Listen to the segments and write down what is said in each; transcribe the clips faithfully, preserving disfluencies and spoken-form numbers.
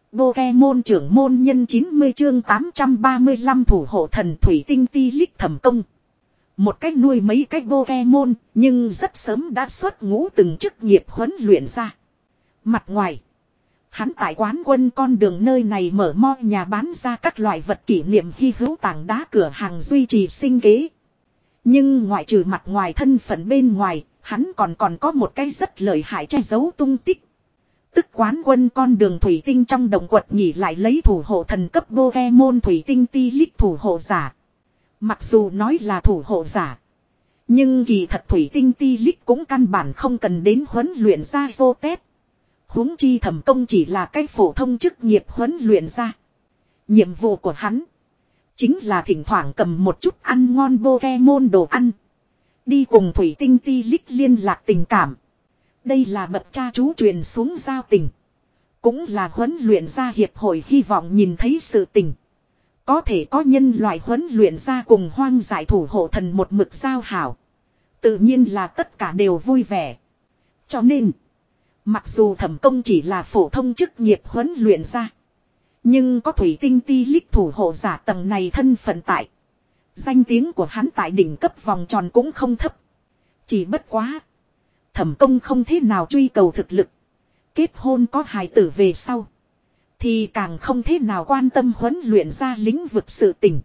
Pokemon trưởng môn nhân chín mươi chương tám trăm ba mươi lăm thủ hộ thần thủy tinh ti lích thẩm công. Một cách nuôi mấy cái Pokemon, nhưng rất sớm đã xuất ngũ từng chức nghiệp huấn luyện ra. Mặt ngoài, hắn tại quán quân con đường nơi này mở mo nhà bán ra các loại vật kỷ niệm hy hữu tảng đá cửa hàng duy trì sinh kế. Nhưng ngoại trừ mặt ngoài thân phận bên ngoài, hắn còn còn có một cái rất lợi hại che giấu tung tích. Tức quán quân con đường thủy tinh trong động quật nhỉ lại lấy thủ hộ thần cấp Pokemon thủy tinh ti lích thủ hộ giả. Mặc dù nói là thủ hộ giả, nhưng kỳ thật thủy tinh ti lích cũng căn bản không cần đến huấn luyện ra vô tết. Huống chi thẩm công chỉ là cái phổ thông chức nghiệp huấn luyện ra. Nhiệm vụ của hắn chính là thỉnh thoảng cầm một chút ăn ngon Pokemon đồ ăn, đi cùng thủy tinh ti lích liên lạc tình cảm. Đây là bậc cha chú truyền xuống giao tình, cũng là huấn luyện gia hiệp hội hy vọng nhìn thấy sự tình. Có thể có nhân loại huấn luyện gia cùng hoang dại thủ hộ thần một mực giao hảo, tự nhiên là tất cả đều vui vẻ. Cho nên, mặc dù thẩm công chỉ là phổ thông chức nghiệp huấn luyện gia, nhưng có thủy tinh ti lích thủ hộ giả tầng này thân phận tại, danh tiếng của hắn tại đỉnh cấp vòng tròn cũng không thấp. Chỉ bất quá, thẩm công không thế nào truy cầu thực lực. Kết hôn có hài tử về sau, thì càng không thế nào quan tâm huấn luyện ra lĩnh vực sự tình.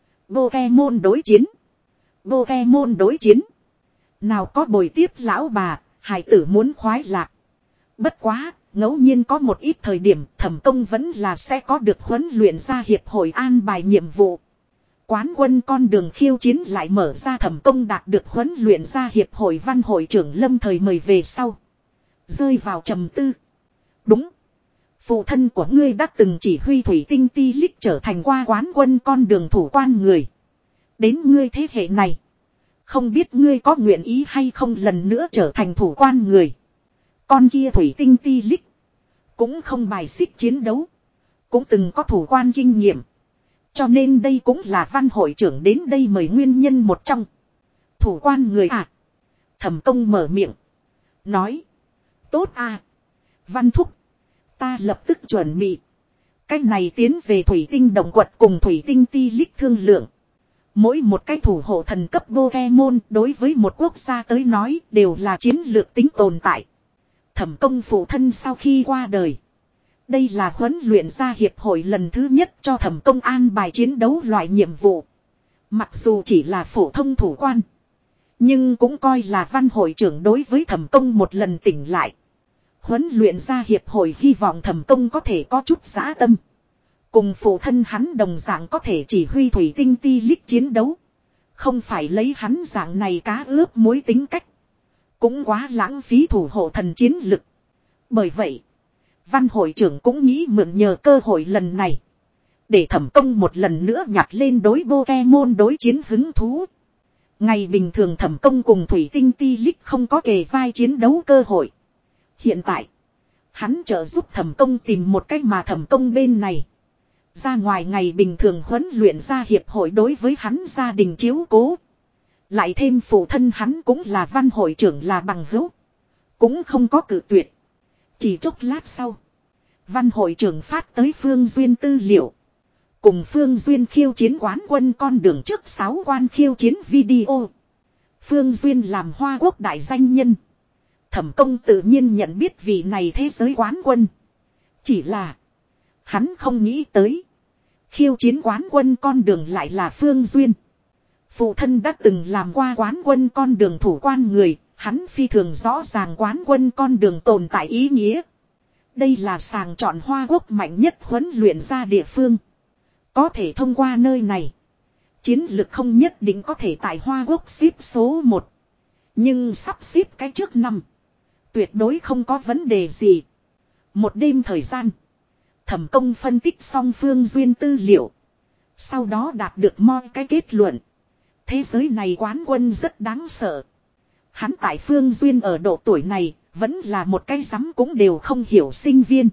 Pokemon đối chiến. Pokemon đối chiến. Nào có bồi tiếp lão bà, hài tử muốn khoái lạc. Bất quá, ngẫu nhiên có một ít thời điểm thẩm công vẫn là sẽ có được huấn luyện ra hiệp hội an bài nhiệm vụ. Quán quân con đường khiêu chiến lại mở ra thẩm công đạt được huấn luyện ra hiệp hội văn hội trưởng lâm thời mời về sau. Rơi vào trầm tư. Đúng. Phụ thân của ngươi đã từng chỉ huy thủy tinh ti lích trở thành qua quán quân con đường thủ quan người. Đến ngươi thế hệ này, không biết ngươi có nguyện ý hay không lần nữa trở thành thủ quan người. Con kia thủy tinh ti lích cũng không bài xích chiến đấu, cũng từng có thủ quan kinh nghiệm. Cho nên đây cũng là văn hội trưởng đến đây mời nguyên nhân một trong. Thủ quan người à? Thẩm công mở miệng nói. Tốt à. Văn thúc, ta lập tức chuẩn bị. Cách này tiến về thủy tinh động quật cùng thủy tinh ti lích thương lượng. Mỗi một cái thủ hộ thần cấp Pokemon đối với một quốc gia tới nói đều là chiến lược tính tồn tại. Thẩm công phụ thân sau khi qua đời, đây là huấn luyện gia hiệp hội lần thứ nhất cho thẩm công an bài chiến đấu loại nhiệm vụ. Mặc dù chỉ là phổ thông thủ quan, nhưng cũng coi là văn hội trưởng đối với thẩm công một lần tỉnh lại. Huấn luyện gia hiệp hội hy vọng thẩm công có thể có chút dã tâm. Cùng phụ thân hắn đồng dạng có thể chỉ huy thủy tinh ti lích chiến đấu. Không phải lấy hắn dạng này cá ướp muối tính cách. Cũng quá lãng phí thủ hộ thần chiến lực. Bởi vậy, văn hội trưởng cũng nghĩ mượn nhờ cơ hội lần này, để thẩm công một lần nữa nhặt lên đối Pokemon đối chiến hứng thú. Ngày bình thường thẩm công cùng thủy tinh ti lích không có kề vai chiến đấu cơ hội. Hiện tại, hắn trợ giúp thẩm công tìm một cách mà thẩm công bên này. Ra ngoài ngày bình thường huấn luyện ra hiệp hội đối với hắn gia đình chiếu cố. Lại thêm phụ thân hắn cũng là văn hội trưởng là bằng hữu. Cũng không có cự tuyệt. Chỉ chốc lát sau, văn hội trưởng phát tới Phương Duyên tư liệu. Cùng Phương Duyên khiêu chiến quán quân con đường trước sáu quan khiêu chiến video. Phương Duyên làm Hoa Quốc đại danh nhân. Thẩm công tự nhiên nhận biết vị này thế giới quán quân. Chỉ là hắn không nghĩ tới, khiêu chiến quán quân con đường lại là Phương Duyên. Phụ thân đã từng làm qua quán quân con đường thủ quan người, hắn phi thường rõ ràng quán quân con đường tồn tại ý nghĩa. Đây là sàng chọn Hoa Quốc mạnh nhất huấn luyện ra địa phương. Có thể thông qua nơi này, chiến lực không nhất định có thể tại Hoa Quốc xếp số một. Nhưng sắp xếp cái trước năm, tuyệt đối không có vấn đề gì. Một đêm thời gian, thẩm công phân tích xong Phương Duyên tư liệu. Sau đó đạt được mọi cái kết luận. Thế giới này quán quân rất đáng sợ. Hắn tại Phương Duyên ở độ tuổi này, vẫn là một cái rắm cũng đều không hiểu sinh viên.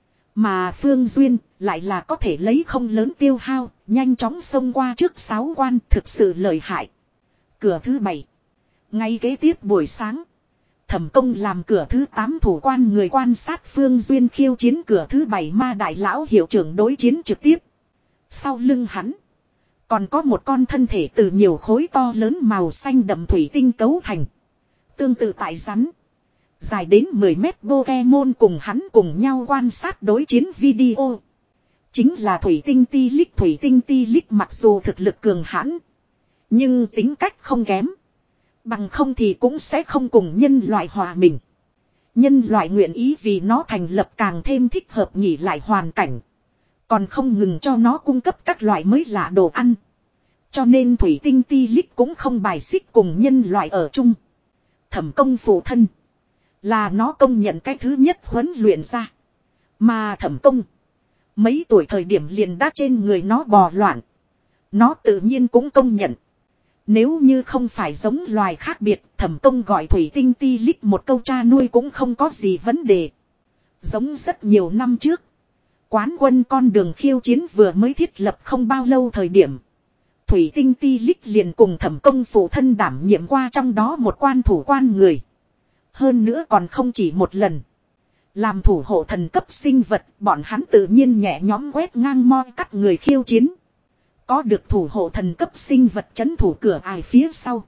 Mà Phương Duyên lại là có thể lấy không lớn tiêu hao, nhanh chóng xông qua trước sáu quan, thực sự lợi hại. Cửa thứ bảy. Ngay kế tiếp buổi sáng, Thẩm công làm cửa thứ tám thủ quan người quan sát Phương Duyên khiêu chiến cửa thứ bảy ma đại lão hiệu trưởng đối chiến trực tiếp. Sau lưng hắn. Còn có một con thân thể từ nhiều khối to lớn màu xanh đậm thủy tinh cấu thành. Tương tự tại rắn. Dài đến mười mét Pokemon cùng hắn cùng nhau quan sát đối chiến video. Chính là thủy tinh ti lích. Thủy tinh ti lích mặc dù thực lực cường hãn. Nhưng tính cách không kém. Bằng không thì cũng sẽ không cùng nhân loại hòa mình. Nhân loại nguyện ý vì nó thành lập càng thêm thích hợp nghỉ lại hoàn cảnh. Còn không ngừng cho nó cung cấp các loại mới lạ đồ ăn. Cho nên thủy tinh ti lích cũng không bài xích cùng nhân loại ở chung. Thẩm công phụ thân. Là nó công nhận cái thứ nhất huấn luyện ra. Mà thẩm công. Mấy tuổi thời điểm liền đã trên người nó bò loạn. Nó tự nhiên cũng công nhận. Nếu như không phải giống loài khác biệt, thẩm công gọi thủy tinh ti lích một câu cha nuôi cũng không có gì vấn đề. Giống rất nhiều năm trước. Quán quân con đường khiêu chiến vừa mới thiết lập không bao lâu thời điểm. Thủy tinh ti lích liền cùng thẩm công phụ thân đảm nhiệm qua trong đó một quan thủ quan người. Hơn nữa còn không chỉ một lần. Làm thủ hộ thần cấp sinh vật, bọn hắn tự nhiên nhẹ nhóm quét ngang moi cắt người khiêu chiến. Có được thủ hộ thần cấp sinh vật chấn thủ cửa ải phía sau.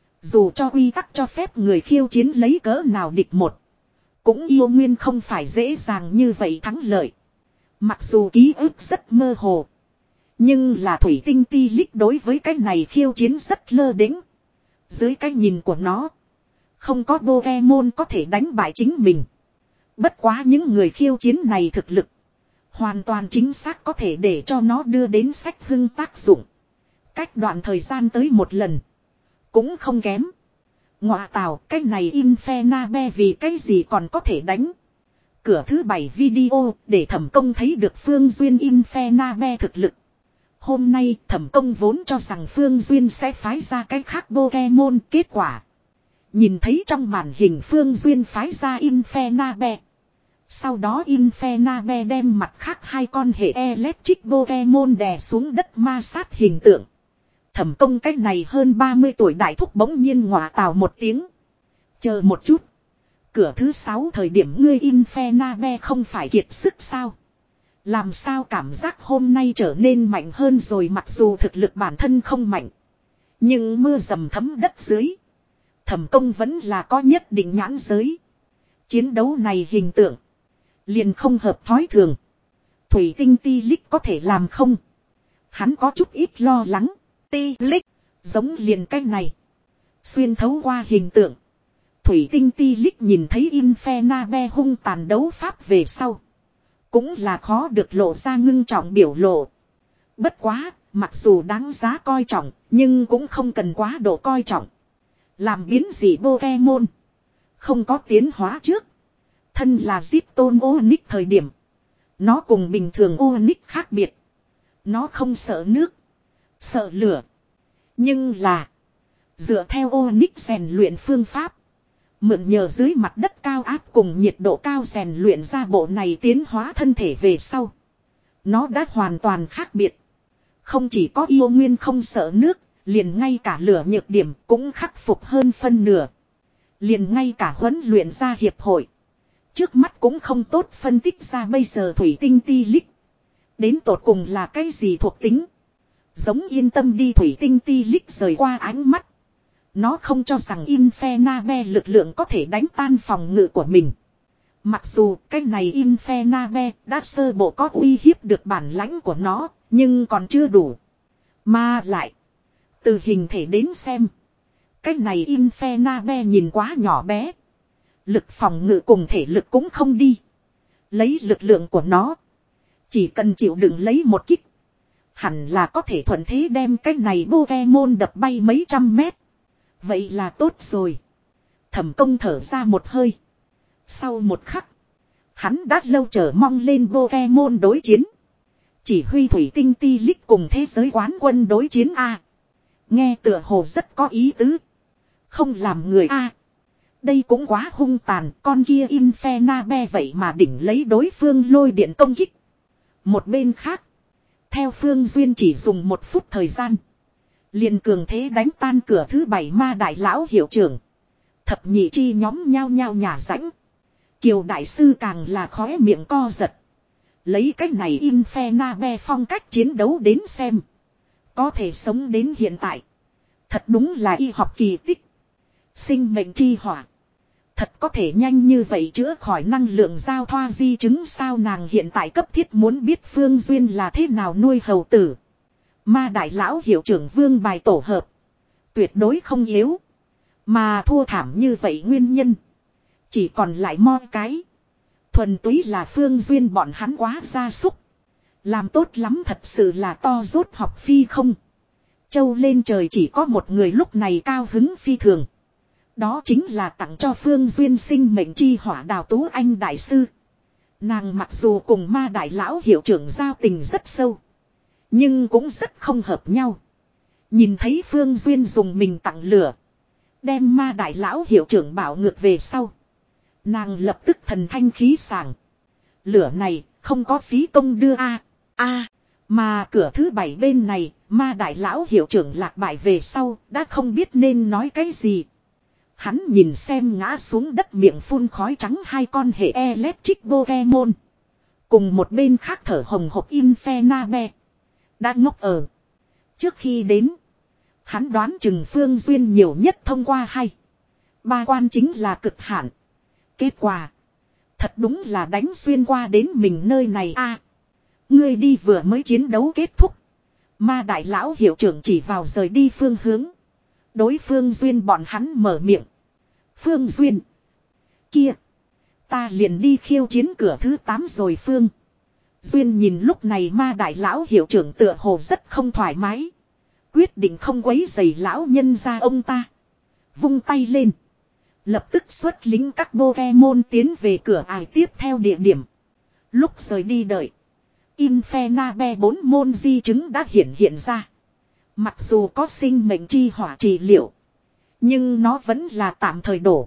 Dù cho quy tắc cho phép người khiêu chiến lấy cỡ nào địch một. Cũng yêu nguyên không phải dễ dàng như vậy thắng lợi. Mặc dù ký ức rất mơ hồ. Nhưng là thủy tinh ti lích đối với cái này khiêu chiến rất lơ đĩnh. Dưới cái nhìn của nó. Không có Pokemon có thể đánh bại chính mình. Bất quá những người khiêu chiến này thực lực. Hoàn toàn chính xác có thể để cho nó đưa đến sách hưng tác dụng. Cách đoạn thời gian tới một lần. Cũng không kém. Ngọa tào cái này Infernabe vì cái gì còn có thể đánh. Cửa thứ bảy video để thẩm công thấy được Phương Duyên Infernabe thực lực. Hôm nay thẩm công vốn cho rằng Phương Duyên sẽ phái ra cái khác Pokemon kết quả. Nhìn thấy trong màn hình Phương Duyên phái ra Infernabe. Sau đó Infernabe đem mặt khác hai con hệ Electric Pokemon đè xuống đất ma sát hình tượng. Thẩm công cách này hơn ba mươi tuổi đại thúc bỗng nhiên ngọa tào một tiếng. Chờ một chút. Cửa thứ sáu thời điểm ngươi Infernabe không phải kiệt sức sao? Làm sao cảm giác hôm nay trở nên mạnh hơn rồi mặc dù thực lực bản thân không mạnh. Nhưng mưa dầm thấm đất dưới. Thẩm công vẫn là có nhất định nhãn giới. Chiến đấu này hình tượng. Liền không hợp thói thường. Thủy tinh ti lích có thể làm không? Hắn có chút ít lo lắng. Ti lích. Giống liền cái này. Xuyên thấu qua hình tượng. Thủy tinh ti lích nhìn thấy Infernabe hung tàn đấu pháp về sau. Cũng là khó được lộ ra ngưng trọng biểu lộ. Bất quá, mặc dù đáng giá coi trọng, nhưng cũng không cần quá độ coi trọng. Làm biến dị Pokemon. Không có tiến hóa trước. Thân là Zipton Onyx thời điểm. Nó cùng bình thường Onyx khác biệt. Nó không sợ nước. Sợ lửa. Nhưng là. Dựa theo Onyx rèn luyện phương pháp. Mượn nhờ dưới mặt đất cao áp cùng nhiệt độ cao rèn luyện ra bộ này tiến hóa thân thể về sau. Nó đã hoàn toàn khác biệt. Không chỉ có yêu nguyên không sợ nước. Liền ngay cả lửa nhược điểm cũng khắc phục hơn phân nửa. Liền ngay cả huấn luyện ra hiệp hội. Trước mắt cũng không tốt phân tích ra bây giờ thủy tinh ti lích. Đến tột cùng là cái gì thuộc tính. Giống yên tâm đi thủy tinh ti lích rời qua ánh mắt. Nó không cho rằng Infernabe lực lượng có thể đánh tan phòng ngự của mình. Mặc dù cái này Infernabe đã sơ bộ có uy hiếp được bản lãnh của nó. Nhưng còn chưa đủ. Mà lại. Từ hình thể đến xem. Cái này Infernabe nhìn quá nhỏ bé. Lực phòng ngự cùng thể lực cũng không đi. Lấy lực lượng của nó. Chỉ cần chịu đựng lấy một kích. Hẳn là có thể thuận thế đem cái này Pokemon đập bay mấy trăm mét. Vậy là tốt rồi. Thẩm công thở ra một hơi. Sau một khắc. Hắn đã lâu chờ mong lên Pokemon đối chiến. Chỉ huy thủy tinh ti lích cùng thế giới quán quân đối chiến A. Nghe tựa hồ rất có ý tứ. Không làm người A. Đây cũng quá hung tàn. Con kia Infernabe vậy mà đỉnh lấy đối phương lôi điện công kích. Một bên khác. Theo Phương Duyên chỉ dùng một phút thời gian. Liền cường thế đánh tan cửa thứ bảy ma đại lão hiệu trưởng. Thập nhị chi nhóm nhao nhao nhả rãnh. Kiều đại sư càng là khóe miệng co giật. Lấy cách này Infernabe phong cách chiến đấu đến xem. Có thể sống đến hiện tại. Thật đúng là y học kỳ tích. Sinh mệnh chi hỏa. Thật có thể nhanh như vậy chữa khỏi năng lượng giao thoa di chứng sao, nàng hiện tại cấp thiết muốn biết Phương Duyên là thế nào nuôi hầu tử. Ma đại lão hiệu trưởng Vương bài tổ hợp. Tuyệt đối không yếu. Mà thua thảm như vậy nguyên nhân. Chỉ còn lại mo cái. Thuần túy là Phương Duyên bọn hắn quá gia súc. Làm tốt lắm thật sự là to rốt học phi không. Châu lên trời chỉ có một người lúc này cao hứng phi thường. Đó chính là tặng cho Phương Duyên sinh mệnh chi hỏa Đào Tú Anh đại sư. Nàng mặc dù cùng ma đại lão hiệu trưởng giao tình rất sâu. Nhưng cũng rất không hợp nhau. Nhìn thấy Phương Duyên dùng mình tặng lửa. Đem ma đại lão hiệu trưởng bảo ngược về sau. Nàng lập tức thần thanh khí sảng. Lửa này không có phí công đưa a a mà cửa thứ bảy bên này, ma đại lão hiệu trưởng lạc bại về sau, đã không biết nên nói cái gì. Hắn nhìn xem ngã xuống đất miệng phun khói trắng hai con hệ electric Pokemon. Cùng một bên khác thở hồng hộc Infernabe. Đã ngốc ở. Trước khi đến, hắn đoán chừng Phương Duyên nhiều nhất thông qua hay. Ba quan chính là cực hạn. Kết quả. Thật đúng là đánh xuyên qua đến mình nơi này a. Ngươi đi vừa mới chiến đấu kết thúc. Ma đại lão hiệu trưởng chỉ vào rời đi phương hướng. Đối Phương Duyên bọn hắn mở miệng. Phương Duyên. Kia. Ta liền đi khiêu chiến cửa thứ tám rồi Phương. Duyên nhìn lúc này ma đại lão hiệu trưởng tựa hồ rất không thoải mái. Quyết định không quấy rầy lão nhân ra ông ta. Vung tay lên. Lập tức xuất lính các Pokemon tiến về cửa ải tiếp theo địa điểm. Lúc rời đi đợi. Infernabe bốn môn di chứng đã hiện hiện ra. Mặc dù có sinh mệnh chi hỏa trị liệu. Nhưng nó vẫn là tạm thời đổ.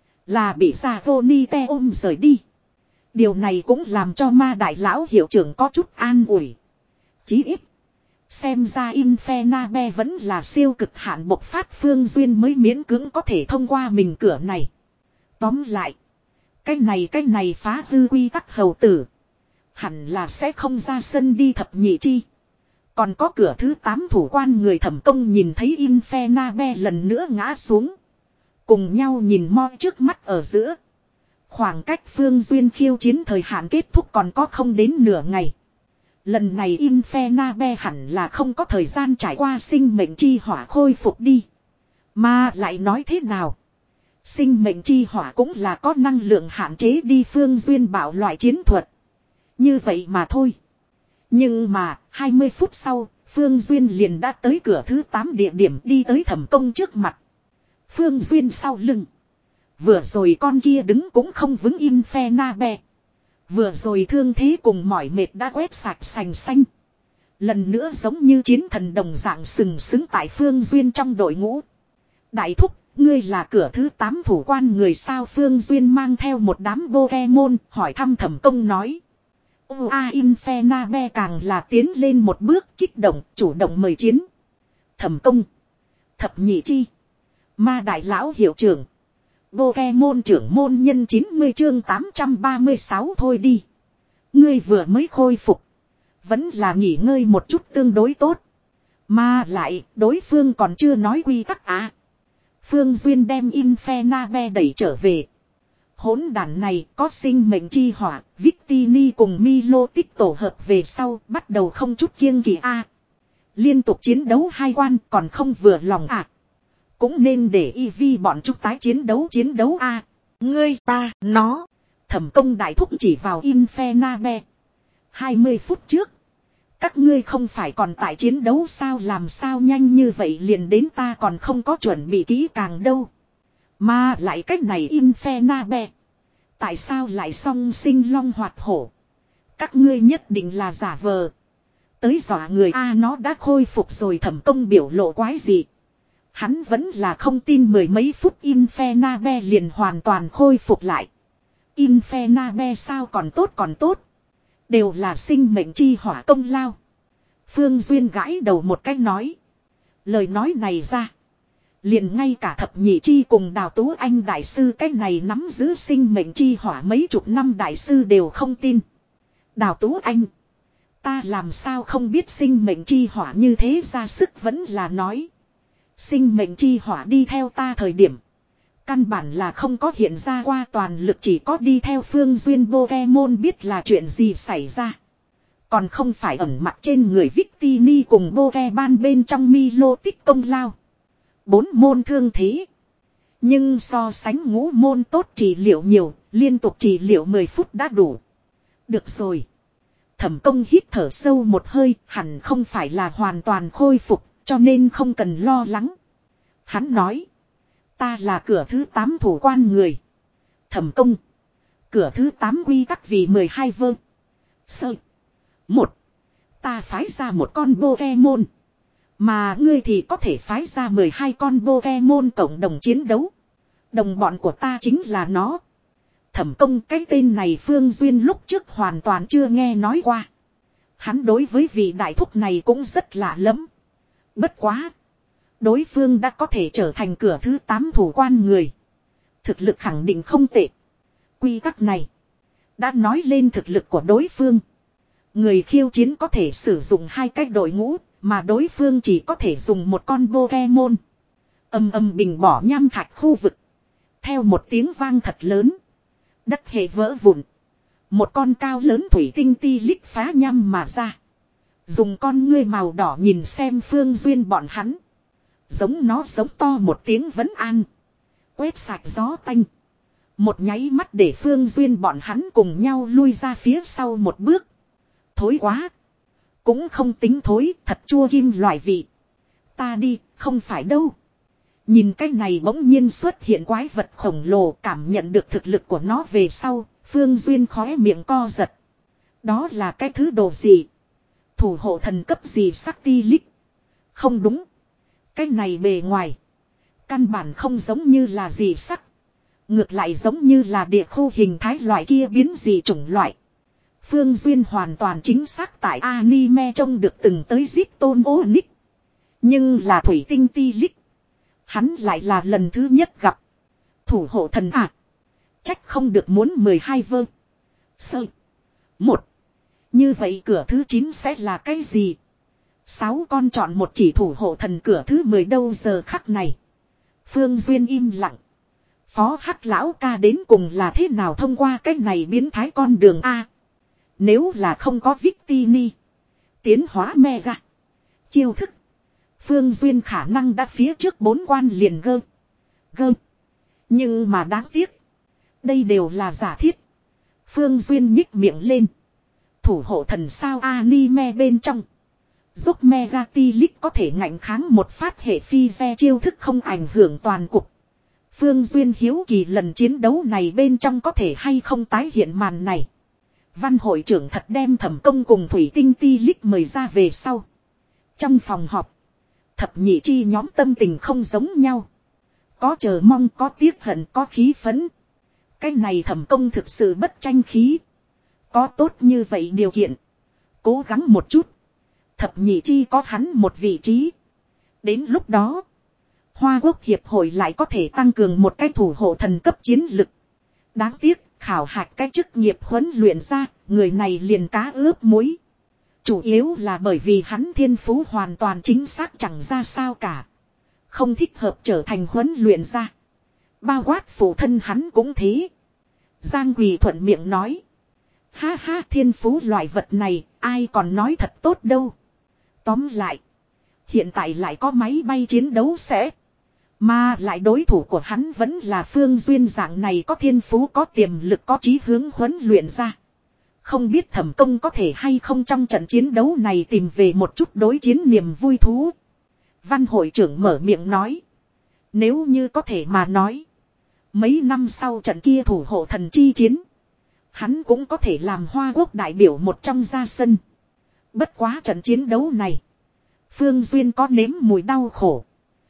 Là bị Savonite ôm rời đi. Điều này cũng làm cho ma đại lão hiệu trưởng có chút an ủi. Chí ít. Xem ra Infernabe vẫn là siêu cực hạn bộc phát Phương Duyên mới miễn cưỡng có thể thông qua mình cửa này. Tóm lại. Cái này cái này phá hư quy tắc hầu tử. Hẳn là sẽ không ra sân đi thập nhị chi. Còn có cửa thứ tám thủ quan người thẩm công nhìn thấy Infernabe lần nữa ngã xuống. Cùng nhau nhìn moi trước mắt ở giữa. Khoảng cách Phương Duyên khiêu chiến thời hạn kết thúc còn có không đến nửa ngày. Lần này Infernabe hẳn là không có thời gian trải qua sinh mệnh chi hỏa khôi phục đi. Mà lại nói thế nào? Sinh mệnh chi hỏa cũng là có năng lượng hạn chế đi Phương Duyên bảo loại chiến thuật. Như vậy mà thôi. Nhưng mà, hai mươi phút sau, Phương Duyên liền đã tới cửa thứ tám địa điểm đi tới thẩm công trước mặt. Phương Duyên sau lưng. Vừa rồi con kia đứng cũng không vững Infernabe. Vừa rồi thương thế cùng mỏi mệt đã quét sạch sành xanh. Lần nữa giống như chiến thần đồng dạng sừng sững tại Phương Duyên trong đội ngũ. Đại thúc, ngươi là cửa thứ tám thủ quan người sao? Phương Duyên mang theo một đám Pokemon hỏi thăm thẩm công nói. Oa Infernabe càng là tiến lên một bước kích động, chủ động mời chiến. Thẩm công. Thập nhị chi. Ma đại lão hiệu trưởng. Pokemon trưởng môn nhân chín mươi chương tám trăm ba mươi sáu thôi đi. Ngươi vừa mới khôi phục. Vẫn là nghỉ ngơi một chút tương đối tốt. Mà lại, đối phương còn chưa nói quy tắc à. Phương Duyên đem Infernabe đẩy trở về. Hỗn đàn này có sinh mệnh chi hỏa, Victini cùng Milo tích tổ hợp về sau, bắt đầu không chút kiêng kỵ a. Liên tục chiến đấu hai quan còn không vừa lòng à. Cũng nên để e vê bọn chúng tái chiến đấu chiến đấu a. À. Ngươi ta, nó. Thẩm công đại thúc chỉ vào Infernabe. hai mươi phút trước. Các ngươi không phải còn tại chiến đấu sao, làm sao nhanh như vậy liền đến, ta còn không có chuẩn bị kỹ càng đâu. Mà lại cách này Infernabe. Tại sao lại song sinh long hoạt hổ? Các ngươi nhất định là giả vờ. Tới dọa người a, nó đã khôi phục rồi. Thẩm công biểu lộ quái gì. Hắn vẫn là không tin mười mấy phút Infernabe liền hoàn toàn khôi phục lại. Infernabe sao còn tốt còn tốt. Đều là sinh mệnh chi hỏa công lao. Phương Duyên gãi đầu một cách nói. Lời nói này ra. Liền ngay cả thập nhị chi cùng Đào Tú Anh đại sư cái này nắm giữ sinh mệnh chi hỏa mấy chục năm đại sư đều không tin. Đào Tú Anh. Ta làm sao không biết sinh mệnh chi hỏa như thế ra sức vẫn là nói. Sinh mệnh chi hỏa đi theo ta thời điểm. Căn bản là không có hiện ra qua toàn lực chỉ có đi theo Phương Duyên Pokemon biết là chuyện gì xảy ra. Còn không phải ẩn mặt trên người Victini cùng Pokemon bên trong Milo tích công lao. Bốn môn thương thế. Nhưng so sánh ngũ môn tốt trị liệu nhiều, liên tục trị liệu mười phút đã đủ. Được rồi. Thẩm Công hít thở sâu một hơi, hẳn không phải là hoàn toàn khôi phục, cho nên không cần lo lắng. Hắn nói. Ta là cửa thứ tám thủ quan người. Thẩm Công. Cửa thứ tám quy tắc vì mười hai vơ. Sơ. Một. Ta phái ra một con Pokemon. Mà ngươi thì có thể phái ra mười hai con Pokemon cộng đồng chiến đấu. Đồng bọn của ta chính là nó. Thẩm Công cái tên này Phương Duyên lúc trước hoàn toàn chưa nghe nói qua. Hắn đối với vị đại thúc này cũng rất lạ lẫm. Bất quá. Đối phương đã có thể trở thành cửa thứ tám thủ quan người. Thực lực khẳng định không tệ. Quy tắc này. Đã nói lên thực lực của đối phương. Người khiêu chiến có thể sử dụng hai cách đội ngũ. Mà đối phương chỉ có thể dùng một con Pokemon. Âm âm bình bỏ nham thạch khu vực. Theo một tiếng vang thật lớn. Đất hệ vỡ vụn. Một con cao lớn thủy tinh ti lích phá nham mà ra. Dùng con ngươi màu đỏ nhìn xem Phương Duyên bọn hắn. Giống nó giống to một tiếng vấn an. Quét sạch gió tanh. Một nháy mắt để Phương Duyên bọn hắn cùng nhau lui ra phía sau một bước. Thối quá. Cũng không tính thối, thật chua kim loại vị. Ta đi, không phải đâu. Nhìn cái này bỗng nhiên xuất hiện quái vật khổng lồ, cảm nhận được thực lực của nó về sau, Phương Duyên khóe miệng co giật. Đó là cái thứ đồ gì? Thủ hộ thần cấp gì sắc ti lích? Không đúng. Cái này bề ngoài. Căn bản không giống như là gì sắc. Ngược lại giống như là địa khu hình thái loại kia biến dị chủng loại. Phương Duyên hoàn toàn chính xác tại anime trông được từng tới giết tôn ô nick. Nhưng là thủy tinh ti lích. Hắn lại là lần thứ nhất gặp. Thủ hộ thần à. Trách không được muốn mười hai vơ. Sơ. Một. Như vậy cửa thứ chín sẽ là cái gì? Sáu con chọn một chỉ thủ hộ thần cửa thứ mười đâu giờ khắc này. Phương Duyên im lặng. Phó Hắc lão ca đến cùng là thế nào thông qua cái này biến thái con đường A. Nếu là không có Victini. Tiến hóa Mega. Chiêu thức. Phương Duyên khả năng đã phía trước bốn quan liền gơ. Gơ. Nhưng mà đáng tiếc. Đây đều là giả thiết. Phương Duyên nhích miệng lên. Thủ hộ thần sao anime bên trong. Giúp Mega T-Lick có thể ngạnh kháng một phát hệ phi xe chiêu thức không ảnh hưởng toàn cục. Phương Duyên hiếu kỳ lần chiến đấu này bên trong có thể hay không tái hiện màn này. Văn hội trưởng thật đem Thẩm Công cùng Thủy Tinh Ti-Lick mời ra về sau. Trong phòng họp. Thập nhị chi nhóm tâm tình không giống nhau. Có chờ mong, có tiếc hận, có khí phấn. Cái này Thẩm Công thực sự bất tranh khí. Có tốt như vậy điều kiện. Cố gắng một chút. Thập nhị chi có hắn một vị trí. Đến lúc đó. Hoa Quốc Hiệp hội lại có thể tăng cường một cái thủ hộ thần cấp chiến lực. Đáng tiếc, khảo hạch cái chức nghiệp huấn luyện ra, người này liền cá ướp muối. Chủ yếu là bởi vì hắn thiên phú hoàn toàn chính xác chẳng ra sao cả. Không thích hợp trở thành huấn luyện ra. Bao quát phụ thân hắn cũng thế. Giang Quỳ thuận miệng nói. Ha ha, thiên phú loại vật này, ai còn nói thật tốt đâu. Tóm lại. Hiện tại lại có máy bay chiến đấu sẽ. Mà lại đối thủ của hắn vẫn là Phương Duyên dạng này có thiên phú có tiềm lực có chí hướng huấn luyện ra. Không biết Thẩm Công có thể hay không trong trận chiến đấu này tìm về một chút đối chiến niềm vui thú. Văn hội trưởng mở miệng nói. Nếu như có thể mà nói. Mấy năm sau trận kia thủ hộ thần chi chiến. Hắn cũng có thể làm Hoa Quốc đại biểu một trong ra sân. Bất quá trận chiến đấu này. Phương Duyên có nếm mùi đau khổ.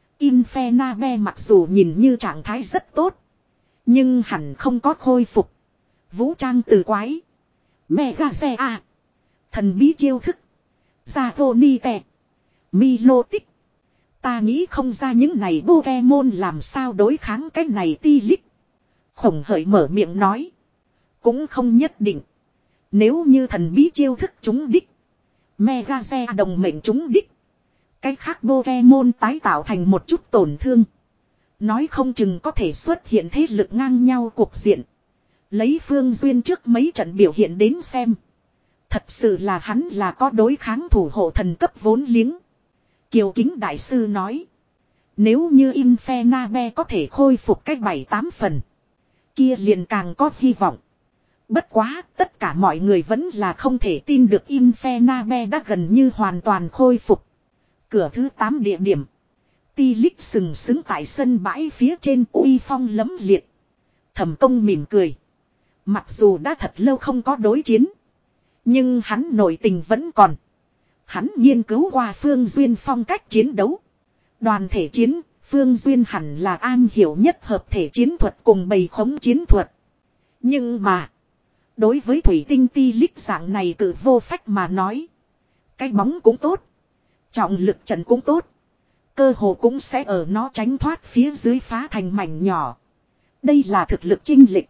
Infernabe mặc dù nhìn như trạng thái rất tốt. Nhưng hẳn không có khôi phục. Vũ trang từ quái. Mega xe A. Thần bí chiêu thức. Gia vô ni tè. Milotic. Ta nghĩ không ra những này Pokemon làm sao đối kháng cái này ti lích. Khổng hởi mở miệng nói. Cũng không nhất định. Nếu như thần bí chiêu thức chúng đích. Mega xe đồng mệnh chúng đích. Cái khác Pokemon tái tạo thành một chút tổn thương. Nói không chừng có thể xuất hiện thế lực ngang nhau cuộc diện. Lấy Phương Duyên trước mấy trận biểu hiện đến xem. Thật sự là hắn là có đối kháng thủ hộ thần cấp vốn liếng. Kiều Kính Đại Sư nói. Nếu như Infernabe có thể khôi phục cách bảy tám phần. Kia liền càng có hy vọng. Bất quá tất cả mọi người vẫn là không thể tin được Infernabe đã gần như hoàn toàn khôi phục. Cửa thứ tám địa điểm. Ti lích sừng sững tại sân bãi phía trên uy phong lấm liệt. Thẩm Công mỉm cười. Mặc dù đã thật lâu không có đối chiến. Nhưng hắn nội tình vẫn còn. Hắn nghiên cứu qua Phương Duyên phong cách chiến đấu. Đoàn thể chiến, Phương Duyên hẳn là an hiểu nhất hợp thể chiến thuật cùng bầy khống chiến thuật. Nhưng mà, đối với thủy tinh ti lích dạng này cử vô phách mà nói. Cái bóng cũng tốt. Trọng lực trận cũng tốt. Cơ hồ cũng sẽ ở nó tránh thoát phía dưới phá thành mảnh nhỏ. Đây là thực lực chinh lịch.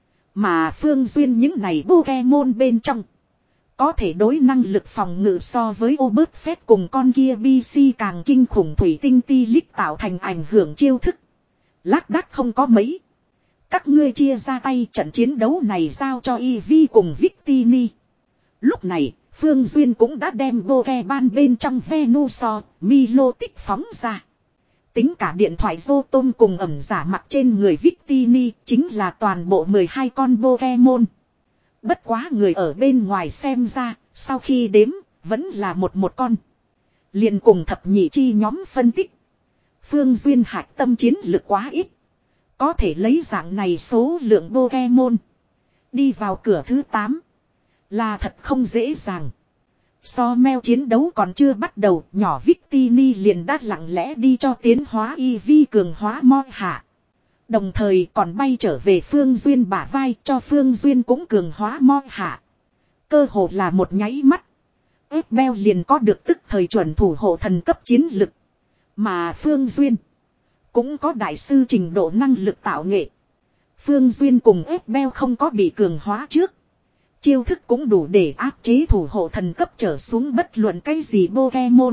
Mà Phương Duyên những này Pokemon bên trong. Có thể đối năng lực phòng ngự so với Obert cùng con kia bê xê càng kinh khủng thủy tinh ti lích tạo thành ảnh hưởng chiêu thức. Lác đác không có mấy. Các ngươi chia ra tay trận chiến đấu này giao cho Eevee cùng Victini. Lúc này, Phương Duyên cũng đã đem Pokemon bên trong Venusaur, Milotic phóng ra. Tính cả điện thoại Rotom cùng ẩm giả mặt trên người Victini chính là toàn bộ mười hai con Pokemon. Bất quá người ở bên ngoài xem ra, sau khi đếm, vẫn là một một con. Liền cùng thập nhị chi nhóm phân tích. Phương Duyên hạch tâm chiến lực quá ít. Có thể lấy dạng này số lượng Pokemon. Đi vào cửa thứ tám. Là thật không dễ dàng. So meo chiến đấu còn chưa bắt đầu, nhỏ Victini liền đã lặng lẽ đi cho tiến hóa Eevee cường hóa mo hạ. Đồng thời còn bay trở về Phương Duyên bả vai cho Phương Duyên cũng cường hóa mo hạ. Cơ hồ là một nháy mắt. Ebbel liền có được tức thời chuẩn thủ hộ thần cấp chiến lực. Mà Phương Duyên cũng có đại sư trình độ năng lực tạo nghệ. Phương Duyên cùng Ebbel không có bị cường hóa trước. Chiêu thức cũng đủ để áp chế thủ hộ thần cấp trở xuống bất luận cái gì Pokemon.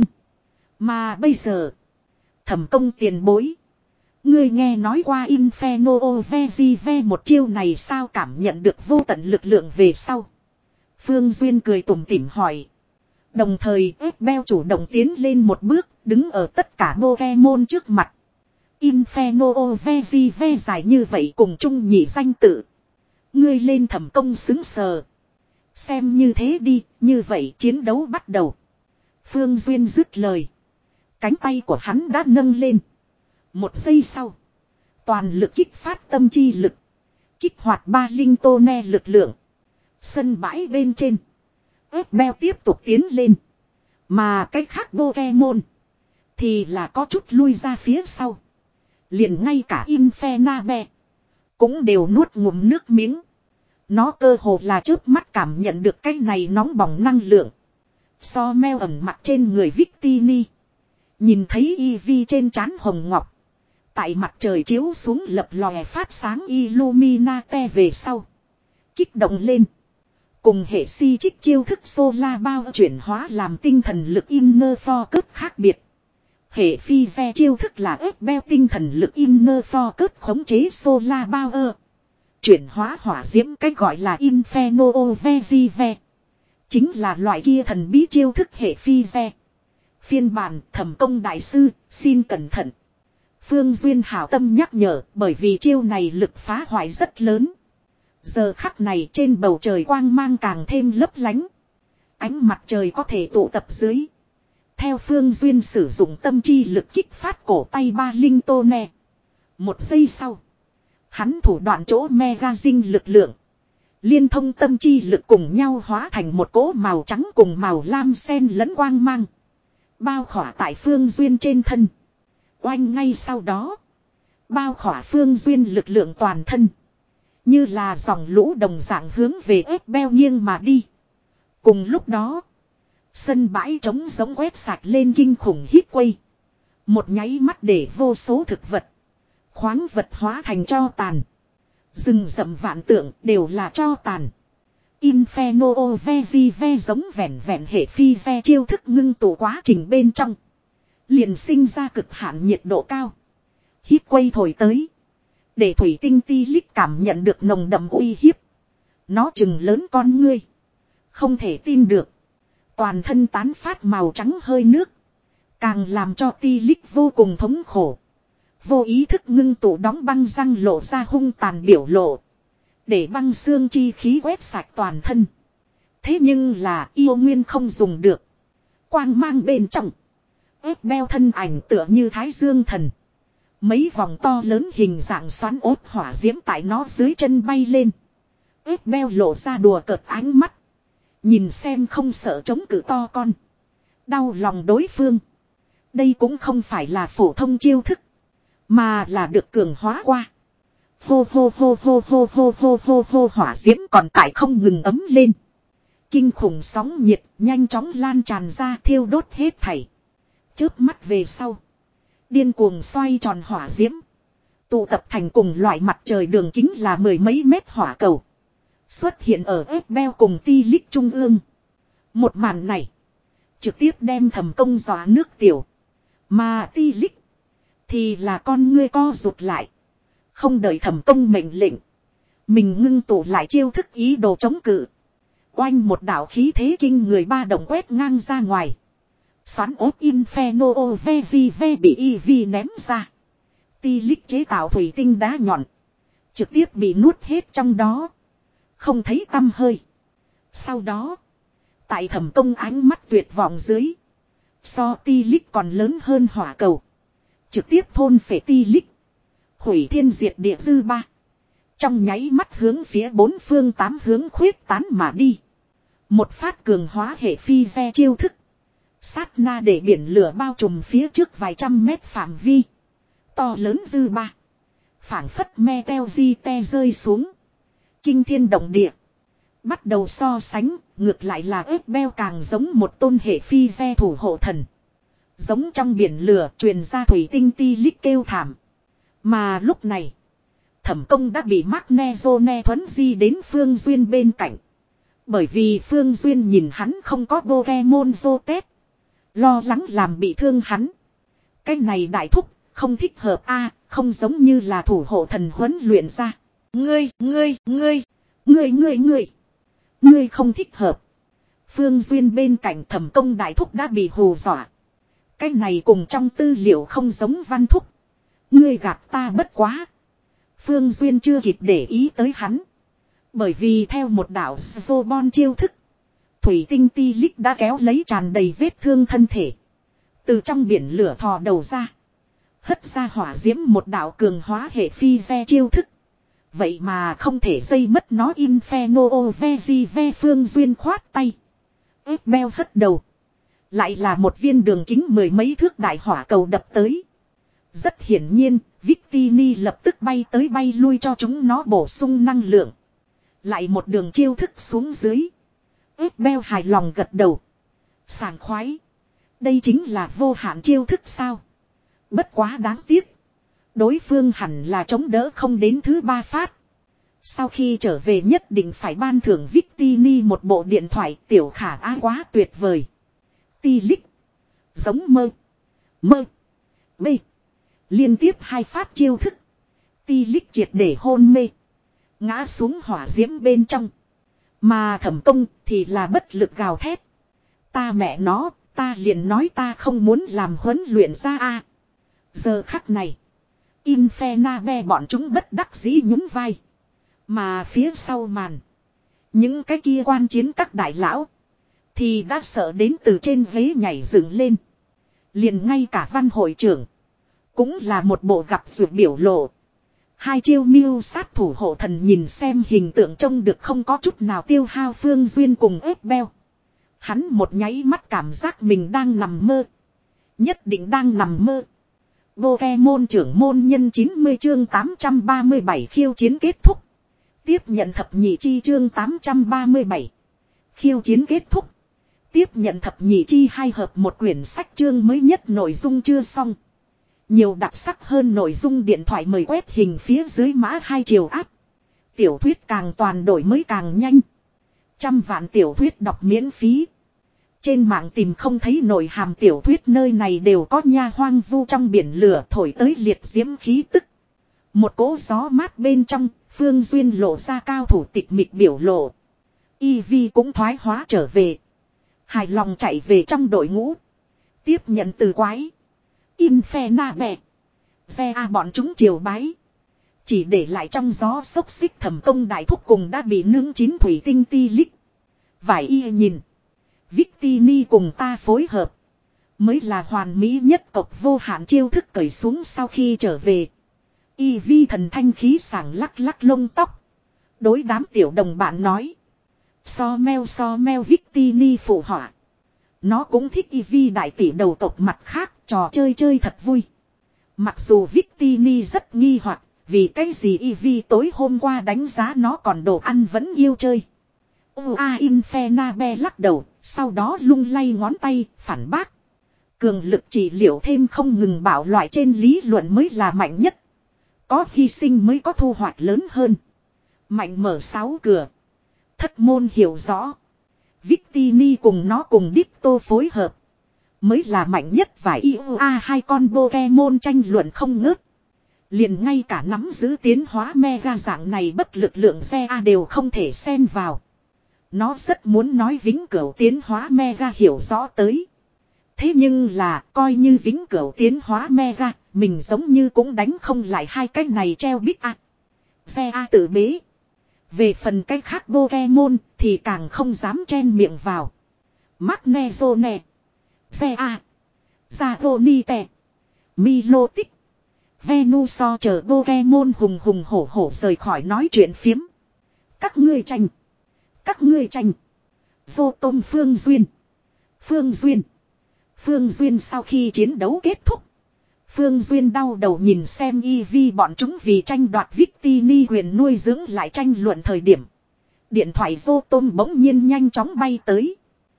Mà bây giờ, Thẩm Công tiền bối. Ngươi nghe nói qua Inferno Vegive một chiêu này sao cảm nhận được vô tận lực lượng về sau. Phương Duyên cười tủm tỉm hỏi. Đồng thời Ebbel chủ động tiến lên một bước, đứng ở tất cả Pokemon trước mặt. Inferno Vegive dài như vậy cùng chung nhị danh tự. Ngươi lên Thẩm Công xứng sờ. Xem như thế đi, như vậy chiến đấu bắt đầu. Phương Duyên dứt lời. Cánh tay của hắn đã nâng lên. Một giây sau. Toàn lực kích phát tâm chi lực. Kích hoạt ba linh tô ne lực lượng. Sân bãi bên trên. Ebbel tiếp tục tiến lên. Mà cách khác Pokemon. Thì là có chút lui ra phía sau. Liền ngay cả Infernabe. Cũng đều nuốt ngụm nước miếng. Nó cơ hồ là chớp mắt cảm nhận được cái này nóng bỏng năng lượng. So meo ẩm mặt trên người Victini. Nhìn thấy Eevee trên trán hồng ngọc. Tại mặt trời chiếu xuống lập lòe phát sáng Illuminate về sau. Kích động lên. Cùng hệ si trích chiêu thức Solar bao chuyển hóa làm tinh thần lực Inner Focus khác biệt. Hệ phi ve chiêu thức là Ebbel tinh thần lực Inner Focus khống chế Solar Power. Chuyển hóa hỏa diễm cách gọi là Inferno Vegive. Chính là loại kia thần bí chiêu thức hệ phi ve. Phiên bản Thẩm Công đại sư, xin cẩn thận. Phương Duyên hảo tâm nhắc nhở bởi vì chiêu này lực phá hoại rất lớn. Giờ khắc này trên bầu trời quang mang càng thêm lấp lánh. Ánh mặt trời có thể tụ tập dưới. Theo Phương Duyên sử dụng tâm chi lực kích phát cổ tay ba linh tô nè. Một giây sau. Hắn thủ đoạn chỗ mega dinh lực lượng. Liên thông tâm chi lực cùng nhau hóa thành một cỗ màu trắng cùng màu lam sen lẫn quang mang. Bao khỏa tại Phương Duyên trên thân. Oanh ngay sau đó. Bao khỏa Phương Duyên lực lượng toàn thân. Như là dòng lũ đồng dạng hướng về Ebbel nghiêng mà đi. Cùng lúc đó. Sân bãi trống giống quét sạch lên kinh khủng hít quay. Một nháy mắt để vô số thực vật, khoáng vật hóa thành tro tàn. Rừng rậm vạn tượng đều là tro tàn. Inferno Vezive giống vẹn vẹn hệ phi ve chiêu thức ngưng tụ quá trình bên trong. Liền sinh ra cực hạn nhiệt độ cao. Hít quay thổi tới. Để thủy tinh ti lích cảm nhận được nồng đậm uy hiếp. Nó chừng lớn con ngươi. Không thể tin được. Toàn thân tán phát màu trắng hơi nước. Càng làm cho ti lích vô cùng thống khổ. Vô ý thức ngưng tụ đóng băng răng lộ ra hung tàn biểu lộ. Để băng xương chi khí quét sạch toàn thân. Thế nhưng là yêu nguyên không dùng được. Quang mang bên trong. Ép beo thân ảnh tựa như thái dương thần. Mấy vòng to lớn hình dạng xoắn ốt hỏa diễm tại nó dưới chân bay lên. Ép beo lộ ra đùa cợt ánh mắt. Nhìn xem không sợ chống cự to con. Đau lòng đối phương. Đây cũng không phải là phổ thông chiêu thức. Mà là được cường hóa qua. Hô hô hô hô hô hô hô hô hô hỏa diễm còn tại không ngừng ấm lên. Kinh khủng sóng nhiệt nhanh chóng lan tràn ra thiêu đốt hết thảy. Chớp mắt về sau. Điên cuồng xoay tròn hỏa diễm. Tụ tập thành cùng loại mặt trời đường kính là mười mấy mét hỏa cầu. Xuất hiện ở ép beo cùng ti lích trung ương. Một màn này. Trực tiếp đem Thẩm Công dọa nước tiểu. Mà ti lích. Thì là con ngươi co rụt lại. Không đợi Thẩm Công mệnh lệnh. Mình ngưng tụ lại chiêu thức ý đồ chống cự. Oanh một đạo khí thế kinh người ba đồng quét ngang ra ngoài. Xoắn ốp Inferno Vezive bị e vê ném ra. Ti lích chế tạo thủy tinh đá nhọn. Trực tiếp bị nuốt hết trong đó. Không thấy tăm hơi. Sau đó. Tại Thẩm Công ánh mắt tuyệt vọng dưới. So ti lích còn lớn hơn hỏa cầu. Trực tiếp thôn phệ ti lích. Hủy thiên diệt địa dư ba. Trong nháy mắt hướng phía bốn phương tám hướng khuyết tán mà đi. Một phát cường hóa hệ phi ve chiêu thức. Sát na để biển lửa bao trùm phía trước vài trăm mét phạm vi. To lớn dư ba. Phảng phất me teo di te rơi xuống. Kinh thiên động địa. Bắt đầu so sánh, ngược lại là ép beo càng giống một tôn hệ phi ve thủ hộ thần. Giống trong biển lửa truyền ra thủy tinh ti lích kêu thảm. Mà lúc này, Thẩm Công đã bị Magnezone thuấn di đến Phương Duyên bên cạnh. Bởi vì Phương Duyên nhìn hắn không có Pokemon Zotet. Lo lắng làm bị thương hắn. Cái này đại thúc, không thích hợp a, không giống như là thủ hộ thần huấn luyện ra. Ngươi, ngươi, ngươi, ngươi, ngươi, ngươi. Ngươi không thích hợp. Phương Duyên bên cạnh Thẩm Công đại thúc đã bị hù dọa. Cái này cùng trong tư liệu không giống văn thúc. Ngươi gạt ta bất quá. Phương Duyên chưa kịp để ý tới hắn. Bởi vì theo một đạo Zobon chiêu thức. Thủy tinh ti lích đã kéo lấy tràn đầy vết thương thân thể. Từ trong biển lửa thò đầu ra. Hất ra hỏa diễm một đạo cường hóa hệ phi ve chiêu thức. Vậy mà không thể dây mất nó Inferno Vezive Phương Duyên khoát tay. Ép beo hất đầu. Lại là một viên đường kính mười mấy thước đại hỏa cầu đập tới. Rất hiển nhiên, Victini lập tức bay tới bay lui cho chúng nó bổ sung năng lượng. Lại một đường chiêu thức xuống dưới. Ép beo hài lòng gật đầu. Sảng khoái. Đây chính là vô hạn chiêu thức sao. Bất quá đáng tiếc. Đối phương hẳn là chống đỡ không đến thứ ba phát. Sau khi trở về nhất định phải ban thưởng Victini một bộ điện thoại tiểu khả á quá tuyệt vời. Ti lích. Giống mơ. Mơ. Bê. Liên tiếp hai phát chiêu thức. Ti lích triệt để hôn mê. Ngã xuống hỏa diễm bên trong. Mà Thẩm Công thì là bất lực gào thét. Ta mẹ nó, ta liền nói ta không muốn làm huấn luyện ra a. Giờ khắc này. Infernabe bọn chúng bất đắc dĩ nhún vai. Mà phía sau màn. Những cái kia quan chiến các đại lão. Thì đã sợ đến từ trên ghế nhảy dựng lên. Liền ngay cả văn hội trưởng. Cũng là một bộ gặp ruột biểu lộ. Hai chiêu mưu sát thủ hộ thần nhìn xem hình tượng trông được không có chút nào tiêu hao Phương Duyên cùng ép beo. Hắn một nháy mắt cảm giác mình đang nằm mơ. Nhất định đang nằm mơ. Pokemon trưởng môn nhân chín mươi chương tám trăm ba mươi bảy khiêu chiến kết thúc. Tiếp nhận thập nhị chi chương tám trăm ba mươi bảy. Khiêu chiến kết thúc. Tiếp nhận thập nhị chi hai hợp một quyển sách chương mới nhất nội dung chưa xong. Nhiều đặc sắc hơn nội dung điện thoại mời quét hình phía dưới mã hai chiều áp. Tiểu thuyết càng toàn đổi mới càng nhanh. Trăm vạn tiểu thuyết đọc miễn phí. Trên mạng tìm không thấy nội hàm tiểu thuyết nơi này đều có nha, hoang vu trong biển lửa thổi tới liệt diễm khí tức. Một cỗ gió mát bên trong, Phương Duyên lộ ra cao thủ tịch mịch biểu lộ. Y Vi cũng thoái hóa trở về. Hài lòng chạy về trong đội ngũ. Tiếp nhận từ quái. Inferna bè. Xe A bọn chúng triều bái. Chỉ để lại trong gió xốc xích Thẩm Công đại thúc cùng đã bị nướng chín thủy tinh ti lích. Vải y nhìn. Victini cùng ta phối hợp. Mới là hoàn mỹ nhất cộc vô hạn chiêu thức cởi xuống sau khi trở về. Y Vi thần thanh khí sảng lắc lắc lông tóc. Đối đám tiểu đồng bạn nói. So meo so meo Victini phụ họa. Nó cũng thích Y Vi đại tỷ đầu tộc mặt khác, trò chơi chơi thật vui. Mặc dù Victini rất nghi hoặc, vì cái gì Y Vi tối hôm qua đánh giá nó còn đồ ăn vẫn yêu chơi. Ua Infenabe lắc đầu, sau đó lung lay ngón tay, phản bác. Cường lực trị liệu thêm không ngừng bảo loại trên lý luận mới là mạnh nhất. Có hy sinh mới có thu hoạch lớn hơn. Mạnh mở sáu cửa. Thất môn hiểu rõ. Victini cùng nó cùng Dipto phối hợp. Mới là mạnh nhất và i u a hai con Pokemon tranh luận không ngớt. Liền ngay cả nắm giữ tiến hóa mega dạng này bất lực lượng xe A đều không thể xen vào. Nó rất muốn nói vĩnh cửu tiến hóa mega hiểu rõ tới. Thế nhưng là coi như vĩnh cửu tiến hóa mega, mình giống như cũng đánh không lại hai cái này treo bích A. Xe A tự bế. Về phần cái khác Pokemon thì càng không dám chen miệng vào. Magnezone, xe A, Zagonite, Milotic, Venusaur chờ Pokemon hùng hùng hổ hổ rời khỏi nói chuyện phiếm. Các ngươi tranh. Các ngươi tranh. Vô tôm Phương Duyên. Phương Duyên. Phương Duyên sau khi chiến đấu kết thúc. Phương Duyên đau đầu nhìn xem Y Vi bọn chúng vì tranh đoạt Victini quyền nuôi dưỡng lại tranh luận thời điểm. Điện thoại vô tôm bỗng nhiên nhanh chóng bay tới.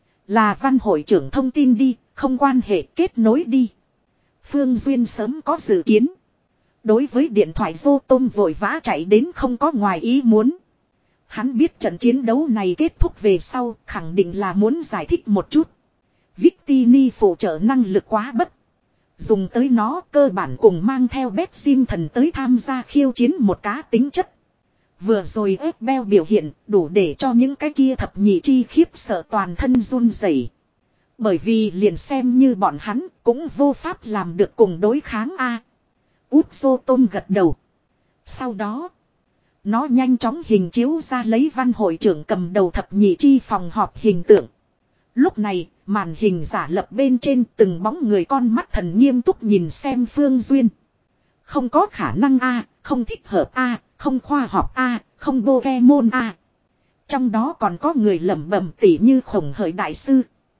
Là văn hội trưởng thông tin đi, không quan hệ kết nối đi. Phương Duyên sớm có dự kiến. Đối với điện thoại vô tôm vội vã chạy đến không có ngoài ý muốn. Hắn biết trận chiến đấu này kết thúc về sau khẳng định là muốn giải thích một chút. Victini phụ trợ năng lực quá bất. Dùng tới nó cơ bản cùng mang theo bét sim thần tới tham gia khiêu chiến một cá tính chất. Vừa rồi ép beo biểu hiện đủ để cho những cái kia thập nhị chi khiếp sợ toàn thân run rẩy. Bởi vì liền xem như bọn hắn cũng vô pháp làm được cùng đối kháng A. Út vô tôm gật đầu. Sau đó, nó nhanh chóng hình chiếu ra lấy văn hội trưởng cầm đầu thập nhị chi phòng họp hình tượng. Lúc này, màn hình giả lập bên trên từng bóng người con mắt thần nghiêm túc nhìn xem Phương Duyên. Không có khả năng A, không thích hợp A, không khoa học A, không Pokemon A. Trong đó còn có người lẩm bẩm tỉ như khổng hởi đại sư.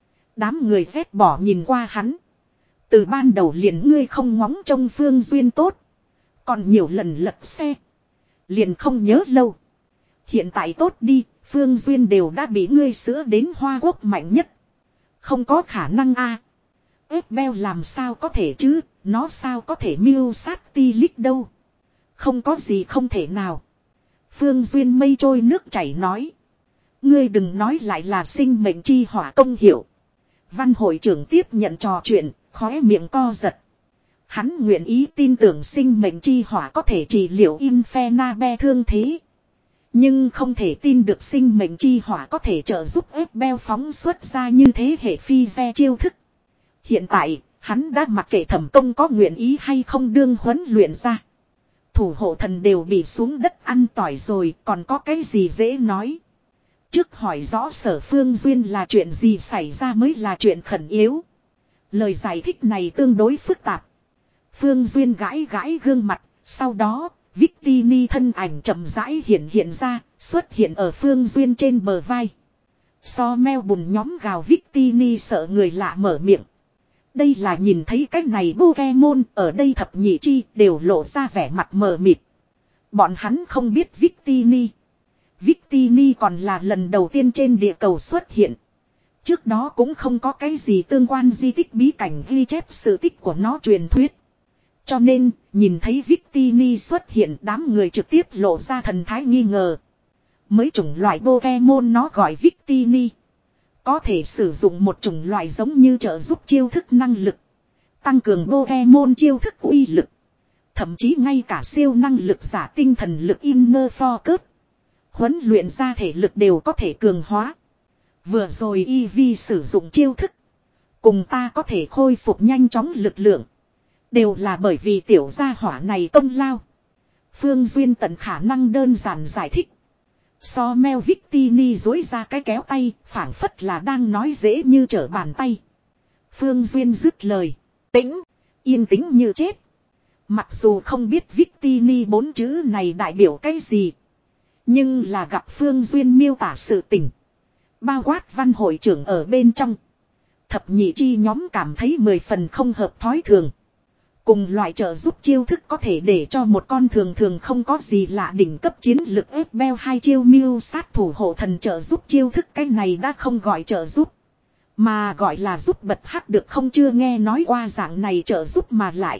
Đám người ghét bỏ nhìn qua hắn. Từ ban đầu liền ngươi không ngóng trông Phương Duyên tốt. Còn nhiều lần lật xe. Liền không nhớ lâu. Hiện tại tốt đi, Phương Duyên đều đã bị ngươi sữa đến Hoa Quốc mạnh nhất. Không có khả năng a. Ép beo làm sao có thể chứ, nó sao có thể mưu sát ti lích đâu. Không có gì không thể nào. Phương Duyên mây trôi nước chảy nói. Ngươi đừng nói lại là sinh mệnh chi hỏa công hiệu. Văn hội trưởng tiếp nhận trò chuyện, khóe miệng co giật. Hắn nguyện ý tin tưởng sinh mệnh chi hỏa có thể trị liệu Infernabe thương thế. Nhưng không thể tin được sinh mệnh chi hỏa có thể trợ giúp ép beo phóng xuất ra như thế hệ phi ve chiêu thức. Hiện tại, hắn đã mặc kệ Thẩm Công có nguyện ý hay không đương huấn luyện ra. Thủ hộ thần đều bị xuống đất ăn tỏi rồi, còn có cái gì dễ nói. Trước hỏi rõ Sở Phương Duyên là chuyện gì xảy ra mới là chuyện khẩn yếu. Lời giải thích này tương đối phức tạp. Phương Duyên gãi gãi gương mặt, sau đó, Victini thân ảnh chậm rãi hiện hiện ra, xuất hiện ở Phương Duyên trên bờ vai. So meo bùn nhóm gào Victini sợ người lạ mở miệng. Đây là nhìn thấy cái này Pokemon ở đây thập nhị chi đều lộ ra vẻ mặt mờ mịt. Bọn hắn không biết Victini. Victini còn là lần đầu tiên trên địa cầu xuất hiện. Trước đó cũng không có cái gì tương quan di tích bí cảnh ghi chép sự tích của nó truyền thuyết. Cho nên, nhìn thấy Victini xuất hiện đám người trực tiếp lộ ra thần thái nghi ngờ. Mới chủng loại Pokemon nó gọi Victini. Có thể sử dụng một chủng loại giống như trợ giúp chiêu thức năng lực. Tăng cường Pokemon chiêu thức uy lực. Thậm chí ngay cả siêu năng lực giả tinh thần lực Inner Focus. Huấn luyện ra thể lực đều có thể cường hóa. Vừa rồi Eevee sử dụng chiêu thức. Cùng ta có thể khôi phục nhanh chóng lực lượng. Đều là bởi vì tiểu gia hỏa này công lao. Phương Duyên tận khả năng đơn giản giải thích. So Mel Victini dối ra cái kéo tay, phảng phất là đang nói dễ như trở bàn tay. Phương Duyên dứt lời. Tĩnh, yên tĩnh như chết. Mặc dù không biết Victini bốn chữ này đại biểu cái gì. Nhưng là gặp Phương Duyên miêu tả sự tình. Bao quát văn hội trưởng ở bên trong. Thập nhị chi nhóm cảm thấy mười phần không hợp thói thường. Cùng loại trợ giúp chiêu thức có thể để cho một con thường thường không có gì lạ đỉnh cấp chiến lực ép beo hai chiêu mưu sát thủ hộ thần trợ giúp chiêu thức, cái này đã không gọi trợ giúp. Mà gọi là giúp bật hắc được không, chưa nghe nói qua dạng này trợ giúp mà lại.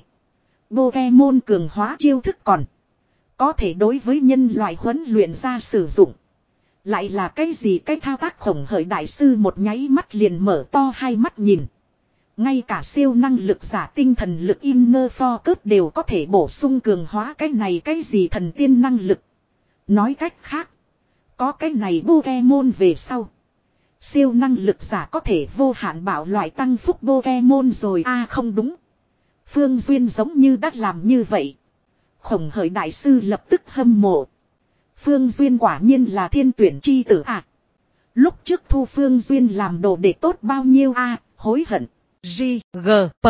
Pokemon cường hóa chiêu thức còn. Có thể đối với nhân loại huấn luyện ra sử dụng. Lại là cái gì cái thao tác khổng hởi đại sư một nháy mắt liền mở to hai mắt nhìn. Ngay cả siêu năng lực giả tinh thần lực Inner Focus đều có thể bổ sung cường hóa cái này cái gì thần tiên năng lực. Nói cách khác. Có cái này Pokemon về sau. Siêu năng lực giả có thể vô hạn bảo loại tăng phúc Pokemon rồi a à, không đúng. Phương Duyên giống như đã làm như vậy. Khổng hởi đại sư lập tức hâm mộ. Phương Duyên quả nhiên là thiên tuyển chi tử à. Lúc trước thu Phương Duyên làm đồ để tốt bao nhiêu a à, hối hận. G, G, P.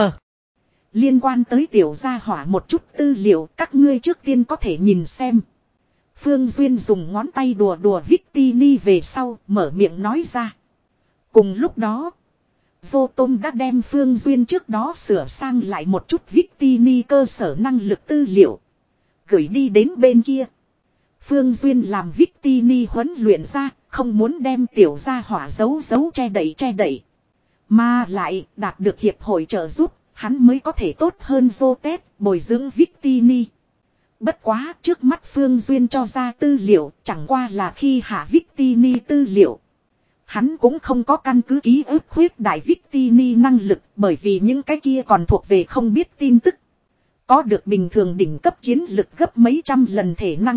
Liên quan tới tiểu gia hỏa một chút tư liệu các ngươi trước tiên có thể nhìn xem. Phương Duyên dùng ngón tay đùa đùa Victini về sau mở miệng nói ra. Cùng lúc đó, Vô Tôm đã đem Phương Duyên trước đó sửa sang lại một chút Victini cơ sở năng lực tư liệu. Gửi đi đến bên kia. Phương Duyên làm Victini huấn luyện ra, không muốn đem tiểu gia hỏa giấu giấu che đậy che đậy. Mà lại đạt được hiệp hội trợ giúp, hắn mới có thể tốt hơn vô tết bồi dưỡng Victini. Bất quá trước mắt Phương Duyên cho ra tư liệu chẳng qua là khi hạ Victini tư liệu. Hắn cũng không có căn cứ ký ức khuyết đại Victini năng lực bởi vì những cái kia còn thuộc về không biết tin tức. Có được bình thường đỉnh cấp chiến lực gấp mấy trăm lần thể năng.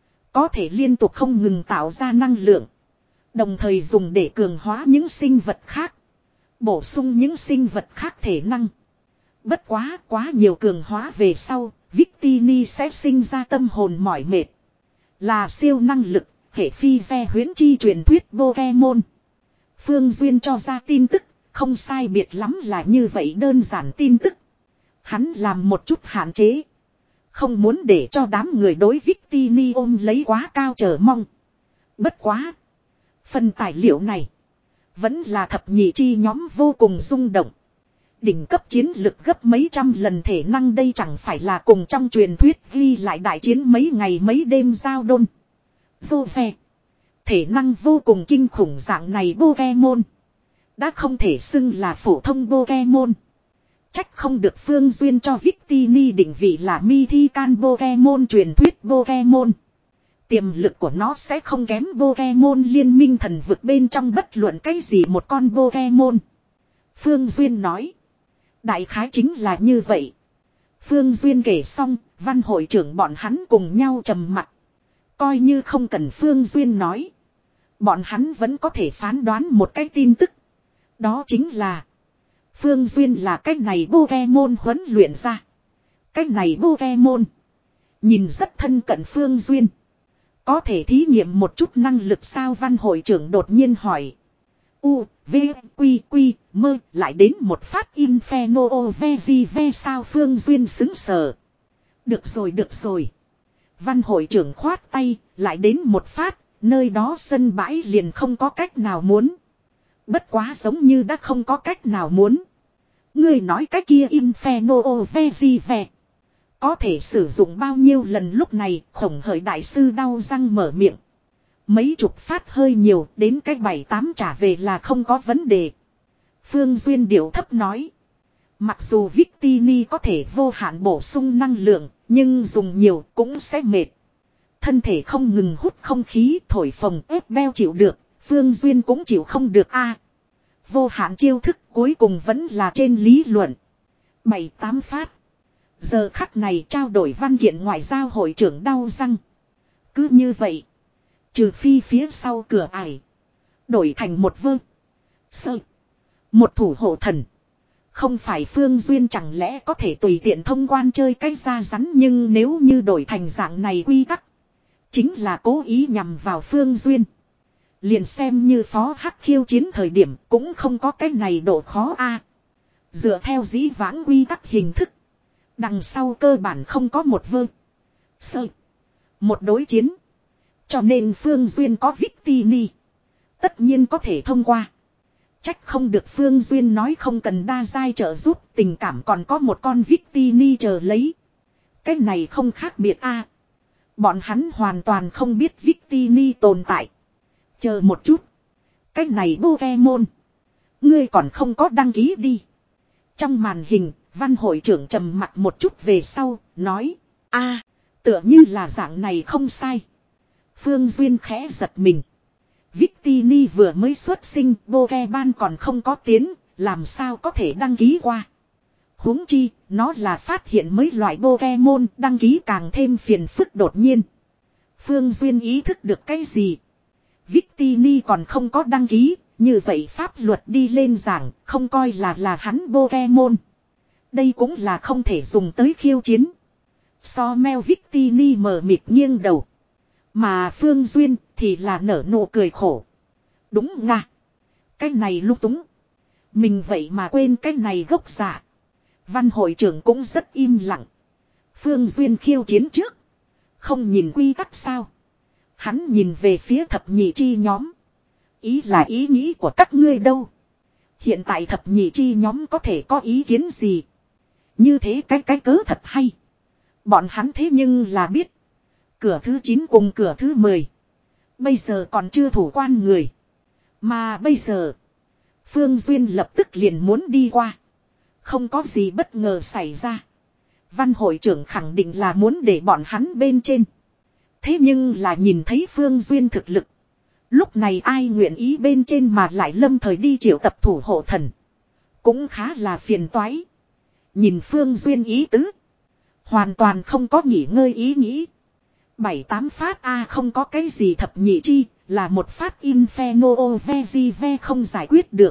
Có thể liên tục không ngừng tạo ra năng lượng. Đồng thời dùng để cường hóa những sinh vật khác. Bổ sung những sinh vật khác thể năng. Bất quá quá nhiều cường hóa về sau, Victini sẽ sinh ra tâm hồn mỏi mệt. Là siêu năng lực, hệ phi ve huyễn chi truyền thuyết Pokemon. Phương Duyên cho ra tin tức, không sai biệt lắm là như vậy đơn giản tin tức. Hắn làm một chút hạn chế. Không muốn để cho đám người đối Victini ôm lấy quá cao chờ mong. Bất quá. Phần tài liệu này. Vẫn là thập nhị chi nhóm vô cùng rung động. Đỉnh cấp chiến lực gấp mấy trăm lần thể năng đây chẳng phải là cùng trong truyền thuyết ghi lại đại chiến mấy ngày mấy đêm giao đôn. Dô ve. Thể năng vô cùng kinh khủng dạng này Pokemon. Đã không thể xưng là phổ thông Pokemon. Trách không được Phương Duyên cho Victini định vị là Mythical Pokemon truyền thuyết Pokemon. Tiềm lực của nó sẽ không kém Pokemon liên minh thần vực bên trong bất luận cái gì một con Pokemon. Phương Duyên nói. Đại khái chính là như vậy. Phương Duyên kể xong, văn hội trưởng bọn hắn cùng nhau trầm mặc. Coi như không cần Phương Duyên nói. Bọn hắn vẫn có thể phán đoán một cái tin tức. Đó chính là. Phương Duyên là cái này Pokemon huấn luyện ra. Cái này Pokemon. Nhìn rất thân cận Phương Duyên. Có thể thí nghiệm một chút năng lực sao văn hội trưởng đột nhiên hỏi. U, V, Quy, Quy, mơ lại đến một phát Inferno O V G V sao Phương Duyên xứng sờ. Được rồi được rồi. Văn hội trưởng khoát tay, lại đến một phát, nơi đó sân bãi liền không có cách nào muốn. Bất quá giống như đã không có cách nào muốn. Người nói cái kia Inferno O V G V. Có thể sử dụng bao nhiêu lần lúc này khổng hởi đại sư đau răng mở miệng. Mấy chục phát hơi nhiều đến cái bảy tám trả về là không có vấn đề. Phương Duyên điệu thấp nói. Mặc dù Victini có thể vô hạn bổ sung năng lượng, nhưng dùng nhiều cũng sẽ mệt. Thân thể không ngừng hút không khí, thổi phồng ép beo chịu được, Phương Duyên cũng chịu không được a. Vô hạn chiêu thức cuối cùng vẫn là trên lý luận. Bảy tám phát. Giờ khắc này trao đổi văn kiện ngoại giao hội trưởng đau răng. Cứ như vậy. Trừ phi phía sau cửa ải. Đổi thành một vơ. Sơ. Một thủ hộ thần. Không phải Phương Duyên chẳng lẽ có thể tùy tiện thông quan chơi cách ra rắn, nhưng nếu như đổi thành dạng này quy tắc. Chính là cố ý nhằm vào Phương Duyên. Liền xem như phó hắc khiêu chiến thời điểm cũng không có cái này độ khó a. Dựa theo dĩ vãng quy tắc hình thức. Đằng sau cơ bản không có một vơ. Sơ. Một đối chiến. Cho nên Phương Duyên có Victini. Tất nhiên có thể thông qua. Trách không được Phương Duyên nói không cần đa giai trợ giúp, tình cảm còn có một con Victini chờ lấy. Cái này không khác biệt a. Bọn hắn hoàn toàn không biết Victini tồn tại. Chờ một chút. Cái này Pokemon. Ngươi còn không có đăng ký đi. Trong màn hình, văn hội trưởng trầm mặt một chút về sau, nói. a tựa như là dạng này không sai. Phương Duyên khẽ giật mình. Victini vừa mới xuất sinh, Pokemon còn không có tiến, làm sao có thể đăng ký qua. Huống chi, nó là phát hiện mấy loại Pokemon, đăng ký càng thêm phiền phức đột nhiên. Phương Duyên ý thức được cái gì? Victini còn không có đăng ký, như vậy pháp luật đi lên giảng, không coi là là hắn Pokemon. Đây cũng là không thể dùng tới khiêu chiến. So meo Victini mờ mịt nghiêng đầu. Mà Phương Duyên thì là nở nụ cười khổ. Đúng nga. Cái này lung túng. Mình vậy mà quên cái này gốc dạ. Văn hội trưởng cũng rất im lặng. Phương Duyên khiêu chiến trước. Không nhìn quy tắc sao. Hắn nhìn về phía thập nhị chi nhóm. Ý là ý nghĩ của các ngươi đâu. Hiện tại thập nhị chi nhóm có thể có ý kiến gì. Như thế cái cái cớ thật hay. Bọn hắn thế nhưng là biết. Cửa thứ chín cùng cửa thứ mười. Bây giờ còn chưa thủ quan người. Mà bây giờ. Phương Duyên lập tức liền muốn đi qua. Không có gì bất ngờ xảy ra. Văn hội trưởng khẳng định là muốn để bọn hắn bên trên. Thế nhưng là nhìn thấy Phương Duyên thực lực. Lúc này ai nguyện ý bên trên mà lại lâm thời đi triệu tập thủ hộ thần. Cũng khá là phiền toái. Nhìn Phương Duyên ý tứ. Hoàn toàn không có nghỉ ngơi ý nghĩ. Bảy tám phát A không có cái gì thập nhị chi. Là một phát Inferno Vezive không giải quyết được.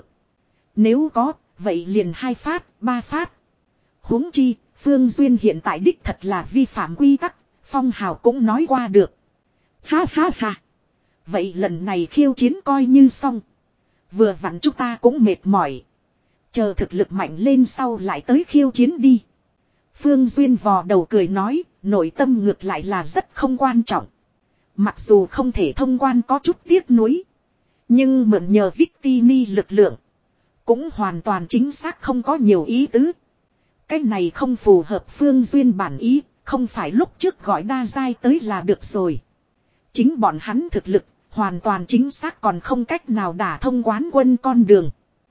Nếu có, vậy liền hai phát, ba phát. Huống chi, Phương Duyên hiện tại đích thật là vi phạm quy tắc. Phong Hào cũng nói qua được. Ha ha ha. Vậy lần này khiêu chiến coi như xong. Vừa vặn chúng ta cũng mệt mỏi. Chờ thực lực mạnh lên sau lại tới khiêu chiến đi. Phương Duyên vò đầu cười nói, nội tâm ngược lại là rất không quan trọng. Mặc dù không thể thông quan có chút tiếc nuối. Nhưng mượn nhờ Victini lực lượng. Cũng hoàn toàn chính xác không có nhiều ý tứ. Cái này không phù hợp Phương Duyên bản ý. Không phải lúc trước gọi đa giai tới là được rồi. Chính bọn hắn thực lực. Hoàn toàn chính xác còn không cách nào đả thông quán quân con đường.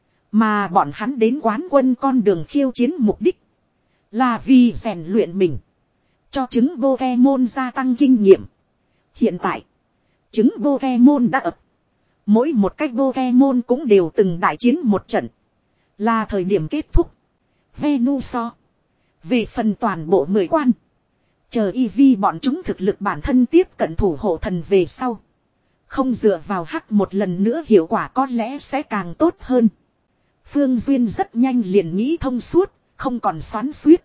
Mà bọn hắn đến quán quân con đường khiêu chiến mục đích. Là vì rèn luyện mình. Cho trứng Pokemon gia tăng kinh nghiệm. Hiện tại. Trứng Pokemon đã ập. Mỗi một cách Pokemon cũng đều từng đại chiến một trận. Là thời điểm kết thúc. Venusaur. Về phần toàn bộ mười quan. Chờ Eevee bọn chúng thực lực bản thân tiếp cận thủ hộ thần về sau. Không dựa vào hắc một lần nữa hiệu quả có lẽ sẽ càng tốt hơn. Phương Duyên rất nhanh liền nghĩ thông suốt. Không còn xoắn xuýt.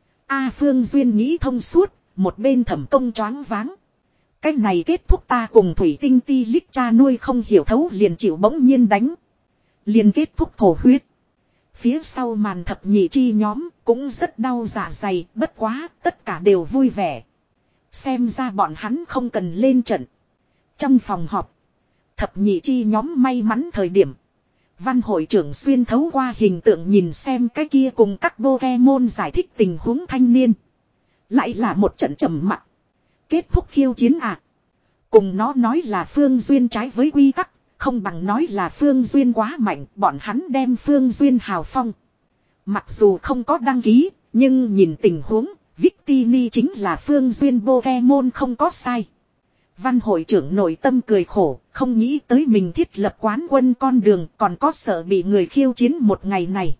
A Phương Duyên nghĩ thông suốt. Một bên thẩm công choáng váng. Cái này kết thúc ta cùng thủy tinh ti lích cha nuôi không hiểu thấu liền chịu bỗng nhiên đánh. Liền kết thúc thổ huyết. Phía sau màn thập nhị chi nhóm cũng rất đau dạ dày, bất quá tất cả đều vui vẻ. Xem ra bọn hắn không cần lên trận. Trong phòng họp, thập nhị chi nhóm may mắn thời điểm. Văn hội trưởng xuyên thấu qua hình tượng nhìn xem cái kia cùng các Pokemon giải thích tình huống thanh niên. Lại là một trận trầm mặc. Kết thúc khiêu chiến à. Cùng nó nói là Phương Duyên trái với quy tắc. Không bằng nói là Phương Duyên quá mạnh. Bọn hắn đem Phương Duyên hào phong. Mặc dù không có đăng ký, nhưng nhìn tình huống, Victini chính là Phương Duyên Pokemon không có sai. Văn hội trưởng nội tâm cười khổ, không nghĩ tới mình thiết lập quán quân con đường còn có sợ bị người khiêu chiến một ngày này.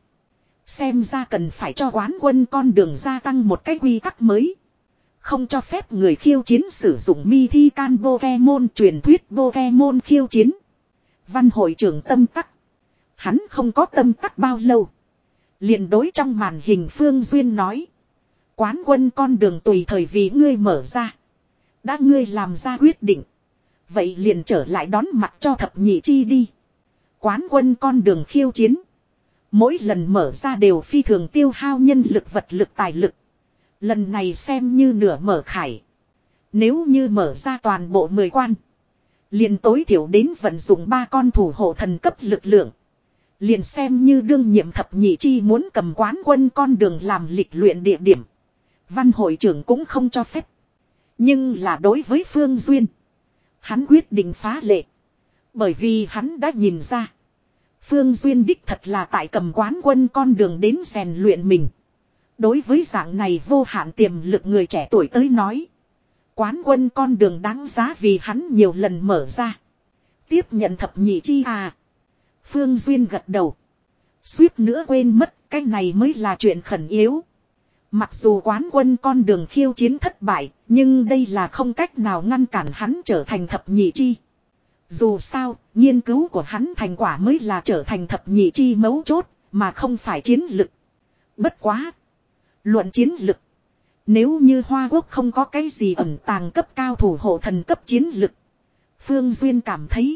Xem ra cần phải cho quán quân con đường gia tăng một cái quy tắc mới. Không cho phép người khiêu chiến sử dụng Mythical Pokemon truyền thuyết Pokemon khiêu chiến. Văn hội trưởng tâm tắc. Hắn không có tâm tắc bao lâu. Liền đối trong màn hình Phương Duyên nói. Quán quân con đường tùy thời vì ngươi mở ra. Đã ngươi làm ra quyết định. Vậy liền trở lại đón mặt cho thập nhị chi đi. Quán quân con đường khiêu chiến. Mỗi lần mở ra đều phi thường tiêu hao nhân lực vật lực tài lực. Lần này xem như nửa mở khải. Nếu như mở ra toàn bộ mười quan. Liền tối thiểu đến vận dụng ba con thủ hộ thần cấp lực lượng. Liền xem như đương nhiệm thập nhị chi muốn cầm quán quân con đường làm lịch luyện địa điểm. Văn hội trưởng cũng không cho phép. Nhưng là đối với Phương Duyên. Hắn quyết định phá lệ. Bởi vì hắn đã nhìn ra. Phương Duyên đích thật là tại cầm quán quân con đường đến rèn luyện mình. Đối với dạng này vô hạn tiềm lực người trẻ tuổi tới nói. Quán quân con đường đáng giá vì hắn nhiều lần mở ra. Tiếp nhận thập nhị chi à. Phương Duyên gật đầu. Suýt nữa quên mất cái này mới là chuyện khẩn yếu. Mặc dù quán quân con đường khiêu chiến thất bại, nhưng đây là không cách nào ngăn cản hắn trở thành thập nhị chi. Dù sao, nghiên cứu của hắn thành quả mới là trở thành thập nhị chi mấu chốt, mà không phải chiến lực. Bất quá. Luận chiến lực. Nếu như Hoa Quốc không có cái gì ẩn tàng cấp cao thủ hộ thần cấp chiến lực. Phương Duyên cảm thấy.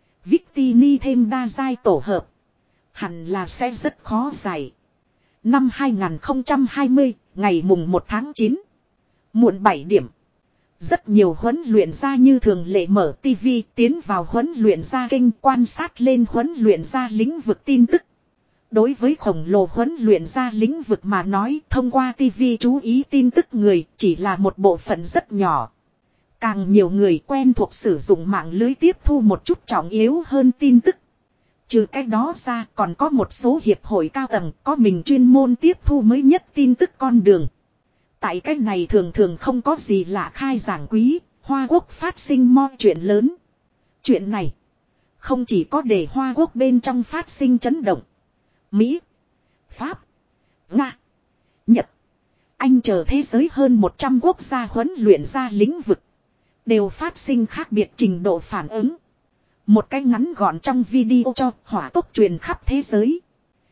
Victini thêm đa giai tổ hợp. Hẳn là sẽ rất khó giải. Năm hai không hai không, ngày mùng một tháng chín. Muộn bảy điểm. Rất nhiều huấn luyện gia như thường lệ mở tivi tiến vào huấn luyện gia kênh quan sát lên huấn luyện gia lĩnh vực tin tức. Đối với khổng lồ huấn luyện gia lĩnh vực mà nói thông qua tivi chú ý tin tức người chỉ là một bộ phận rất nhỏ. Càng nhiều người quen thuộc sử dụng mạng lưới tiếp thu một chút trọng yếu hơn tin tức. Trừ cái đó ra còn có một số hiệp hội cao tầng có mình chuyên môn tiếp thu mới nhất tin tức con đường. Tại cái này thường thường không có gì lạ khai giảng quý, Hoa Quốc phát sinh mọi chuyện lớn. Chuyện này không chỉ có để Hoa Quốc bên trong phát sinh chấn động. Mỹ, Pháp, Nga, Nhật, Anh chờ thế giới hơn một trăm quốc gia huấn luyện ra lĩnh vực. Đều phát sinh khác biệt trình độ phản ứng. Một cái ngắn gọn trong video cho hỏa tốc truyền khắp thế giới.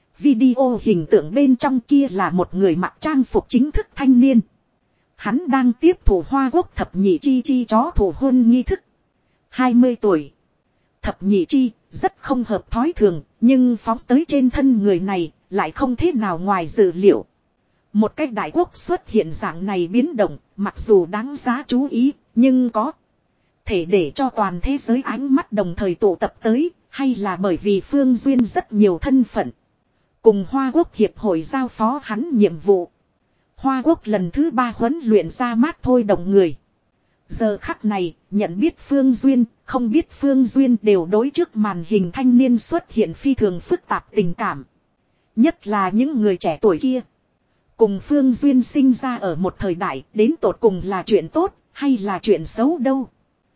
Video hình tượng bên trong kia là một người mặc trang phục chính thức thanh niên. Hắn đang tiếp thủ Hoa Quốc thập nhị chi chi chó thủ hôn nghi thức. hai mươi tuổi. Thập nhị chi rất không hợp thói thường, nhưng phóng tới trên thân người này lại không thế nào ngoài dự liệu. Một cái đại quốc xuất hiện dạng này biến động, mặc dù đáng giá chú ý, nhưng có thể để cho toàn thế giới ánh mắt đồng thời tụ tập tới, hay là bởi vì Phương Duyên rất nhiều thân phận. Cùng Hoa Quốc Hiệp hội giao phó hắn nhiệm vụ. Hoa Quốc lần thứ ba huấn luyện ra mát thôi động người. Giờ khắc này, nhận biết Phương Duyên, không biết Phương Duyên đều đối trước màn hình thanh niên xuất hiện phi thường phức tạp tình cảm. Nhất là những người trẻ tuổi kia. Cùng Phương Duyên sinh ra ở một thời đại, đến tột cùng là chuyện tốt, hay là chuyện xấu đâu.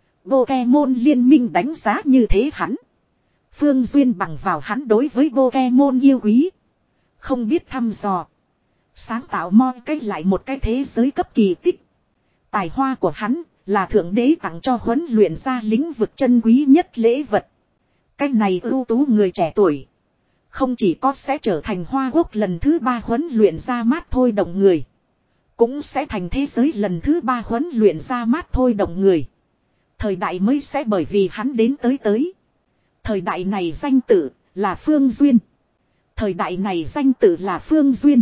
Pokemon liên minh đánh giá như thế hắn. Phương Duyên bằng vào hắn đối với Pokemon yêu quý. Không biết thăm dò. Sáng tạo moi cách lại một cái thế giới cấp kỳ tích. Tài hoa của hắn là thượng đế tặng cho huấn luyện ra lĩnh vực chân quý nhất lễ vật. Cái này ưu tú người trẻ tuổi. Không chỉ có sẽ trở thành Hoa Quốc lần thứ ba huấn luyện ra mát thôi động người. Cũng sẽ thành thế giới lần thứ ba huấn luyện ra mát thôi động người. Thời đại mới sẽ bởi vì hắn đến tới tới. Thời đại này danh tự là Phương Duyên. Thời đại này danh tự là Phương Duyên.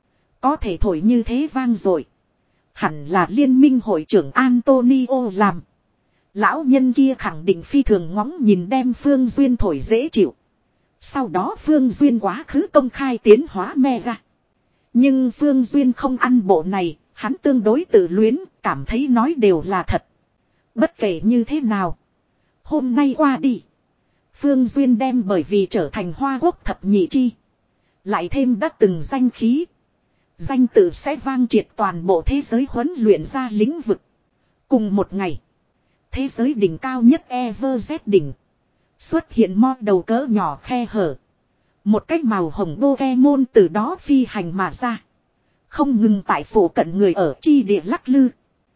Có thể thổi như thế vang dội. Hẳn là liên minh hội trưởng Antonio làm. Lão nhân kia khẳng định phi thường ngóng nhìn đem Phương Duyên thổi dễ chịu. Sau đó Phương Duyên quá khứ công khai tiến hóa mega. Nhưng Phương Duyên không ăn bộ này, hắn tương đối tự luyến, cảm thấy nói đều là thật. Bất kể như thế nào. Hôm nay qua đi. Phương Duyên đem bởi vì trở thành Hoa Quốc thập nhị chi. Lại thêm đã từng danh khí. Danh tự sẽ vang triệt toàn bộ thế giới huấn luyện ra lĩnh vực. Cùng một ngày. Thế giới đỉnh cao nhất Everest đỉnh. Xuất hiện mo đầu cỡ nhỏ khe hở. Một cái màu hồng Pokemon từ đó phi hành mà ra. Không ngừng tại phủ cận người ở chi địa lắc lư.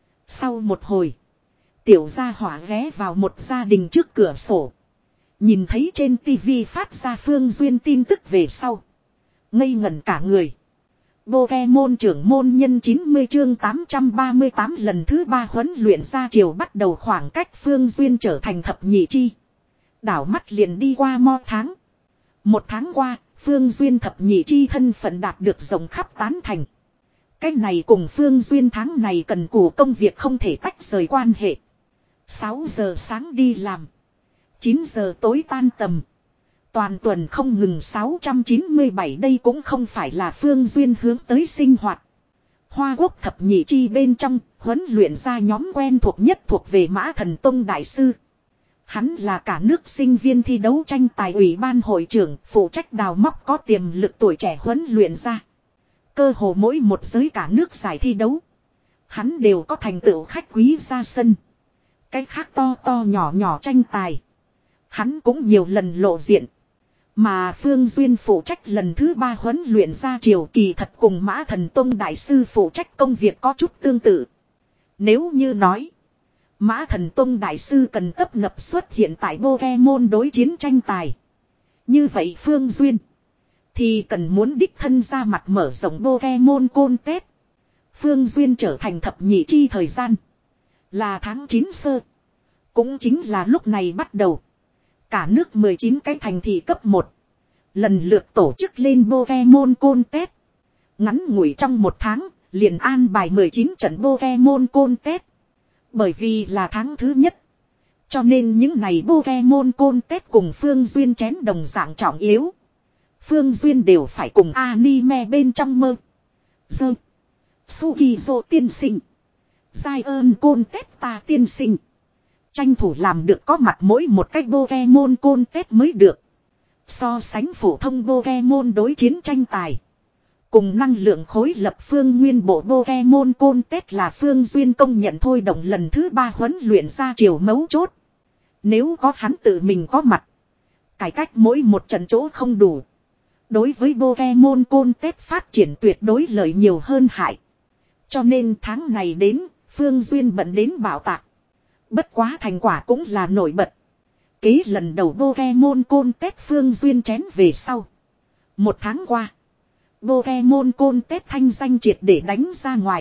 Sau một hồi. Tiểu gia hỏa ghé vào một gia đình trước cửa sổ. Nhìn thấy trên tivi phát ra Phương Duyên tin tức về sau. Ngây ngẩn cả người. Pokemon trưởng môn nhân chín mươi chương tám trăm ba mươi tám lần thứ ba huấn luyện ra chiều bắt đầu khoảng cách Phương Duyên trở thành thập nhị chi. Đảo mắt liền đi qua mo tháng. Một tháng qua, Phương Duyên thập nhị chi thân phận đạt được rộng khắp tán thành. Cái này cùng Phương Duyên tháng này cần cù công việc không thể tách rời quan hệ. sáu giờ sáng đi làm. chín giờ tối tan tầm. Toàn tuần không ngừng sáu trăm chín mươi bảy đây cũng không phải là Phương Duyên hướng tới sinh hoạt. Hoa Quốc thập nhị chi bên trong, huấn luyện ra nhóm quen thuộc nhất thuộc về Mã Thần Tông Đại Sư. Hắn là cả nước sinh viên thi đấu tranh tài ủy ban hội trưởng, phụ trách đào móc có tiềm lực tuổi trẻ huấn luyện ra. Cơ hồ mỗi một giới cả nước giải thi đấu. Hắn đều có thành tựu khách quý ra sân. Cái khác to to nhỏ nhỏ tranh tài. Hắn cũng nhiều lần lộ diện. Mà Phương Duyên phụ trách lần thứ ba huấn luyện ra triều kỳ thật cùng Mã Thần Tông Đại Sư phụ trách công việc có chút tương tự. Nếu như nói, Mã Thần Tông Đại Sư cần tấp nập xuất hiện tại Pokemon đối chiến tranh tài. Như vậy Phương Duyên thì cần muốn đích thân ra mặt mở rộng Pokemon Contest. Phương Duyên trở thành thập nhị chi thời gian là tháng chín sơ. Cũng chính là lúc này bắt đầu. Cả nước mười chín cái thành thị cấp một. Lần lượt tổ chức lên Pokemon Contest. Ngắn ngủi trong một tháng, liền an bài mười chín trận Pokemon Contest. Bởi vì là tháng thứ nhất. Cho nên những này Pokemon Contest cùng Phương Duyên chén đồng dạng trọng yếu. Phương Duyên đều phải cùng anime bên trong mơ. Dơ. Sukizo tiên sinh. Zion Contest ta tiên sinh. Tranh thủ làm được có mặt mỗi một cách Pokemon Contest mới được. So sánh phổ thông Pokemon đối chiến tranh tài. Cùng năng lượng khối lập phương nguyên bộ Pokemon Contest là Phương Duyên công nhận thôi động lần thứ ba huấn luyện ra chiều mấu chốt. Nếu có hắn tự mình có mặt. Cải cách mỗi một trận chỗ không đủ. Đối với Pokemon Contest phát triển tuyệt đối lợi nhiều hơn hại. Cho nên tháng này đến, Phương Duyên bận đến bảo tạc. Bất quá thành quả cũng là nổi bật. Kế lần đầu Pokemon Contest Phương Duyên chén về sau. Một tháng qua, Pokemon Contest thanh danh triệt để đánh ra ngoài.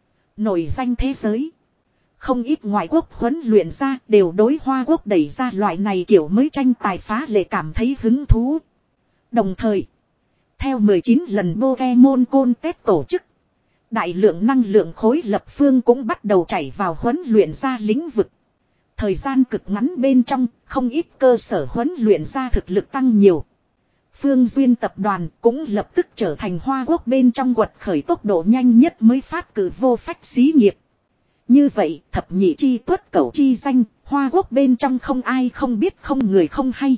Nổi danh thế giới. Không ít ngoại quốc huấn luyện ra đều đối Hoa Quốc đẩy ra loại này kiểu mới tranh tài phá lệ cảm thấy hứng thú. Đồng thời, theo mười chín lần Pokemon Contest tổ chức, đại lượng năng lượng khối lập phương cũng bắt đầu chảy vào huấn luyện ra lĩnh vực. Thời gian cực ngắn bên trong, không ít cơ sở huấn luyện ra thực lực tăng nhiều. Phương Duyên tập đoàn cũng lập tức trở thành Hoa Quốc bên trong quật khởi tốc độ nhanh nhất mới phát cử vô phách xí nghiệp. Như vậy, thập nhị chi tuất cẩu chi danh, Hoa Quốc bên trong không ai không biết không người không hay.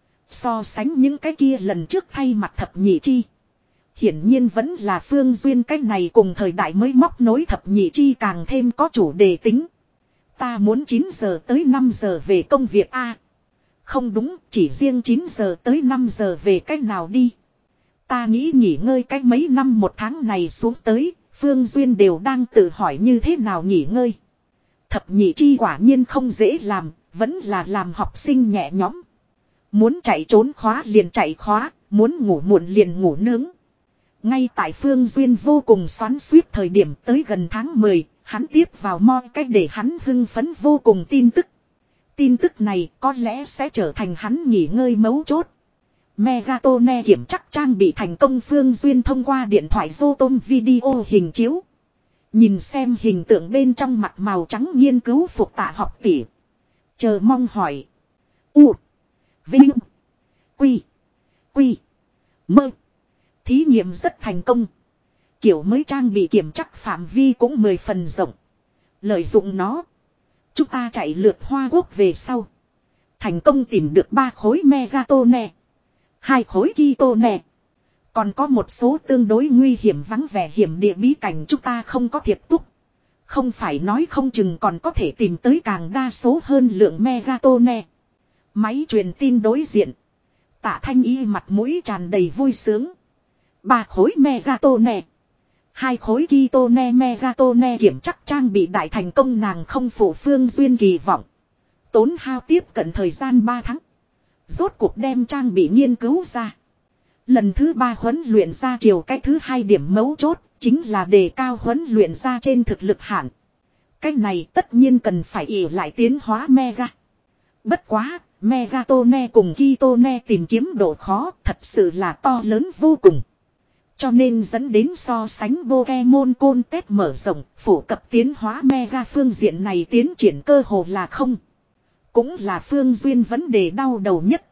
So sánh những cái kia lần trước thay mặt thập nhị chi. Hiển nhiên vẫn là Phương Duyên cái này cùng thời đại mới móc nối thập nhị chi càng thêm có chủ đề tính. Ta muốn chín giờ tới năm giờ về công việc A. Không đúng, chỉ riêng chín giờ tới năm giờ về cách nào đi. Ta nghĩ nghỉ ngơi cách mấy năm một tháng này xuống tới, Phương Duyên đều đang tự hỏi như thế nào nghỉ ngơi. Thập nhị chi quả nhiên không dễ làm, vẫn là làm học sinh nhẹ nhõm. Muốn chạy trốn khóa liền chạy khóa, muốn ngủ muộn liền ngủ nướng. Ngay tại Phương Duyên vô cùng xoắn xuýt thời điểm tới gần tháng mười, hắn tiếp vào mo cách để hắn hưng phấn vô cùng tin tức. Tin tức này có lẽ sẽ trở thành hắn nghỉ ngơi mấu chốt. Megatone kiểm chắc trang bị thành công. Phương Duyên thông qua điện thoại Zotom video hình chiếu. Nhìn xem hình tượng bên trong mặt màu trắng nghiên cứu phục tạ học tỷ. Chờ mong hỏi. U. Vinh. Quy. Quy. Mơ. Thí nghiệm rất thành công. Kiểu mới trang bị kiểm chắc phạm vi cũng mười phần rộng. Lợi dụng nó. Chúng ta chạy lượt Hoa Quốc về sau. Thành công tìm được ba khối Megatone. Hai khối Kitone. Còn có một số tương đối nguy hiểm vắng vẻ hiểm địa bí cảnh chúng ta không có thiệp túc. Không phải nói không chừng còn có thể tìm tới càng đa số hơn lượng megatone. Máy truyền tin đối diện. Tạ Thanh Y mặt mũi tràn đầy vui sướng. Ba khối megatone. Hai khối kitone megatone kiểm chắc trang bị đại thành công nàng không phụ Phương Duyên kỳ vọng. Tốn hao tiếp cận thời gian ba tháng. Rốt cuộc đem trang bị nghiên cứu ra. Lần thứ ba huấn luyện ra chiều cái thứ hai điểm mấu chốt. Chính là đề cao huấn luyện ra trên thực lực hạn. Cái này tất nhiên cần phải ỉ lại tiến hóa mega. Bất quá, megatone cùng kitone tìm kiếm độ khó thật sự là to lớn vô cùng. Cho nên dẫn đến so sánh Pokemon Contest mở rộng, phổ cập tiến hóa mega phương diện này tiến triển cơ hồ là không. Cũng là Phương Duyên vấn đề đau đầu nhất.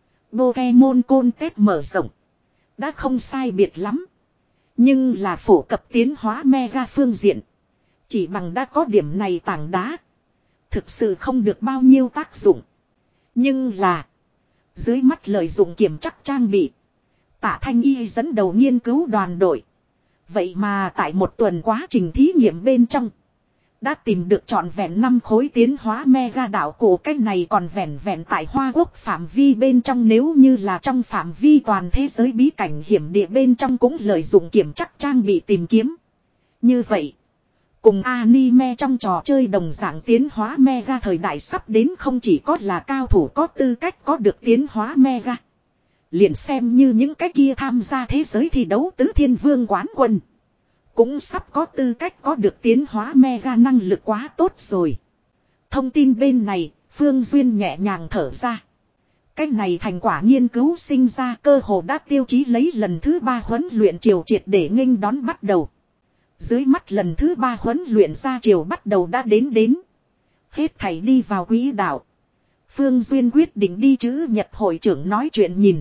Pokemon Contest mở rộng. Đã không sai biệt lắm. Nhưng là phổ cập tiến hóa mega phương diện. Chỉ bằng đã có điểm này tảng đá. Thực sự không được bao nhiêu tác dụng. Nhưng là. Dưới mắt lợi dụng kiểm chắc trang bị. Tạ Thanh Y dẫn đầu nghiên cứu đoàn đội. Vậy mà tại một tuần quá trình thí nghiệm bên trong. Đã tìm được trọn vẹn năm khối tiến hóa mega đạo cổ cách này còn vẹn vẹn tại Hoa Quốc phạm vi bên trong nếu như là trong phạm vi toàn thế giới bí cảnh hiểm địa bên trong cũng lợi dụng kiểm chắc trang bị tìm kiếm. Như vậy, cùng anime trong trò chơi đồng dạng tiến hóa mega thời đại sắp đến không chỉ có là cao thủ có tư cách có được tiến hóa mega. Liền xem như những cái kia tham gia thế giới thi đấu tứ thiên vương quán quân. Cũng sắp có tư cách có được tiến hóa mega năng lực quá tốt rồi. Thông tin bên này, Phương Duyên nhẹ nhàng thở ra. Cái này thành quả nghiên cứu sinh ra cơ hồ đã tiêu chí lấy lần thứ ba huấn luyện triều triệt để nghênh đón bắt đầu. Dưới mắt lần thứ ba huấn luyện ra triều bắt đầu đã đến đến. Hết thảy đi vào quỹ đạo. Phương Duyên quyết định đi chữ Nhật hội trưởng nói chuyện nhìn.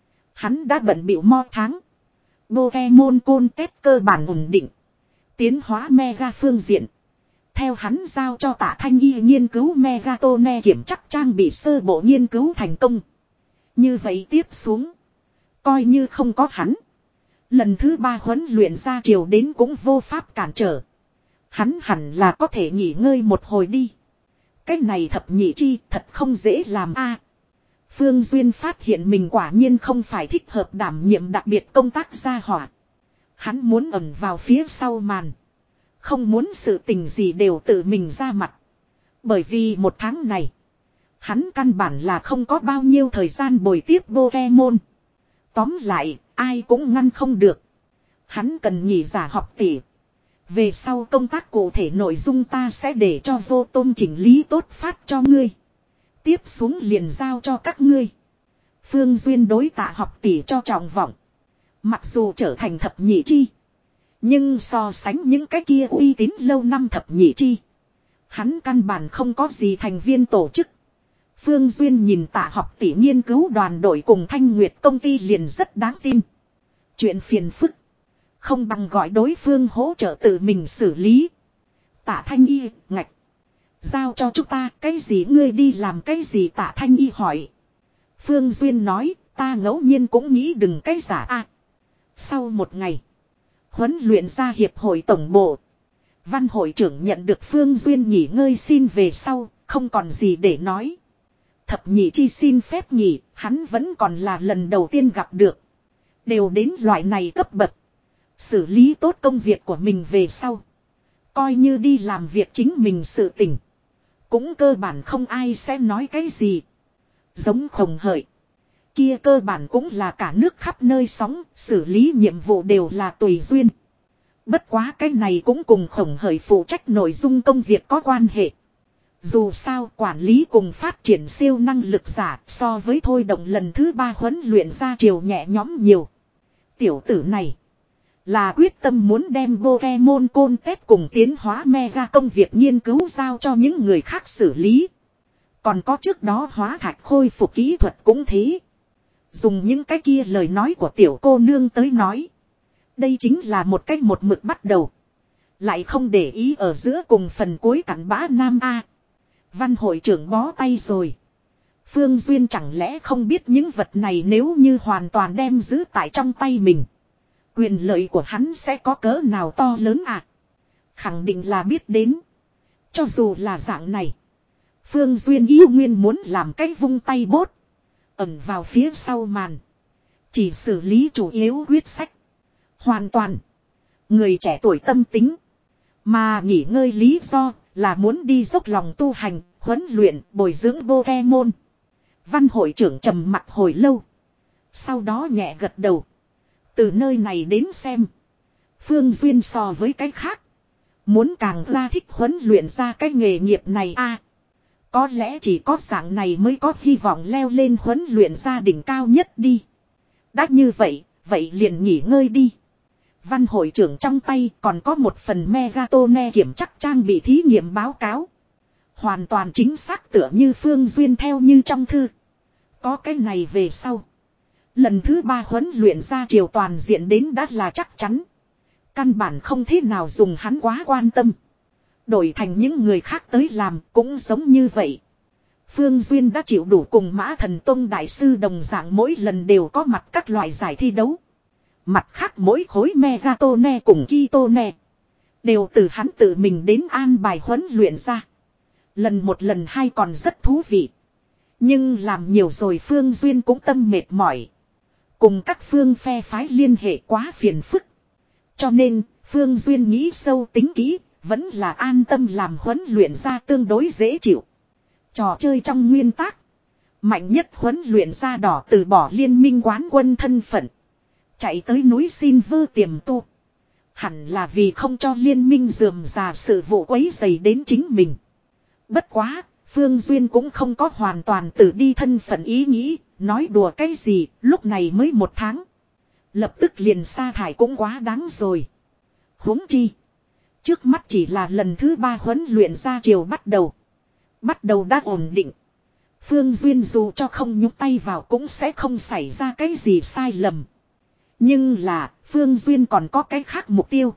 Hắn đã bận bịu mo tháng. Pokemon Contest cơ bản ổn định. Tiến hóa mega phương diện. Theo hắn giao cho Tạ Thanh Y nghiên cứu Megatone kiểm chắc trang bị sơ bộ nghiên cứu thành công. Như vậy tiếp xuống. Coi như không có hắn. Lần thứ ba huấn luyện ra chiều đến cũng vô pháp cản trở. Hắn hẳn là có thể nghỉ ngơi một hồi đi. Cái này thập nhị chi thật không dễ làm a. Phương Duyên phát hiện mình quả nhiên không phải thích hợp đảm nhiệm đặc biệt công tác gia hỏa. Hắn muốn ẩn vào phía sau màn. Không muốn sự tình gì đều tự mình ra mặt. Bởi vì một tháng này. Hắn căn bản là không có bao nhiêu thời gian bồi tiếp Pokemon. Tóm lại, ai cũng ngăn không được. Hắn cần nghỉ giả học tỷ. Về sau công tác cụ thể nội dung ta sẽ để cho vô tôm chỉnh lý tốt phát cho ngươi. Tiếp xuống liền giao cho các ngươi. Phương Duyên đối Tạ học tỷ cho trọng vọng. Mặc dù trở thành thập nhị chi. Nhưng so sánh những cái kia uy tín lâu năm thập nhị chi. Hắn căn bản không có gì thành viên tổ chức. Phương Duyên nhìn Tạ học tỷ nghiên cứu đoàn đội cùng Thanh Nguyệt công ty liền rất đáng tin. Chuyện phiền phức. Không bằng gọi đối phương hỗ trợ tự mình xử lý. Tạ Thanh Y, ngạch. Giao cho chúng ta, cái gì ngươi đi làm cái gì Tạ Thanh Y hỏi. Phương Duyên nói, ta ngẫu nhiên cũng nghĩ đừng cái giả a. À, sau một ngày, huấn luyện ra hiệp hội tổng bộ. Văn hội trưởng nhận được Phương Duyên nghỉ ngơi xin về sau, không còn gì để nói. Thập nhị chi xin phép nghỉ, hắn vẫn còn là lần đầu tiên gặp được. Đều đến loại này cấp bậc. Xử lý tốt công việc của mình về sau. Coi như đi làm việc chính mình sự tỉnh. Cũng cơ bản không ai sẽ nói cái gì. Giống Khổng Hợi. Kia cơ bản cũng là cả nước khắp nơi sóng, xử lý nhiệm vụ đều là tùy duyên. Bất quá cái này cũng cùng Khổng Hợi phụ trách nội dung công việc có quan hệ. Dù sao quản lý cùng phát triển siêu năng lực giả so với thôi động lần thứ ba huấn luyện ra chiều nhẹ nhõm nhiều. Tiểu tử này là quyết tâm muốn đem Pokemon Contest cùng tiến hóa mega công việc nghiên cứu giao cho những người khác xử lý. Còn có trước đó hóa thạch khôi phục kỹ thuật cũng thế. Dùng những cái kia lời nói của tiểu cô nương tới nói. Đây chính là một cách một mực bắt đầu. Lại không để ý ở giữa cùng phần cuối cặn bã nam A. Văn hội trưởng bó tay rồi. Phương Duyên chẳng lẽ không biết những vật này nếu như hoàn toàn đem giữ tại trong tay mình. Quyền lợi của hắn sẽ có cỡ nào to lớn à? Khẳng định là biết đến. Cho dù là dạng này. Phương Duyên yêu nguyên muốn làm cái vung tay bốt. Ẩn vào phía sau màn. Chỉ xử lý chủ yếu quyết sách. Hoàn toàn. Người trẻ tuổi tâm tính. Mà nghỉ ngơi lý do là muốn đi dốc lòng tu hành, huấn luyện, bồi dưỡng Pokemon. Văn hội trưởng trầm mặc hồi lâu. Sau đó nhẹ gật đầu. Từ nơi này đến xem. Phương Duyên so với cái khác. Muốn càng ra thích huấn luyện ra cái nghề nghiệp này a. Có lẽ chỉ có dạng này mới có hy vọng leo lên huấn luyện ra đỉnh cao nhất đi. Đã như vậy, vậy liền nghỉ ngơi đi. Văn hội trưởng trong tay còn có một phần Megatone kiểm chắc trang bị thí nghiệm báo cáo. Hoàn toàn chính xác tựa như Phương Duyên theo như trong thư. Có cái này về sau. Lần thứ ba huấn luyện ra triều toàn diện đến đã là chắc chắn. Căn bản không thế nào dùng hắn quá quan tâm. Đổi thành những người khác tới làm cũng giống như vậy. Phương Duyên đã chịu đủ cùng Mã Thần Tông Đại sư đồng dạng mỗi lần đều có mặt các loại giải thi đấu. Mặt khác mỗi khối Megatone cùng Kitone. Đều từ hắn tự mình đến an bài huấn luyện ra. Lần một lần hai còn rất thú vị. Nhưng làm nhiều rồi Phương Duyên cũng tâm mệt mỏi. Cùng các phương phe phái liên hệ quá phiền phức. Cho nên, Phương Duyên nghĩ sâu tính kỹ, vẫn là an tâm làm huấn luyện ra tương đối dễ chịu. Trò chơi trong nguyên tắc. Mạnh nhất huấn luyện ra đỏ từ bỏ liên minh quán quân thân phận. Chạy tới núi xin vơ tiềm tu. Hẳn là vì không cho liên minh dườm già sự vụ quấy dày đến chính mình. Bất quá, Phương Duyên cũng không có hoàn toàn từ đi thân phận ý nghĩ, nói đùa cái gì, lúc này mới một tháng. Lập tức liền sa thải cũng quá đáng rồi. Huống chi. Trước mắt chỉ là lần thứ ba huấn luyện ra chiều bắt đầu. Bắt đầu đã ổn định. Phương Duyên dù cho không nhúc tay vào cũng sẽ không xảy ra cái gì sai lầm. Nhưng là, Phương Duyên còn có cái khác mục tiêu.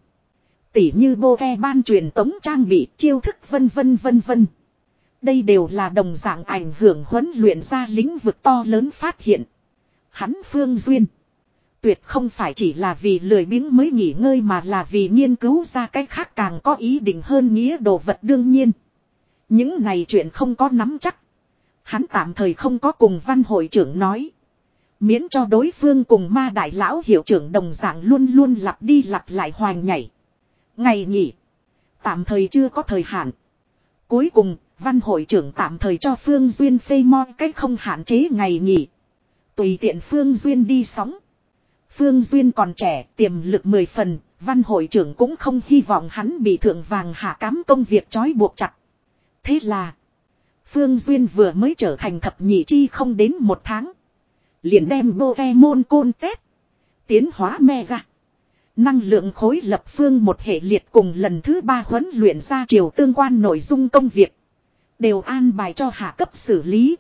Tỉ như bô ke ban truyền tống trang bị chiêu thức vân vân vân vân. Đây đều là đồng dạng ảnh hưởng huấn luyện ra lĩnh vực to lớn phát hiện. Hắn Phương Duyên. Tuyệt không phải chỉ là vì lười biếng mới nghỉ ngơi mà là vì nghiên cứu ra cái khác càng có ý định hơn nghĩa đồ vật đương nhiên. Những này chuyện không có nắm chắc. Hắn tạm thời không có cùng văn hội trưởng nói. Miễn cho đối phương cùng ma đại lão hiệu trưởng đồng dạng luôn luôn lặp đi lặp lại hoành nhảy. Ngày nghỉ. Tạm thời chưa có thời hạn. Cuối cùng, văn hội trưởng tạm thời cho Phương Duyên phê mo cách không hạn chế ngày nghỉ. Tùy tiện Phương Duyên đi sóng. Phương Duyên còn trẻ, tiềm lực mười phần, văn hội trưởng cũng không hy vọng hắn bị thượng vàng hạ cám công việc trói buộc chặt. Thế là, Phương Duyên vừa mới trở thành thập nhị chi không đến một tháng. Liền đem Pokemon Contest, tiến hóa Mega, năng lượng khối lập phương một hệ liệt cùng lần thứ ba huấn luyện ra chiều tương quan nội dung công việc. Đều an bài cho hạ cấp xử lý.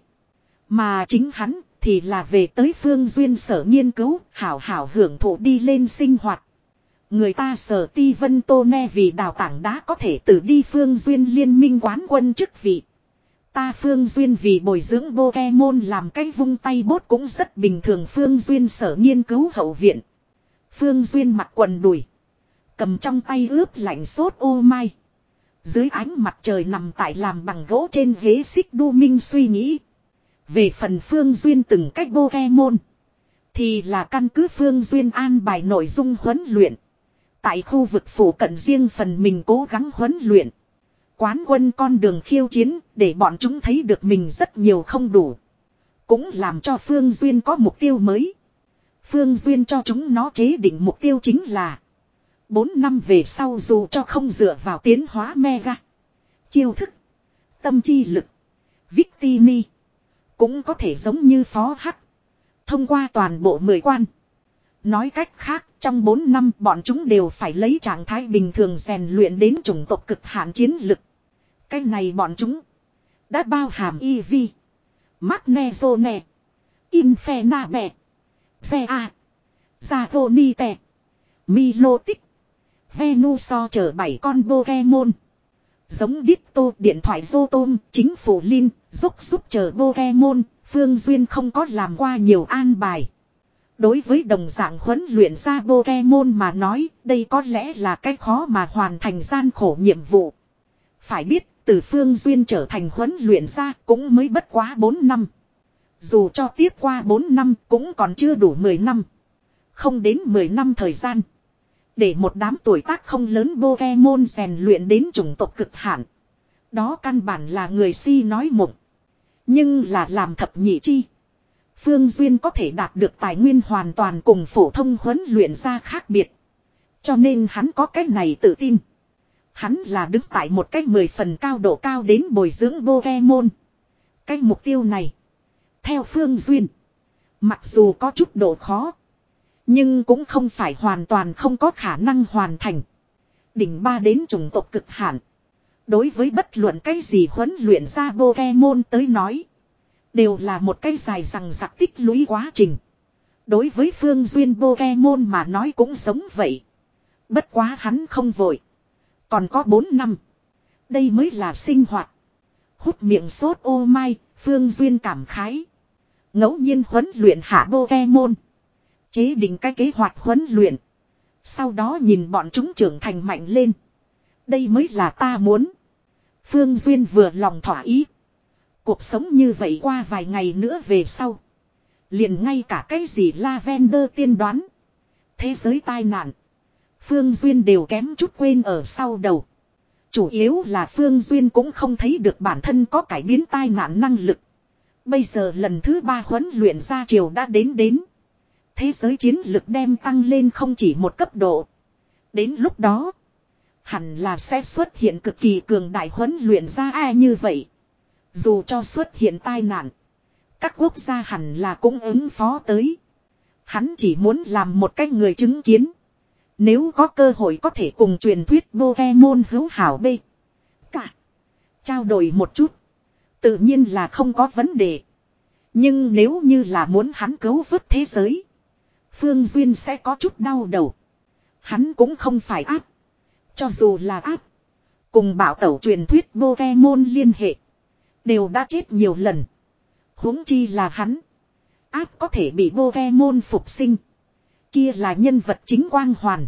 Mà chính hắn thì là về tới Phương Duyên sở nghiên cứu, hảo hảo hưởng thụ đi lên sinh hoạt. Người ta sở ti vân tô ne vì đào tảng đá có thể tự đi Phương Duyên liên minh quán quân chức vị. Ta Phương Duyên vì bồi dưỡng Pokemon làm cái vung tay bốt cũng rất bình thường. Phương Duyên sở nghiên cứu hậu viện. Phương Duyên mặc quần đùi. Cầm trong tay ướp lạnh sốt ô mai. Dưới ánh mặt trời nằm tại làm bằng gỗ trên ghế xích đu minh suy nghĩ. Về phần Phương Duyên từng cách Pokemon. Thì là căn cứ Phương Duyên an bài nội dung huấn luyện. Tại khu vực phủ cận riêng phần mình cố gắng huấn luyện. Quán quân con đường khiêu chiến để bọn chúng thấy được mình rất nhiều không đủ. Cũng làm cho Phương Duyên có mục tiêu mới. Phương Duyên cho chúng nó chế định mục tiêu chính là bốn năm về sau dù cho không dựa vào tiến hóa Mega, chiêu thức, tâm chi lực, Victini, cũng có thể giống như Phó Hắc, thông qua toàn bộ mười quan. Nói cách khác, trong bốn năm bọn chúng đều phải lấy trạng thái bình thường rèn luyện đến chủng tộc cực hạn chiến lực. Cái này bọn chúng đã bao hàm Eevee, Magnezone, Infernape, Zea, Zagonite, Milotic, Venusaur chở bảy con Pokemon. Giống Ditto, điện thoại Zotom, chính phủ Lin, giúp giúp chờ Pokemon, Phương Duyên không có làm qua nhiều an bài. Đối với đồng dạng huấn luyện ra Pokemon mà nói, đây có lẽ là cái khó mà hoàn thành gian khổ nhiệm vụ. Phải biết, từ Phương Duyên trở thành huấn luyện ra cũng mới bất quá bốn năm. Dù cho tiếp qua bốn năm cũng còn chưa đủ mười năm. Không đến mười năm thời gian. Để một đám tuổi tác không lớn Pokemon rèn luyện đến chủng tộc cực hạn. Đó căn bản là người si nói mộng. Nhưng là làm thập nhị chi. Phương Duyên có thể đạt được tài nguyên hoàn toàn cùng phổ thông huấn luyện ra khác biệt. Cho nên hắn có cái này tự tin. Hắn là đứng tại một cách mười phần cao độ cao đến bồi dưỡng Pokemon. Cái mục tiêu này. Theo Phương Duyên. Mặc dù có chút độ khó. Nhưng cũng không phải hoàn toàn không có khả năng hoàn thành. Đỉnh ba đến chủng tộc cực hạn. Đối với bất luận cái gì huấn luyện ra Pokemon tới nói. Đều là một cái dài rằng rạc tích lũy quá trình. Đối với Phương Duyên Pokemon mà nói cũng giống vậy. Bất quá hắn không vội. Còn có bốn năm. Đây mới là sinh hoạt. Hút miệng sốt ô mai, Phương Duyên cảm khái. Ngẫu nhiên huấn luyện hạ Pokemon. Chế định cái kế hoạch huấn luyện. Sau đó nhìn bọn chúng trưởng thành mạnh lên. Đây mới là ta muốn. Phương Duyên vừa lòng thỏa ý. Cuộc sống như vậy qua vài ngày nữa về sau. Liền ngay cả cái gì Lavender tiên đoán. Thế giới tai nạn. Phương Duyên đều kém chút quên ở sau đầu. Chủ yếu là Phương Duyên cũng không thấy được bản thân có cải biến tai nạn năng lực. Bây giờ lần thứ ba huấn luyện ra chiều đã đến đến. Thế giới chiến lực đem tăng lên không chỉ một cấp độ. Đến lúc đó. Hẳn là sẽ xuất hiện cực kỳ cường đại huấn luyện ra ai như vậy. Dù cho xuất hiện tai nạn. Các quốc gia hẳn là cũng ứng phó tới. Hắn chỉ muốn làm một cái người chứng kiến. Nếu có cơ hội có thể cùng truyền thuyết Pokemon hữu hảo B. Cả. Trao đổi một chút. Tự nhiên là không có vấn đề. Nhưng nếu như là muốn hắn cứu vớt thế giới. Phương Duyên sẽ có chút đau đầu. Hắn cũng không phải áp. Cho dù là áp. Cùng bảo tẩu truyền thuyết Pokemon liên hệ. Đều đã chết nhiều lần. Huống chi là hắn. Áp có thể bị Pokemon phục sinh. Kia là nhân vật chính quang hoàn.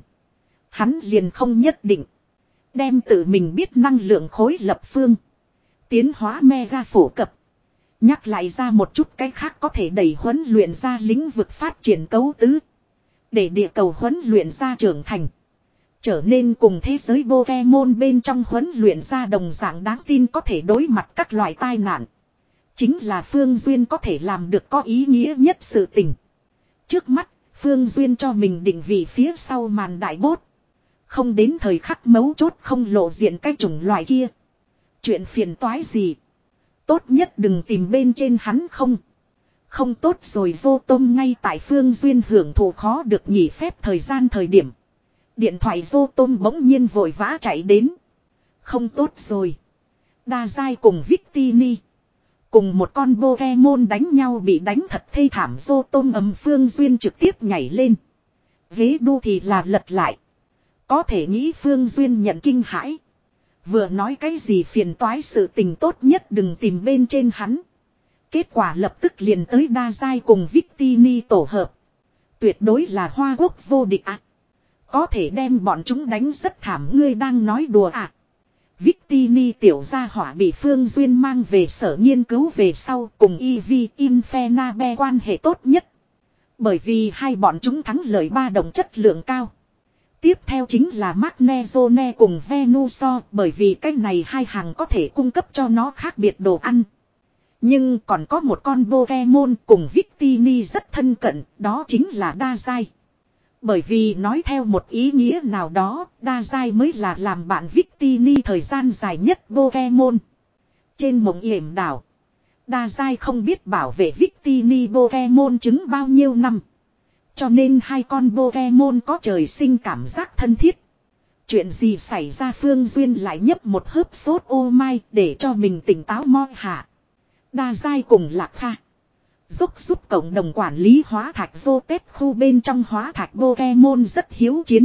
Hắn liền không nhất định. Đem tự mình biết năng lượng khối lập phương. Tiến hóa mega phổ cập. Nhắc lại ra một chút cái khác có thể đẩy huấn luyện ra lĩnh vực phát triển cấu tứ. Để địa cầu huấn luyện ra trưởng thành. Trở nên cùng thế giới Pokemon bên trong huấn luyện ra đồng dạng đáng tin có thể đối mặt các loại tai nạn. Chính là Phương Duyên có thể làm được có ý nghĩa nhất sự tình. Trước mắt, Phương Duyên cho mình định vị phía sau màn đại bốt. Không đến thời khắc mấu chốt không lộ diện cái chủng loại kia. Chuyện phiền toái gì. Tốt nhất đừng tìm bên trên hắn không. Không tốt rồi vô tôm ngay tại Phương Duyên hưởng thụ khó được nghỉ phép thời gian thời điểm. Điện thoại vô tôm bỗng nhiên vội vã chạy đến. Không tốt rồi. Đa Giai cùng Victini. Cùng một con Pokemon đánh nhau bị đánh thật thê thảm vô tôm ầm Phương Duyên trực tiếp nhảy lên. Ghế đu thì là lật lại. Có thể nghĩ Phương Duyên nhận kinh hãi. Vừa nói cái gì phiền toái sự tình tốt nhất đừng tìm bên trên hắn. Kết quả lập tức liền tới Đa Giai cùng Victini tổ hợp. Tuyệt đối là hoa quốc vô địch ạ. À. Có thể đem bọn chúng đánh rất thảm ngươi đang nói đùa ạ. À. Victini tiểu gia hỏa bị Phương Duyên mang về sở nghiên cứu về sau cùng Eevee Infernape quan hệ tốt nhất. Bởi vì hai bọn chúng thắng lợi ba đồng chất lượng cao. Tiếp theo chính là Magnezone cùng Venusaur bởi vì cái này hai hàng có thể cung cấp cho nó khác biệt đồ ăn. Nhưng còn có một con Pokemon cùng Victini rất thân cận, đó chính là Đa Giai. Bởi vì nói theo một ý nghĩa nào đó, Đa Giai mới là làm bạn Victini thời gian dài nhất Pokemon. Trên mộng yểm đảo, Đa Giai không biết bảo vệ Victini Pokemon trứng bao nhiêu năm. Cho nên hai con Pokemon có trời sinh cảm giác thân thiết. Chuyện gì xảy ra Phương Duyên lại nhấp một hớp sốt ô mai để cho mình tỉnh táo moi hạ. Đa Giai cùng Lạc Kha. Giúp giúp cộng đồng quản lý hóa thạch vô tết khu bên trong hóa thạch Pokemon rất hiếu chiến.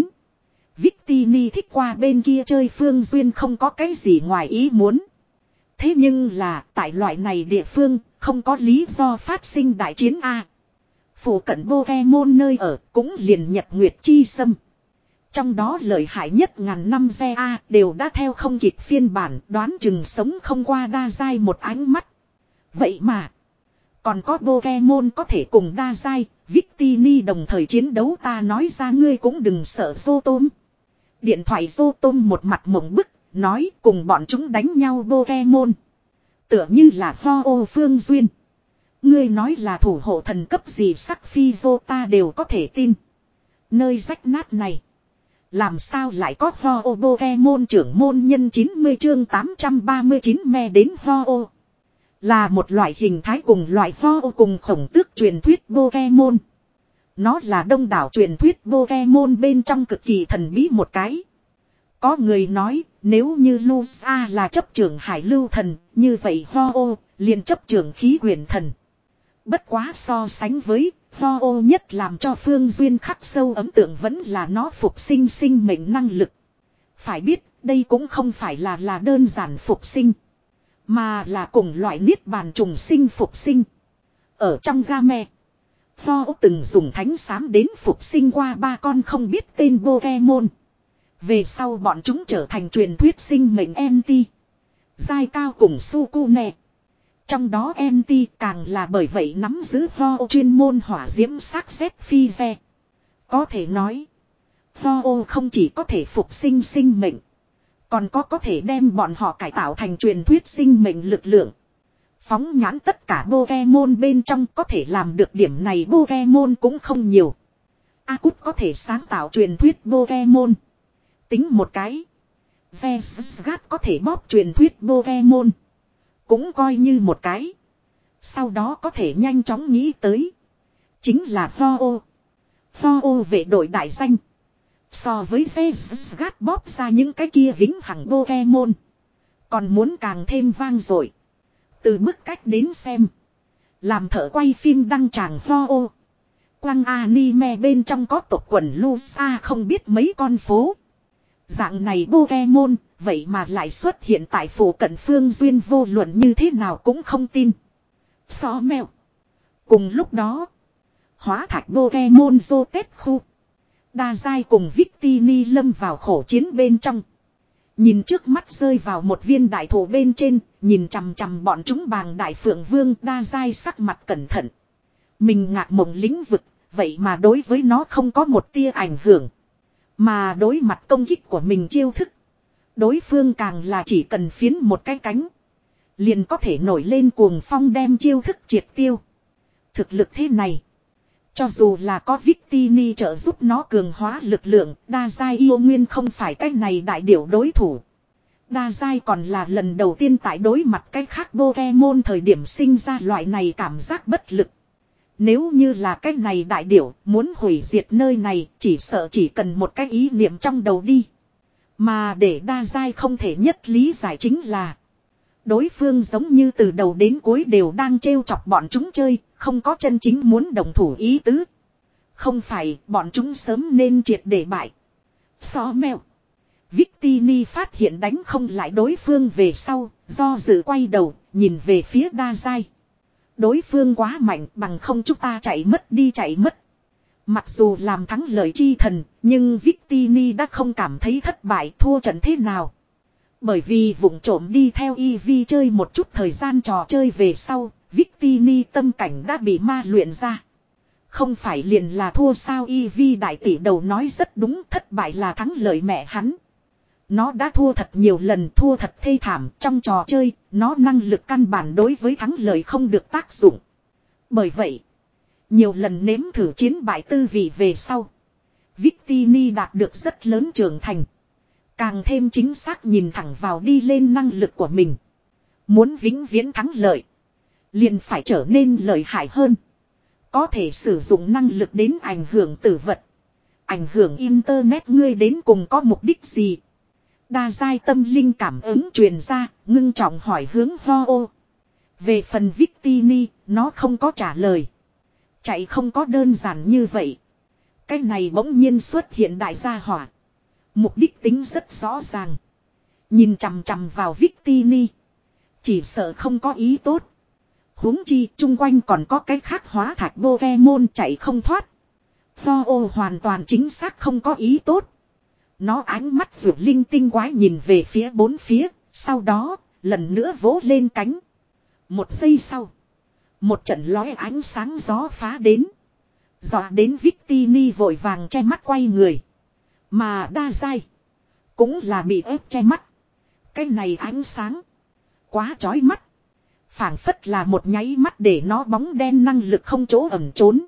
Victini thích qua bên kia chơi Phương Duyên không có cái gì ngoài ý muốn. Thế nhưng là tại loại này địa phương không có lý do phát sinh đại chiến A. Phủ cận Pokemon nơi ở cũng liền Nhật Nguyệt Chi Sâm. Trong đó lợi hại nhất ngàn năm Ge A đều đã theo không kịp phiên bản, đoán chừng sống không qua đa giai một ánh mắt. Vậy mà, còn có Pokemon có thể cùng đa giai, Victini đồng thời chiến đấu, ta nói ra ngươi cũng đừng sợ Rotom. Điện thoại Rotom một mặt mộng bức, nói cùng bọn chúng đánh nhau Pokemon. Tựa như là Ho-Oh Phương Duyên. Ngươi nói là thủ hộ thần cấp gì sắc phi vô ta đều có thể tin. Nơi rách nát này, làm sao lại có Ho-Oh Pokemon trưởng môn nhân chín mươi chương tám trăm ba mươi chín me đến Ho-Oh. Là một loại hình thái cùng loại Ho-Oh cùng khổng tước truyền thuyết Pokemon. Nó là đông đảo truyền thuyết Pokemon bên trong cực kỳ thần bí một cái. Có người nói, nếu như Lugia là chấp trưởng hải lưu thần, như vậy Ho-Oh liền chấp trưởng khí quyển thần. Bất quá so sánh với, Ho-Oh nhất làm cho Phương Duyên khắc sâu ấn tượng vẫn là nó phục sinh sinh mệnh năng lực. Phải biết, đây cũng không phải là là đơn giản phục sinh, mà là cùng loại niết bàn trùng sinh phục sinh. Ở trong game, Ho-Oh từng dùng thánh xám đến phục sinh qua ba con không biết tên Pokemon. Về sau bọn chúng trở thành truyền thuyết sinh mệnh en tê. Giai cao cùng Sukune. Trong đó en tê càng là bởi vậy nắm giữ Ho-Oh chuyên môn hỏa diễm sắc xét phi ve. Có thể nói, Ho-Oh không chỉ có thể phục sinh sinh mệnh, còn có có thể đem bọn họ cải tạo thành truyền thuyết sinh mệnh lực lượng. Phóng nhãn tất cả Pokemon bên trong có thể làm được điểm này Pokemon cũng không nhiều. Akut có thể sáng tạo truyền thuyết Pokemon. Tính một cái, Vesgat có thể bóp truyền thuyết Pokemon, cũng coi như một cái. Sau đó có thể nhanh chóng nghĩ tới, chính là Ho-Oh. Ho-Oh vệ đội đại danh. So với Vesgat bóp ra những cái kia vĩnh hằng Pokemon, còn muốn càng thêm vang dội. Từ bức cách đến xem, làm thợ quay phim đăng tràng Ho-Oh. Quang anime bên trong có tộc quần Lugia không biết mấy con phố. Dạng này Pokemon, vậy mà lại xuất hiện tại phủ cận Phương Duyên vô luận như thế nào cũng không tin. Xó mèo. Cùng lúc đó, hóa thạch Pokemon Zotet khu. Đa giai cùng Victini lâm vào khổ chiến bên trong. Nhìn trước mắt rơi vào một viên đại thổ bên trên, nhìn chằm chằm bọn chúng bàng đại phượng vương, đa giai sắc mặt cẩn thận. Mình ngạc mộng lĩnh vực, vậy mà đối với nó không có một tia ảnh hưởng. Mà đối mặt công kích của mình chiêu thức, đối phương càng là chỉ cần phiến một cái cánh, liền có thể nổi lên cuồng phong đem chiêu thức triệt tiêu. Thực lực thế này, cho dù là có Victini trợ giúp nó cường hóa lực lượng, đa giai yêu nguyên không phải cái này đại điểu đối thủ. Đa giai còn là lần đầu tiên tại đối mặt cái khác Pokemon thời điểm sinh ra loại này cảm giác bất lực. Nếu như là cái này đại điểu muốn hủy diệt nơi này, chỉ sợ chỉ cần một cái ý niệm trong đầu đi. Mà để đa giai không thể nhất lý giải chính là, đối phương giống như từ đầu đến cuối đều đang trêu chọc bọn chúng chơi, không có chân chính muốn đồng thủ ý tứ. Không phải bọn chúng sớm nên triệt để bại. Xó mèo. Victini phát hiện đánh không lại đối phương về sau, do dự quay đầu, nhìn về phía đa giai. Đối phương quá mạnh, bằng không chúng ta chạy mất đi chạy mất. Mặc dù làm thắng lợi chi thần, nhưng Victini đã không cảm thấy thất bại thua trận thế nào. Bởi vì vụng trộm đi theo Eevee chơi một chút thời gian trò chơi về sau, Victini tâm cảnh đã bị ma luyện ra. Không phải liền là thua sao, Eevee đại tỷ đầu nói rất đúng, thất bại là thắng lợi mẹ hắn. Nó đã thua thật nhiều lần, thua thật thê thảm, trong trò chơi, nó năng lực căn bản đối với thắng lợi không được tác dụng. Bởi vậy, nhiều lần nếm thử chiến bại tư vị về sau, Victini đạt được rất lớn trưởng thành. Càng thêm chính xác nhìn thẳng vào đi lên năng lực của mình. Muốn vĩnh viễn thắng lợi, liền phải trở nên lợi hại hơn. Có thể sử dụng năng lực đến ảnh hưởng tử vật, ảnh hưởng internet, ngươi đến cùng có mục đích gì? Đa giai tâm linh cảm ứng truyền ra, ngưng trọng hỏi hướng Ho-Oh. Về phần Victini, nó không có trả lời. Chạy không có đơn giản như vậy. Cái này bỗng nhiên xuất hiện đại gia hỏa, mục đích tính rất rõ ràng. Nhìn chằm chằm vào Victini, chỉ sợ không có ý tốt. Huống chi chung quanh còn có cái khác hóa thạch Pokemon chạy không thoát. Ho-Oh hoàn toàn chính xác không có ý tốt. Nó ánh mắt rượu linh tinh quái nhìn về phía bốn phía, sau đó lần nữa vỗ lên cánh. Một giây sau, một trận lóe ánh sáng gió phá đến. Dọa đến Victini vội vàng che mắt quay người. Mà đa dai cũng là bị ép che mắt. Cái này ánh sáng quá chói mắt. Phảng phất là một nháy mắt để nó bóng đen năng lực không chỗ ẩn trốn.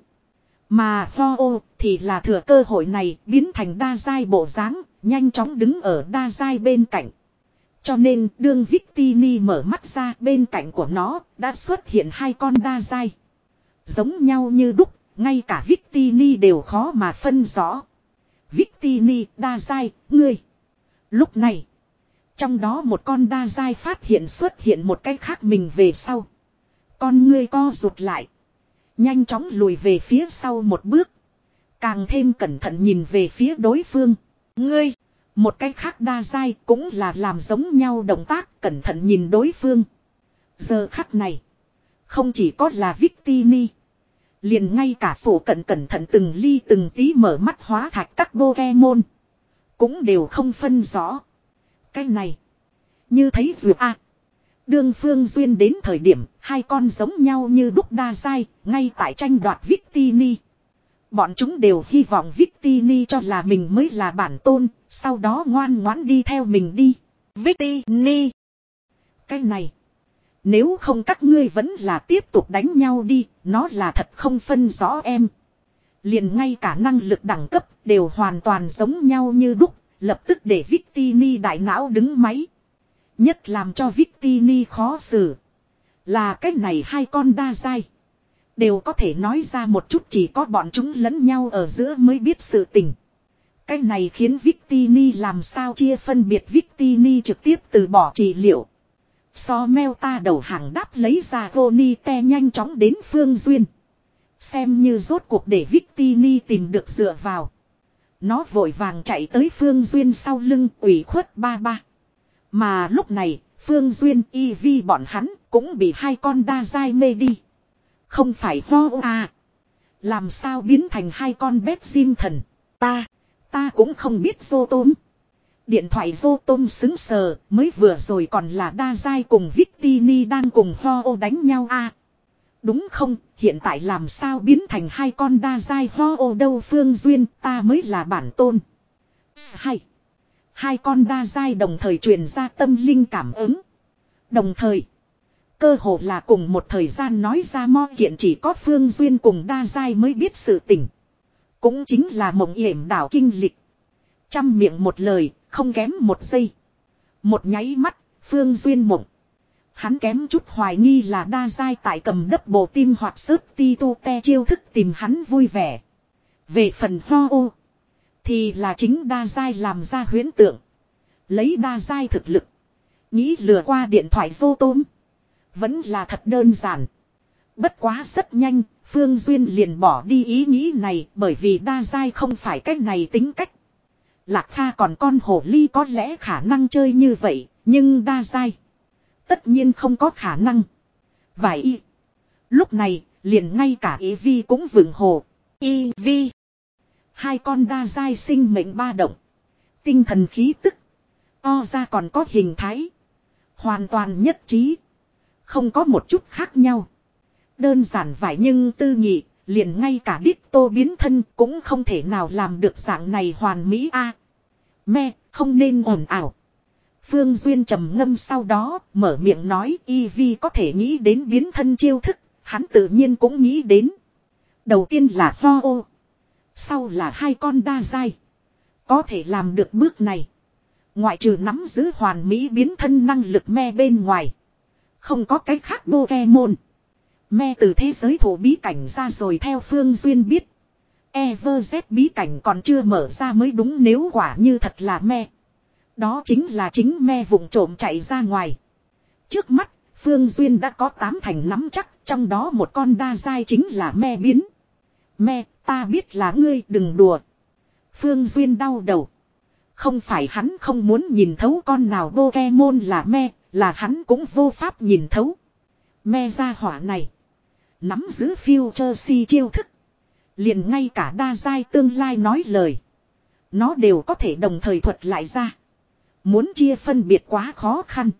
Mà Ho-Oh thì là thừa cơ hội này biến thành đa dai bộ dáng, nhanh chóng đứng ở đa dai bên cạnh. Cho nên đương Victini mở mắt ra, bên cạnh của nó đã xuất hiện hai con đa dai. Giống nhau như đúc, ngay cả Victini đều khó mà phân rõ. Victini, đa dai, ngươi. Lúc này, trong đó một con đa dai phát hiện xuất hiện một cái khác mình về sau. Con ngươi co rụt lại. Nhanh chóng lùi về phía sau một bước. Càng thêm cẩn thận nhìn về phía đối phương. Ngươi, một cái khác đa dai cũng là làm giống nhau động tác, cẩn thận nhìn đối phương. Giờ khắc này, không chỉ có là Victini, liền ngay cả phổ cận cẩn thận từng ly từng tí mở mắt hóa thạch các Pokemon cũng đều không phân rõ. Cái này, như thấy dù a. Đương Phương Duyên đến thời điểm, hai con giống nhau như đúc đa dai, ngay tại tranh đoạt Victini. Bọn chúng đều hy vọng Victini cho là mình mới là bản tôn, sau đó ngoan ngoãn đi theo mình đi. Victini! Cái này, nếu không các ngươi vẫn là tiếp tục đánh nhau đi, nó là thật không phân rõ em. Liền ngay cả năng lực đẳng cấp đều hoàn toàn giống nhau như đúc, lập tức để Victini đại não đứng máy. Nhất làm cho Victini khó xử là cái này hai con đa dai đều có thể nói ra một chút chỉ có bọn chúng lẫn nhau ở giữa mới biết sự tình. Cái này khiến Victini làm sao chia phân biệt. Victini trực tiếp từ bỏ trị liệu. So meo ta đầu hàng đáp lấy ra Vonite nhanh chóng đến Phương Duyên. Xem như rốt cuộc để Victini tìm được dựa vào. Nó vội vàng chạy tới Phương Duyên sau lưng ủy khuất ba ba. Mà lúc này, Phương Duyên y vi bọn hắn cũng bị hai con đa dai mê đi. Không phải ho à. Làm sao biến thành hai con bét diêm thần. Ta, ta cũng không biết dô tôm. Điện thoại dô tôm xứng sờ, mới vừa rồi còn là đa dai cùng Victini đang cùng ho ô đánh nhau à. Đúng không, hiện tại làm sao biến thành hai con đa dai ho ô đâu. Phương Duyên, ta mới là bản tôn. Hai. Hai con đa dai đồng thời truyền ra tâm linh cảm ứng. Đồng thời, cơ hồ là cùng một thời gian nói ra mo kiện chỉ có Phương Duyên cùng đa dai mới biết sự tình. Cũng chính là mộng yểm đảo kinh lịch. Trăm miệng một lời, không kém một giây. Một nháy mắt, Phương Duyên mộng. Hắn kém chút hoài nghi là đa dai tại cầm đấp bộ tim hoặc sớt ti tu te chiêu thức tìm hắn vui vẻ. Về phần ho ô, thì là chính đa dai làm ra huyễn tượng. Lấy đa dai thực lực, nghĩ lừa qua điện thoại dô tôm vẫn là thật đơn giản. Bất quá rất nhanh, Phương Duyên liền bỏ đi ý nghĩ này, bởi vì đa dai không phải cách này tính cách. Lạc Kha còn con hổ ly có lẽ khả năng chơi như vậy, nhưng đa dai tất nhiên không có khả năng. Vài y. Lúc này, liền ngay cả ý vi cũng vừng hồ. Y vi. Hai con đa dai sinh mệnh ba động. Tinh thần khí tức. O ra còn có hình thái. Hoàn toàn nhất trí. Không có một chút khác nhau. Đơn giản vậy nhưng tư nhị, liền ngay cả đích tô biến thân cũng không thể nào làm được dạng này hoàn mỹ a. À, me, không nên ồn ào. Phương Duyên trầm ngâm sau đó, mở miệng nói y vi có thể nghĩ đến biến thân chiêu thức, hắn tự nhiên cũng nghĩ đến. Đầu tiên là ho ô. Sau là hai con đa dai. Có thể làm được bước này. Ngoại trừ nắm giữ hoàn mỹ biến thân năng lực me bên ngoài. Không có cái khác Pokemon. Me từ thế giới thổ bí cảnh ra rồi theo Phương Duyên biết. EverZ bí cảnh còn chưa mở ra mới đúng, nếu quả như thật là me. Đó chính là chính me vụng trộm chạy ra ngoài. Trước mắt, Phương Duyên đã có tám thành nắm chắc, trong đó một con đa dai chính là me biến. Me, ta biết là ngươi, đừng đùa. Phương Duyên đau đầu. Không phải hắn không muốn nhìn thấu con nào Pokemon là me, là hắn cũng vô pháp nhìn thấu. Me ra hỏa này. Nắm giữ Future chiêu thức. Liền ngay cả đa giai tương lai nói lời. Nó đều có thể đồng thời thuật lại ra. Muốn chia phân biệt quá khó khăn.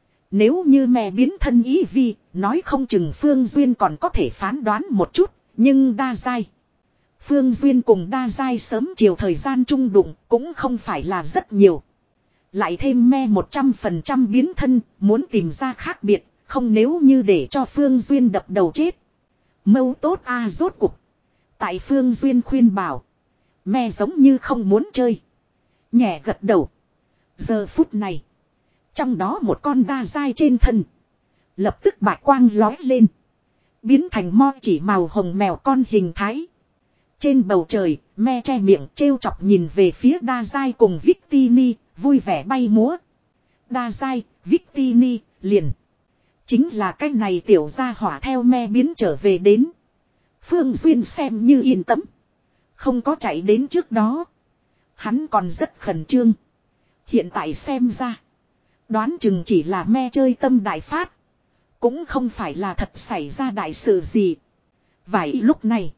Nếu như mẹ biến thân ý vi, nói không chừng Phương Duyên còn có thể phán đoán một chút, nhưng đa giai. Phương Duyên cùng đa giai sớm chiều thời gian trung đụng cũng không phải là rất nhiều. Lại thêm me một trăm phần trăm biến thân, muốn tìm ra khác biệt, không nếu như để cho Phương Duyên đập đầu chết. Mâu tốt a à, rốt cục. Tại Phương Duyên khuyên bảo. Me giống như không muốn chơi. Nhẹ gật đầu. Giờ phút này. Trong đó một con đa giai trên thân. Lập tức bạch quang lói lên. Biến thành mo chỉ màu hồng mèo con hình thái. Trên bầu trời, me che miệng trêu chọc nhìn về phía đa giai cùng Victini, vui vẻ bay múa. Đa giai, Victini, liền. Chính là cái này tiểu gia hỏa theo me biến trở về đến. Phương Duyên xem như yên tâm. Không có chạy đến trước đó. Hắn còn rất khẩn trương. Hiện tại xem ra. Đoán chừng chỉ là me chơi tâm đại phát. Cũng không phải là thật xảy ra đại sự gì. Vài lúc này.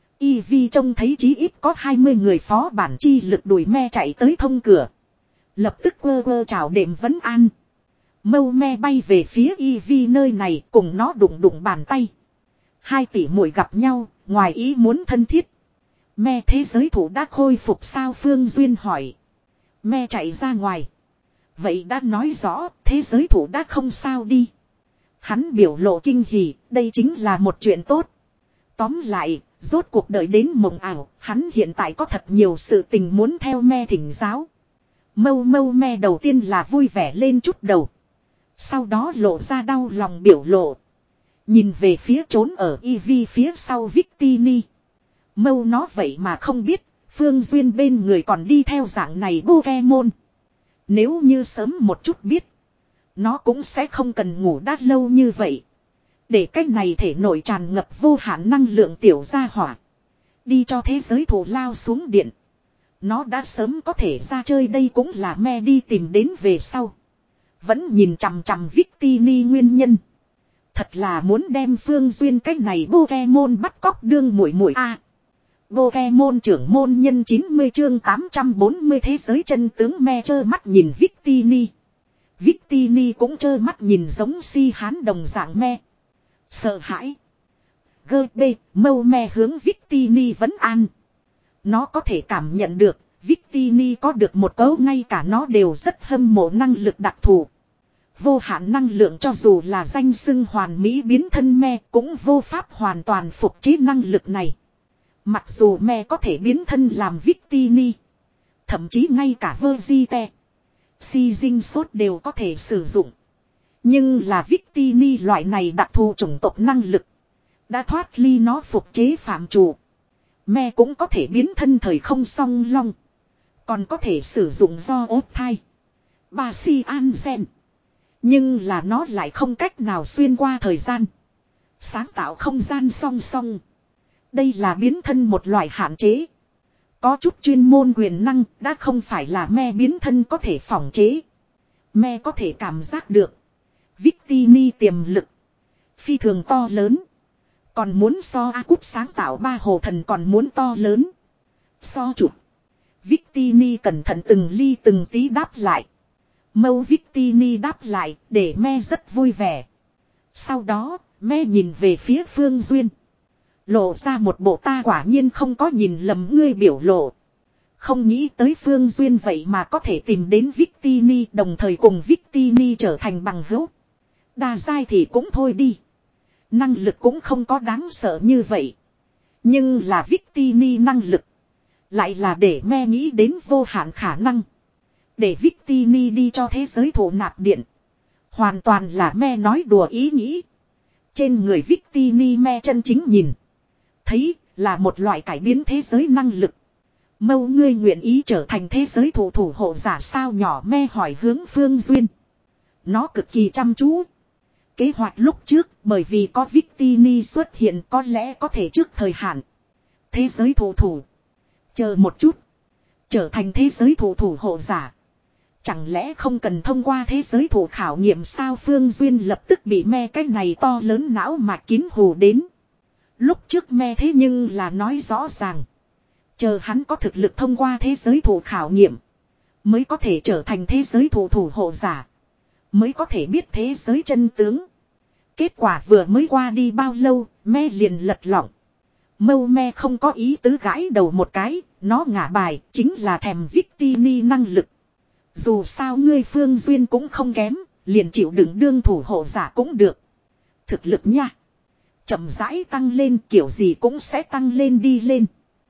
Y Vi trông thấy chí ít có hai mươi người phó bản chi lực đuổi me chạy tới thông cửa. Lập tức quơ quơ chào đệm vấn an. Mâu me bay về phía Y Vi nơi này cùng nó đụng đụng bàn tay. Hai tỷ muội gặp nhau, ngoài ý muốn thân thiết. Me thế giới thủ đã khôi phục sao Phương Duyên hỏi. Me chạy ra ngoài. Vậy đã nói rõ thế giới thủ đã không sao đi. Hắn biểu lộ kinh hỉ, đây chính là một chuyện tốt. Tóm lại, rốt cuộc đời đến mộng ảo, hắn hiện tại có thật nhiều sự tình muốn theo me thỉnh giáo. Mâu mâu me đầu tiên là vui vẻ lên chút đầu. Sau đó lộ ra đau lòng biểu lộ. Nhìn về phía trốn ở Y Vi phía sau Victini. Mâu nó vậy mà không biết, Phương Duyên bên người còn đi theo dạng này Pokemon. Nếu như sớm một chút biết, nó cũng sẽ không cần ngủ đã lâu như vậy. Để cách này thể nội tràn ngập vô hạn năng lượng tiểu gia hỏa. Đi cho thế giới thủ lao xuống điện. Nó đã sớm có thể ra chơi đây cũng là me đi tìm đến về sau. Vẫn nhìn chằm chằm Victini nguyên nhân. Thật là muốn đem Phương Duyên cách này Pokemon bắt cóc đương muội muội a. À, Pokemon trưởng môn nhân chín mươi chương tám trăm bốn mươi thế giới chân tướng me trơ mắt nhìn Victini. Victini cũng trơ mắt nhìn giống si hán đồng dạng me. Sợ hãi. Gơ bê, mâu me hướng Victini vấn an. Nó có thể cảm nhận được, Victini có được một cấu ngay cả nó đều rất hâm mộ năng lực đặc thù. Vô hạn năng lượng cho dù là danh xưng hoàn mỹ biến thân me cũng vô pháp hoàn toàn phục chế năng lực này. Mặc dù me có thể biến thân làm Victini. Thậm chí ngay cả Vegeta, si dinh sốt đều có thể sử dụng. Nhưng là Victini loại này đặc thù chủng tộc năng lực. Đã thoát ly nó phục chế phạm trù. Me cũng có thể biến thân thời không song long. Còn có thể sử dụng do ốt thai. Ba si an gen. Nhưng là nó lại không cách nào xuyên qua thời gian. Sáng tạo không gian song song. Đây là biến thân một loại hạn chế. Có chút chuyên môn quyền năng đã không phải là me biến thân có thể phỏng chế. Me có thể cảm giác được. Victini tiềm lực. Phi thường to lớn. Còn muốn so A Cút sáng tạo ba hồ thần còn muốn to lớn. So chụp. Victini cẩn thận từng ly từng tí đáp lại. Mâu Victini đáp lại để me rất vui vẻ. Sau đó me nhìn về phía Phương Duyên. Lộ ra một bộ ta quả nhiên không có nhìn lầm ngươi biểu lộ. Không nghĩ tới Phương Duyên vậy mà có thể tìm đến Victini đồng thời cùng Victini trở thành bằng hữu. Đa giai thì cũng thôi đi. Năng lực cũng không có đáng sợ như vậy. Nhưng là Victini năng lực. Lại là để me nghĩ đến vô hạn khả năng. Để Victini đi cho thế giới thổ nạp điện. Hoàn toàn là me nói đùa ý nghĩ. Trên người Victini me chân chính nhìn. Thấy là một loại cải biến thế giới năng lực. Mâu ngươi nguyện ý trở thành thế giới thủ thủ hộ giả sao nhỏ me hỏi hướng Phương Duyên. Nó cực kỳ chăm chú. Kế hoạch lúc trước bởi vì có Victini xuất hiện có lẽ có thể trước thời hạn. Thế giới thủ thủ. Chờ một chút. Trở thành thế giới thủ thủ hộ giả. Chẳng lẽ không cần thông qua thế giới thủ khảo nghiệm sao? Phương Duyên lập tức bị me cái này to lớn não mạch kín hù đến. Lúc trước me thế nhưng là nói rõ ràng. Chờ hắn có thực lực thông qua thế giới thủ khảo nghiệm. Mới có thể trở thành thế giới thủ thủ hộ giả. Mới có thể biết thế giới chân tướng. Kết quả vừa mới qua đi bao lâu, me liền lật lọng. Mâu me không có ý tứ gãi đầu một cái, nó ngả bài, chính là thèm Victini năng lực. Dù sao ngươi Phương Duyên cũng không kém, liền chịu đựng đương thủ hộ giả cũng được. Thực lực nha. Chậm rãi tăng lên kiểu gì cũng sẽ tăng lên đi lên.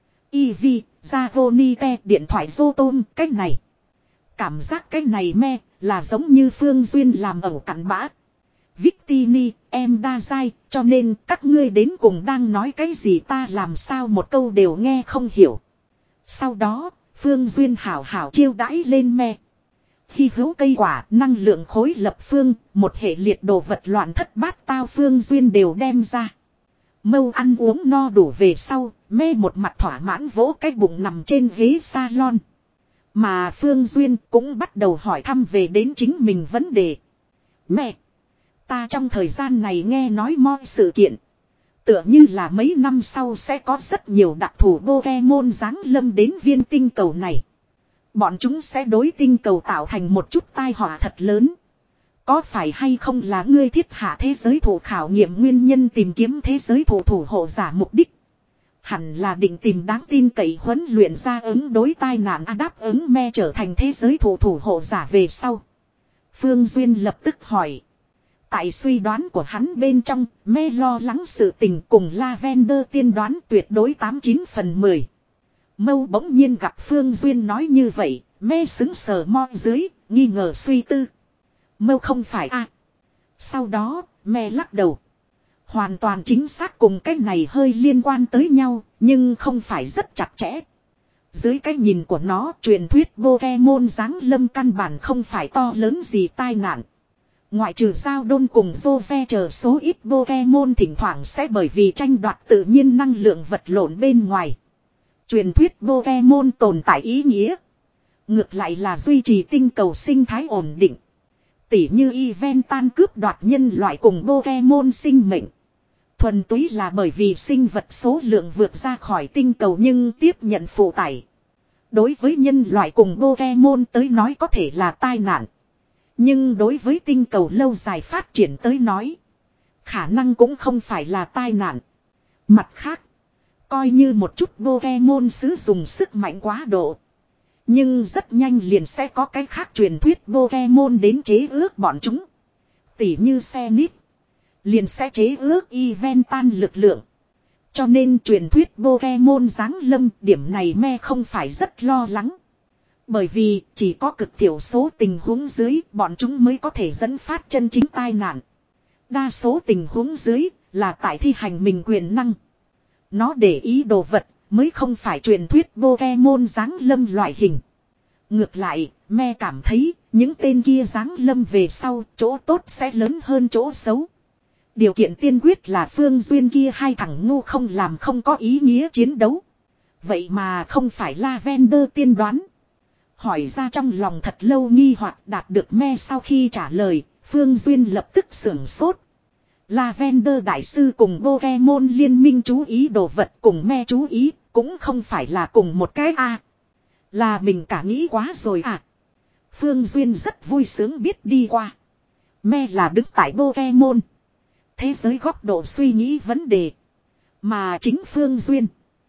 i vê, Zavonite, điện thoại Zotom, cách này. Cảm giác cái này me, là giống như Phương Duyên làm ẩu cặn bã. Victini, em đa dai, cho nên các ngươi đến cùng đang nói cái gì ta làm sao một câu đều nghe không hiểu. Sau đó, Phương Duyên hảo hảo chiêu đãi lên me. Khi hữu cây quả, năng lượng khối lập phương, một hệ liệt đồ vật loạn thất bát tao Phương Duyên đều đem ra. Mâu ăn uống no đủ về sau, me một mặt thỏa mãn vỗ cái bụng nằm trên ghế salon. Mà Phương Duyên cũng bắt đầu hỏi thăm về đến chính mình vấn đề. Mẹ! Ta trong thời gian này nghe nói mọi sự kiện. Tựa như là mấy năm sau sẽ có rất nhiều đặc thù Pokemon giáng lâm đến viên tinh cầu này. Bọn chúng sẽ đối tinh cầu tạo thành một chút tai họa thật lớn. Có phải hay không là ngươi thiết hạ thế giới thủ khảo nghiệm nguyên nhân tìm kiếm thế giới thủ thủ hộ giả mục đích? Hẳn là định tìm đáng tin cậy huấn luyện ra ứng đối tai nạn à, đáp ứng me trở thành thế giới thủ thủ hộ giả về sau. Phương Duyên lập tức hỏi. Tại suy đoán của hắn bên trong, me lo lắng sự tình cùng Lavender tiên đoán tuyệt đối tám chín phần mười. Mâu bỗng nhiên gặp Phương Duyên nói như vậy, me xứng sờ mo dưới, nghi ngờ suy tư. Mâu không phải à. Sau đó, me lắc đầu. Hoàn toàn chính xác cùng cái này hơi liên quan tới nhau, nhưng không phải rất chặt chẽ. Dưới cái nhìn của nó, truyền thuyết Pokemon giáng lâm căn bản không phải to lớn gì tai nạn. Ngoại trừ Giao Đôn cùng Jove chờ số ít Pokemon thỉnh thoảng sẽ bởi vì tranh đoạt tự nhiên năng lượng vật lộn bên ngoài. Truyền thuyết Pokemon tồn tại ý nghĩa. Ngược lại là duy trì tinh cầu sinh thái ổn định. Tỉ như Eventan cướp đoạt nhân loại cùng Pokemon sinh mệnh. Thuần túy là bởi vì sinh vật số lượng vượt ra khỏi tinh cầu nhưng tiếp nhận phụ tải. Đối với nhân loại cùng Pokemon tới nói có thể là tai nạn. Nhưng đối với tinh cầu lâu dài phát triển tới nói, khả năng cũng không phải là tai nạn. Mặt khác, coi như một chút Pokemon sử dụng sức mạnh quá độ. Nhưng rất nhanh liền sẽ có cái khác truyền thuyết Pokemon đến chế ước bọn chúng. Tỉ như Senit, liền sẽ chế ước Eventan lực lượng. Cho nên truyền thuyết Pokemon giáng lâm điểm này me không phải rất lo lắng. Bởi vì chỉ có cực thiểu số tình huống dưới bọn chúng mới có thể dẫn phát chân chính tai nạn. Đa số tình huống dưới là tại thi hành mình quyền năng. Nó để ý đồ vật mới không phải truyền thuyết Pokemon giáng lâm loại hình. Ngược lại, me cảm thấy những tên kia giáng lâm về sau chỗ tốt sẽ lớn hơn chỗ xấu. Điều kiện tiên quyết là Phương Duyên kia hai thằng ngu không làm không có ý nghĩa chiến đấu. Vậy mà không phải Lavender tiên đoán. Hỏi ra trong lòng thật lâu nghi hoặc đạt được me sau khi trả lời, Phương Duyên lập tức sưởng sốt. Lavender đại sư cùng Pokemon liên minh chú ý đồ vật cùng me chú ý, cũng không phải là cùng một cái a à. Là mình cả nghĩ quá rồi à. Phương Duyên rất vui sướng biết đi qua. Me là đứng tại Pokemon. Thế giới góc độ suy nghĩ vấn đề. Mà chính Phương Duyên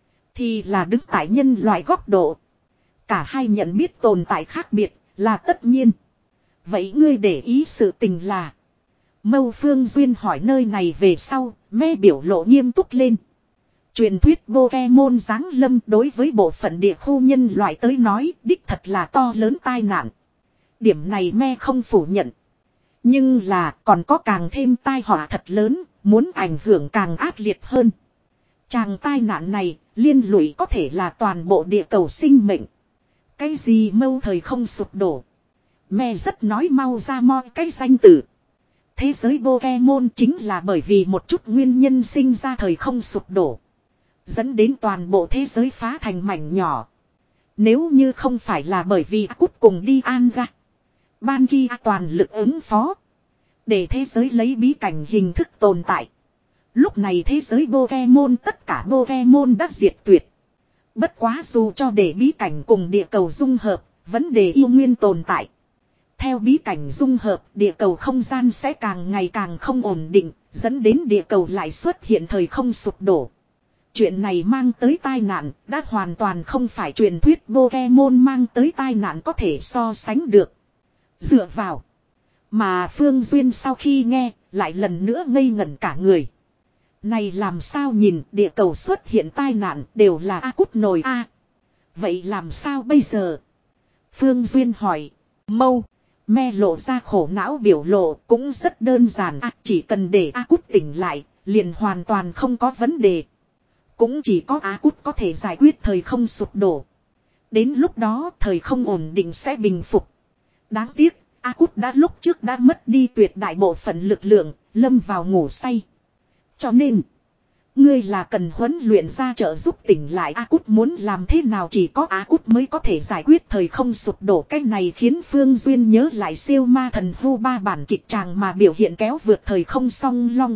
thì là đứng tại nhân loại góc độ. Cả hai nhận biết tồn tại khác biệt là tất nhiên. Vậy ngươi để ý sự tình là. Mâu Phương Duyên hỏi nơi này về sau, me biểu lộ nghiêm túc lên. Truyền thuyết Pokemon giáng lâm đối với bộ phận địa khu nhân loại tới nói đích thật là to lớn tai nạn. Điểm này me không phủ nhận. Nhưng là còn có càng thêm tai họa thật lớn, muốn ảnh hưởng càng ác liệt hơn. Chàng tai nạn này liên lụy có thể là toàn bộ địa cầu sinh mệnh. Cái gì mâu thời không sụp đổ. Me rất nói mau ra mo cái danh từ. Thế giới Pokemon chính là bởi vì một chút nguyên nhân sinh ra thời không sụp đổ. Dẫn đến toàn bộ thế giới phá thành mảnh nhỏ. Nếu như không phải là bởi vì cút cùng đi an ra. Ban Ki toàn lực ứng phó. Để thế giới lấy bí cảnh hình thức tồn tại. Lúc này thế giới Pokemon tất cả Pokemon đã diệt tuyệt. Bất quá dù cho để bí cảnh cùng địa cầu dung hợp, vấn đề yêu nguyên tồn tại. Theo bí cảnh dung hợp, địa cầu không gian sẽ càng ngày càng không ổn định, dẫn đến địa cầu lại xuất hiện thời không sụp đổ. Chuyện này mang tới tai nạn, đã hoàn toàn không phải truyền thuyết Pokemon mang tới tai nạn có thể so sánh được. Dựa vào. Mà Phương Duyên sau khi nghe, lại lần nữa ngây ngẩn cả người. Này làm sao nhìn địa cầu xuất hiện tai nạn đều là A Cút nồi A. Vậy làm sao bây giờ? Phương Duyên hỏi. Mâu. Me lộ ra khổ não biểu lộ cũng rất đơn giản. À, chỉ cần để A Cút tỉnh lại, liền hoàn toàn không có vấn đề. Cũng chỉ có A Cút có thể giải quyết thời không sụp đổ. Đến lúc đó thời không ổn định sẽ bình phục. Đáng tiếc, A Cút đã lúc trước đã mất đi tuyệt đại bộ phận lực lượng, lâm vào ngủ say. Cho nên, ngươi là cần huấn luyện ra trợ giúp tỉnh lại. A Cút muốn làm thế nào chỉ có A Cút mới có thể giải quyết thời không sụp đổ. Cái này khiến Phương Duyên nhớ lại siêu ma thần hưu ba bản kịch tràng mà biểu hiện kéo vượt thời không song long.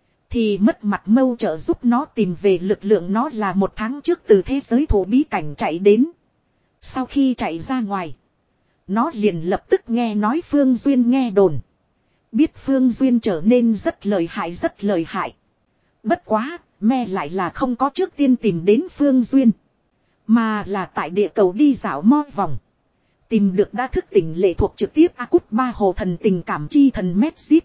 Thì mất mặt mâu trợ giúp nó tìm về lực lượng. Nó là một tháng trước từ thế giới thổ bí cảnh chạy đến. Sau khi chạy ra ngoài, nó liền lập tức nghe nói Phương Duyên nghe đồn. Biết Phương Duyên trở nên rất lợi hại rất lợi hại. Bất quá, me lại là không có trước tiên tìm đến Phương Duyên. Mà là tại địa cầu đi dạo mo vòng. Tìm được đã thức tỉnh lệ thuộc trực tiếp A Cút ba hồ thần tình cảm chi thần Medjit.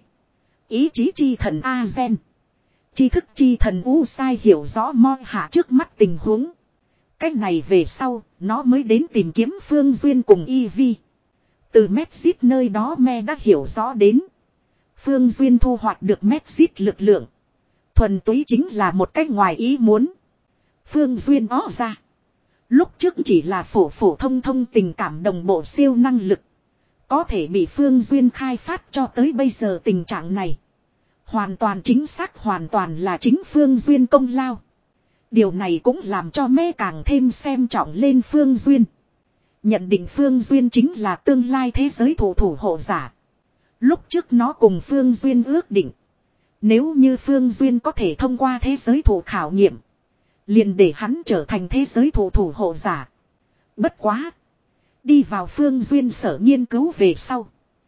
Ý chí chi thần Azen. Tri thức chi thần U Sai hiểu rõ mo hạ trước mắt tình huống. Cách này về sau, nó mới đến tìm kiếm Phương Duyên cùng Eevee. Từ Medjit nơi đó me đã hiểu rõ đến. Phương Duyên thu hoạch được Medjit lực lượng. Thuần túy chính là một cách ngoài ý muốn. Phương Duyên ó ra. Lúc trước chỉ là phổ phổ thông thông tình cảm đồng bộ siêu năng lực. Có thể bị Phương Duyên khai phát cho tới bây giờ tình trạng này. Hoàn toàn chính xác hoàn toàn là chính Phương Duyên công lao. Điều này cũng làm cho mê càng thêm xem trọng lên Phương Duyên. Nhận định Phương Duyên chính là tương lai thế giới thủ thủ hộ giả. Lúc trước nó cùng Phương Duyên ước định. Nếu như Phương Duyên có thể thông qua thế giới thủ khảo nghiệm. Liền để hắn trở thành thế giới thủ thủ hộ giả. Bất quá. Đi vào Phương Duyên sở nghiên cứu về sau.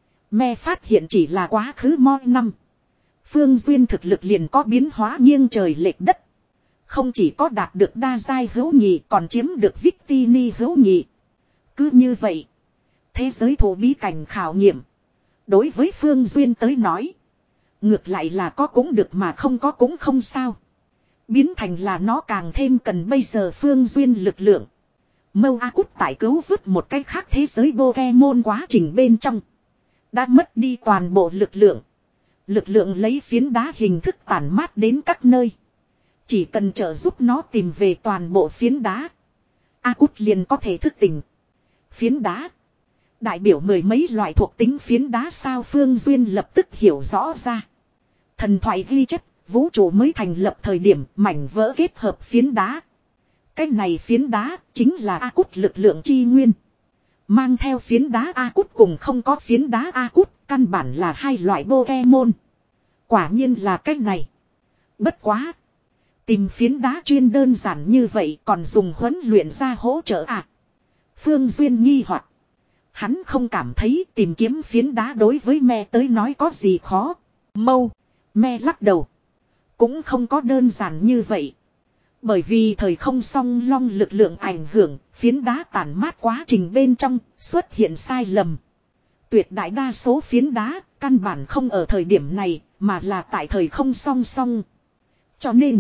Me phát hiện chỉ là quá khứ mo năm. Phương Duyên thực lực liền có biến hóa nghiêng trời lệch đất. Không chỉ có đạt được đa giai hữu nhị còn chiếm được Victini hữu nhị. Cứ như vậy. Thế giới thủ bí cảnh khảo nghiệm. Đối với Phương Duyên tới nói. Ngược lại là có cũng được mà không có cũng không sao. Biến thành là nó càng thêm cần bây giờ Phương Duyên lực lượng. Mâu A Cút tại cứu vứt một cách khác thế giới Pokemon quá trình bên trong. Đã mất đi toàn bộ lực lượng. Lực lượng lấy phiến đá hình thức tản mát đến các nơi. Chỉ cần trợ giúp nó tìm về toàn bộ phiến đá. A Cút liền có thể thức tỉnh. Phiến đá. Đại biểu mười mấy loại thuộc tính phiến đá sao Phương Duyên lập tức hiểu rõ ra. Thần thoại ghi chép, vũ trụ mới thành lập thời điểm mảnh vỡ kết hợp phiến đá. Cái này phiến đá chính là A Cút lực lượng chi nguyên. Mang theo phiến đá A Cút cùng không có phiến đá A Cút, căn bản là hai loại Pokemon. Quả nhiên là cách này. Bất quá. Tìm phiến đá chuyên đơn giản như vậy còn dùng huấn luyện ra hỗ trợ à. Phương Duyên nghi hoặc. Hắn không cảm thấy tìm kiếm phiến đá đối với me tới nói có gì khó. Mâu. Me lắc đầu. Cũng không có đơn giản như vậy. Bởi vì thời không song long lực lượng ảnh hưởng, phiến đá tản mát quá trình bên trong, xuất hiện sai lầm. Tuyệt đại đa số phiến đá, căn bản không ở thời điểm này, mà là tại thời không song song. Cho nên,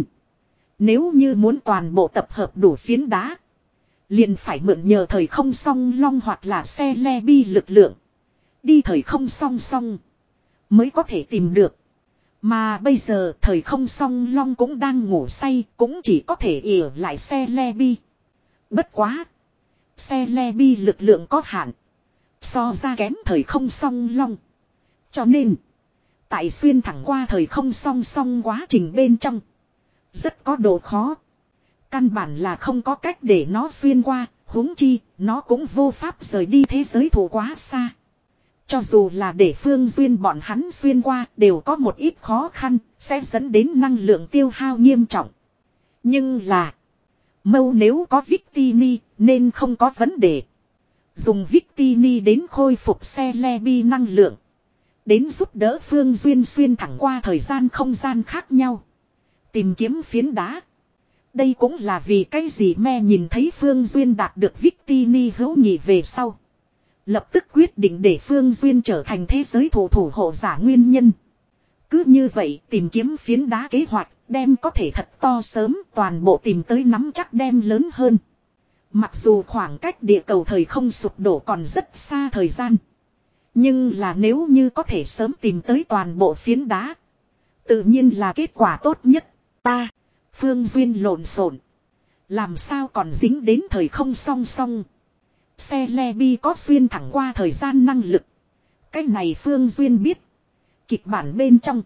nếu như muốn toàn bộ tập hợp đủ phiến đá, liền phải mượn nhờ thời không song long hoặc là xe le bi lực lượng. Đi thời không song song, mới có thể tìm được. Mà bây giờ thời không song long cũng đang ngủ say, cũng chỉ có thể ỉa lại xe le bi. Bất quá. Xe le bi lực lượng có hạn. So ra kém thời không song long. Cho nên. Tại xuyên thẳng qua thời không song song quá trình bên trong. Rất có độ khó. Căn bản là không có cách để nó xuyên qua, huống chi, nó cũng vô pháp rời đi thế giới thủ quá xa. Cho dù là để Phương Duyên bọn hắn xuyên qua đều có một ít khó khăn, sẽ dẫn đến năng lượng tiêu hao nghiêm trọng. Nhưng là, Mâu nếu có Victini nên không có vấn đề. Dùng Victini đến khôi phục Celebi năng lượng. Đến giúp đỡ Phương Duyên xuyên thẳng qua thời gian không gian khác nhau. Tìm kiếm phiến đá. Đây cũng là vì cái gì me nhìn thấy Phương Duyên đạt được Victini hữu nghị về sau. Lập tức quyết định để Phương Duyên trở thành thế giới thủ thủ hộ giả nguyên nhân. Cứ như vậy tìm kiếm phiến đá kế hoạch đem có thể thật to sớm toàn bộ tìm tới nắm chắc đem lớn hơn. Mặc dù khoảng cách địa cầu thời không sụp đổ còn rất xa thời gian. Nhưng là nếu như có thể sớm tìm tới toàn bộ phiến đá. Tự nhiên là kết quả tốt nhất. Ta, Phương Duyên lộn xộn. Làm sao còn dính đến thời không song song. Celebi có xuyên thẳng qua thời gian năng lực. Cái này Phương Duyên biết. Kịch bản bên trong.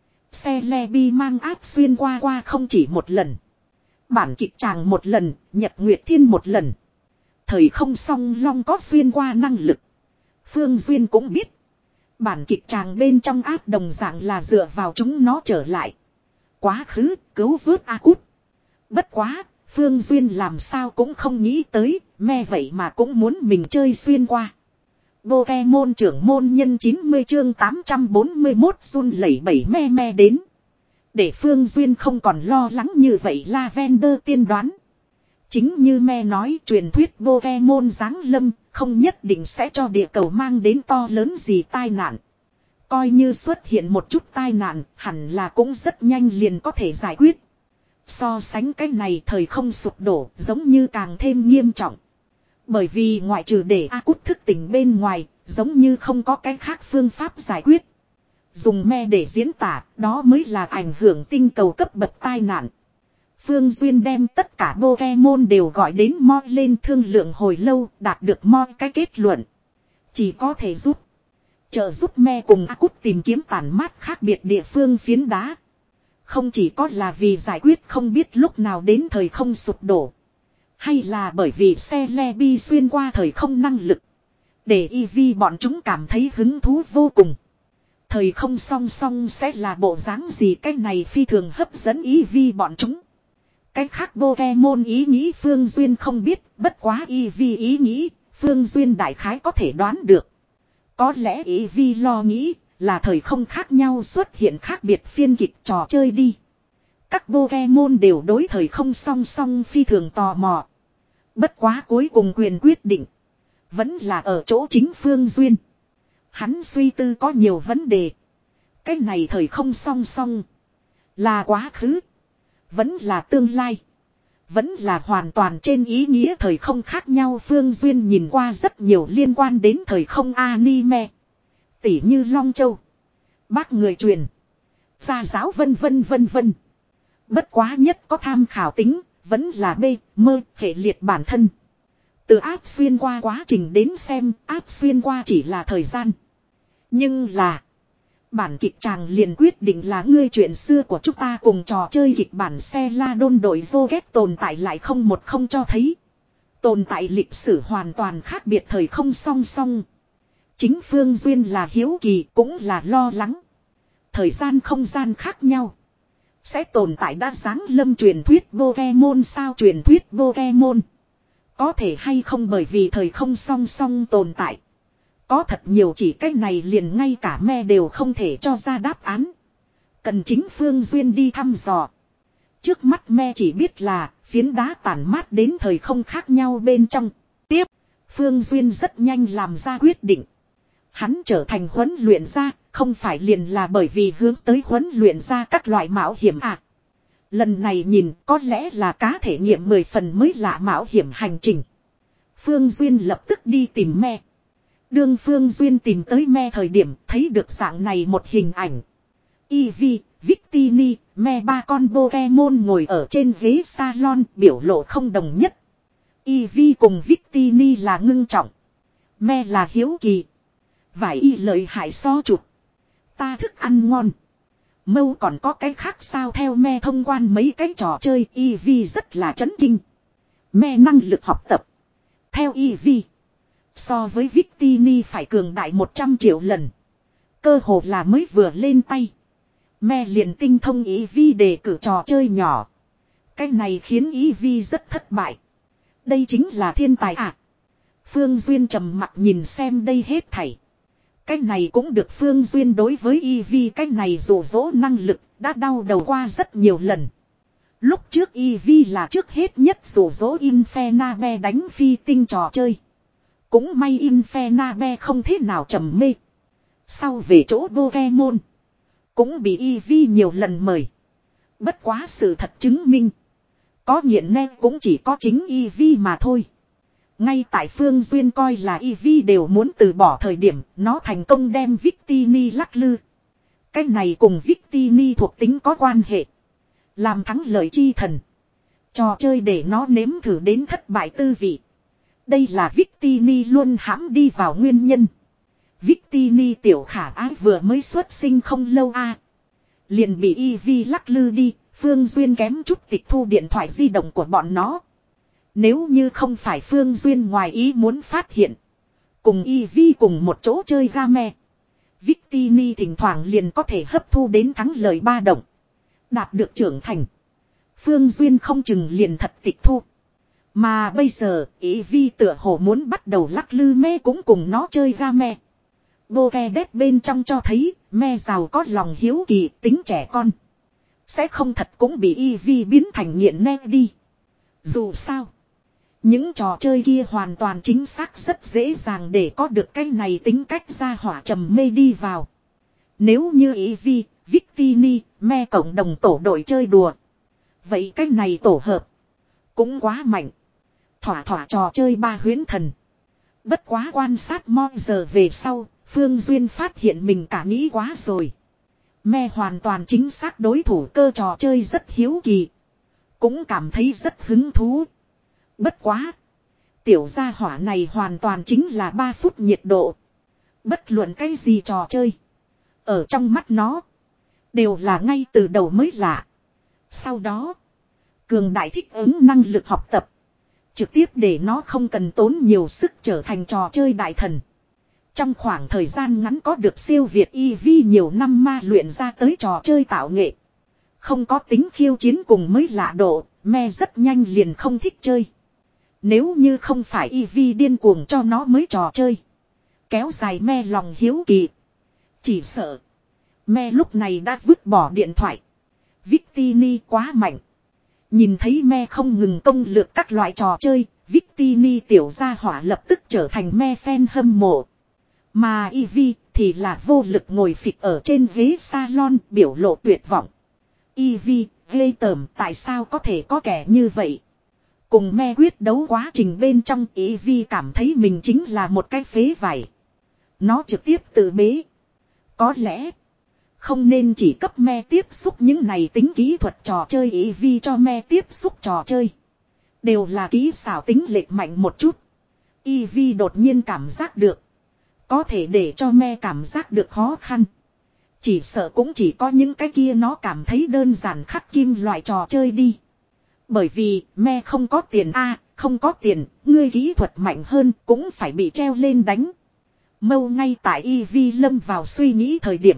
Celebi mang áp xuyên qua qua không chỉ một lần. Bản kịch tràng một lần, Nhật Nguyệt Thiên một lần. Thời không song long có xuyên qua năng lực. Phương Duyên cũng biết. Bản kịch tràng bên trong áp đồng dạng là dựa vào chúng nó trở lại. Quá khứ, cứu vớt A Cút. Bất quá, Phương Duyên làm sao cũng không nghĩ tới, me vậy mà cũng muốn mình chơi xuyên qua. Pokemon trưởng môn nhân chín mươi chương tám trăm bốn mươi mốt run lẩy bẩy me me đến. Để Phương Duyên không còn lo lắng như vậy Lavender tiên đoán. Chính như me nói truyền thuyết Pokemon giáng lâm không nhất định sẽ cho địa cầu mang đến to lớn gì tai nạn. Coi như xuất hiện một chút tai nạn hẳn là cũng rất nhanh liền có thể giải quyết. So sánh cái này thời không sụp đổ giống như càng thêm nghiêm trọng. Bởi vì ngoại trừ để A Cút thức tỉnh bên ngoài, giống như không có cái khác phương pháp giải quyết. Dùng me để diễn tả, đó mới là ảnh hưởng tinh cầu cấp bậc tai nạn. Phương Duyên đem tất cả Pokemon đều gọi đến Moi lên thương lượng hồi lâu, đạt được Moi cái kết luận. Chỉ có thể giúp. Trợ giúp me cùng A Cút tìm kiếm tản mát khác biệt địa phương phiến đá. Không chỉ có là vì giải quyết không biết lúc nào đến thời không sụp đổ. Hay là bởi vì Celebi xuyên qua thời không năng lực. Để Eevee bọn chúng cảm thấy hứng thú vô cùng. Thời không song song sẽ là bộ dáng gì cái này phi thường hấp dẫn Eevee bọn chúng. Cái khác Pokemon ý nghĩ Phương Duyên không biết, bất quá Eevee ý nghĩ, Phương Duyên đại khái có thể đoán được. Có lẽ Eevee lo nghĩ là thời không khác nhau xuất hiện khác biệt phiên kịch trò chơi đi. Các Pokemon đều đối thời không song song phi thường tò mò. Bất quá cuối cùng quyền quyết định. Vẫn là ở chỗ chính Phương Duyên. Hắn suy tư có nhiều vấn đề. Cái này thời không song song. Là quá khứ. Vẫn là tương lai. Vẫn là hoàn toàn trên ý nghĩa thời không khác nhau. Phương Duyên nhìn qua rất nhiều liên quan đến thời không anime. Tỉ như Long Châu. Bác người truyền. Gia giáo vân vân vân vân. Bất quá nhất có tham khảo tính. Vẫn là B, mơ, hệ liệt bản thân. Từ áp xuyên qua quá trình đến xem, áp xuyên qua chỉ là thời gian. Nhưng là, bản kịch tràng liền quyết định là ngươi chuyện xưa của chúng ta cùng trò chơi kịch bản xe la đôn đội vô ghét tồn tại lại không một không cho thấy. Tồn tại lịch sử hoàn toàn khác biệt thời không song song. Chính Phương Duyên là hiếu kỳ cũng là lo lắng. Thời gian không gian khác nhau. Sẽ tồn tại đã giáng lâm truyền thuyết Pokemon sao truyền thuyết Pokemon. Có thể hay không bởi vì thời không song song tồn tại. Có thật nhiều chỉ cách này liền ngay cả me đều không thể cho ra đáp án. Cần chính Phương Duyên đi thăm dò. Trước mắt me chỉ biết là phiến đá tản mát đến thời không khác nhau bên trong. Tiếp, Phương Duyên rất nhanh làm ra quyết định. Hắn trở thành huấn luyện gia, không phải liền là bởi vì hướng tới huấn luyện ra các loại mạo hiểm à. Lần này nhìn có lẽ là cá thể nghiệm mười phần mới lạ mạo hiểm hành trình. Phương Duyên lập tức đi tìm me. Đương Phương Duyên tìm tới me thời điểm thấy được dạng này một hình ảnh. Eevee, Victini, me ba con Pokemon ngồi ở trên ghế salon biểu lộ không đồng nhất. Eevee cùng Victini là ngưng trọng. Me là hiếu kỳ. Vải y lợi hại so chụp. Ta thức ăn ngon. Mâu còn có cái khác sao theo me thông quan mấy cái trò chơi Eevee rất là chấn kinh. Me năng lực học tập. Theo Eevee. So với Victini phải cường đại một trăm triệu lần. Cơ hồ là mới vừa lên tay. Me liền tinh thông Eevee đề cử trò chơi nhỏ. Cái này khiến Eevee rất thất bại. Đây chính là thiên tài à. Phương Duyên trầm mặc nhìn xem đây hết thảy. Cái này cũng được Phương Duyên đối với Eevee cái này dụ dỗ năng lực đã đau đầu qua rất nhiều lần. Lúc trước Eevee là trước hết nhất dụ dỗ Infernape đánh phi tinh trò chơi. Cũng may Infernape không thế nào trầm mê. Sau về chỗ Pokemon. Cũng bị Eevee nhiều lần mời. Bất quá sự thật chứng minh. Có nghiện ne cũng chỉ có chính Eevee mà thôi. Ngay tại Phương Duyên coi là Eevee đều muốn từ bỏ thời điểm nó thành công đem Victini lắc lư. Cái này cùng Victini thuộc tính có quan hệ. Làm thắng lợi chi thần. Trò chơi để nó nếm thử đến thất bại tư vị. Đây là Victini luôn hãm đi vào nguyên nhân. Victini tiểu khả ái vừa mới xuất sinh không lâu a à. Liền bị Eevee lắc lư đi. Phương Duyên kém chút tịch thu điện thoại di động của bọn nó. Nếu như không phải Phương Duyên ngoài ý muốn phát hiện. Cùng Eevee cùng một chỗ chơi game. Victini thỉnh thoảng liền có thể hấp thu đến thắng lợi ba động. Đạt được trưởng thành. Phương Duyên không chừng liền thật tịch thu. Mà bây giờ Eevee tựa hồ muốn bắt đầu lắc lư me cũng cùng nó chơi game. Pokédex bên trong cho thấy me giàu có lòng hiếu kỳ tính trẻ con. Sẽ không thật cũng bị Eevee biến thành nghiện ne đi. Dù sao. Những trò chơi kia hoàn toàn chính xác rất dễ dàng để có được cái này tính cách ra hỏa trầm mê đi vào. Nếu như Eevee, Victini, me cộng đồng tổ đội chơi đùa. Vậy cái này tổ hợp. Cũng quá mạnh. Thỏa thỏa trò chơi ba huyễn thần. Bất quá quan sát mo giờ về sau. Phương Duyên phát hiện mình cả nghĩ quá rồi. Me hoàn toàn chính xác đối thủ cơ trò chơi rất hiếu kỳ. Cũng cảm thấy rất hứng thú. Bất quá. Tiểu gia hỏa này hoàn toàn chính là ba phút nhiệt độ. Bất luận cái gì trò chơi. Ở trong mắt nó. Đều là ngay từ đầu mới lạ. Sau đó. Cường đại thích ứng năng lực học tập. Trực tiếp để nó không cần tốn nhiều sức trở thành trò chơi đại thần. Trong khoảng thời gian ngắn có được siêu việt Eevee nhiều năm ma luyện ra tới trò chơi tạo nghệ. Không có tính khiêu chiến cùng mới lạ độ, me rất nhanh liền không thích chơi. Nếu như không phải Eevee điên cuồng cho nó mới trò chơi. Kéo dài me lòng hiếu kỳ. Chỉ sợ. Me lúc này đã vứt bỏ điện thoại. Victini quá mạnh. Nhìn thấy me không ngừng công lược các loại trò chơi. Victini tiểu gia hỏa lập tức trở thành me fan hâm mộ. Mà Eevee thì là vô lực ngồi phịch ở trên ghế salon biểu lộ tuyệt vọng. Eevee, ghê tởm tại sao có thể có kẻ như vậy. Cùng me quyết đấu quá trình bên trong Eevee cảm thấy mình chính là một cái phế vải. Nó trực tiếp tự bế. Có lẽ không nên chỉ cấp me tiếp xúc những này tính kỹ thuật trò chơi Eevee cho me tiếp xúc trò chơi. Đều là kỹ xảo tính lệch mạnh một chút. Eevee đột nhiên cảm giác được. Có thể để cho me cảm giác được khó khăn. Chỉ sợ cũng chỉ có những cái kia nó cảm thấy đơn giản khắc kim loại trò chơi đi. Bởi vì me không có tiền a, không có tiền, ngươi kỹ thuật mạnh hơn cũng phải bị treo lên đánh. Mâu ngay tại Eevee lâm vào suy nghĩ thời điểm.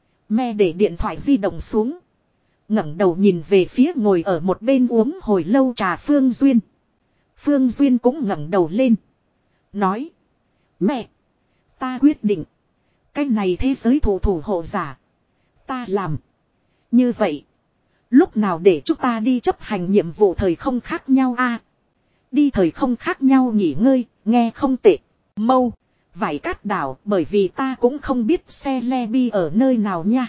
Me để điện thoại di động xuống. Ngẩng đầu nhìn về phía ngồi ở một bên uống hồi lâu trà Phương Duyên. Phương Duyên cũng ngẩng đầu lên. Nói. Mẹ. Ta quyết định. Cái này thế giới thủ thủ hộ giả. Ta làm. Như vậy. Lúc nào để chúng ta đi chấp hành nhiệm vụ thời không khác nhau a? Đi thời không khác nhau nghỉ ngơi, nghe không tệ. Mâu. Vải cát đảo bởi vì ta cũng không biết xe le bi ở nơi nào nha.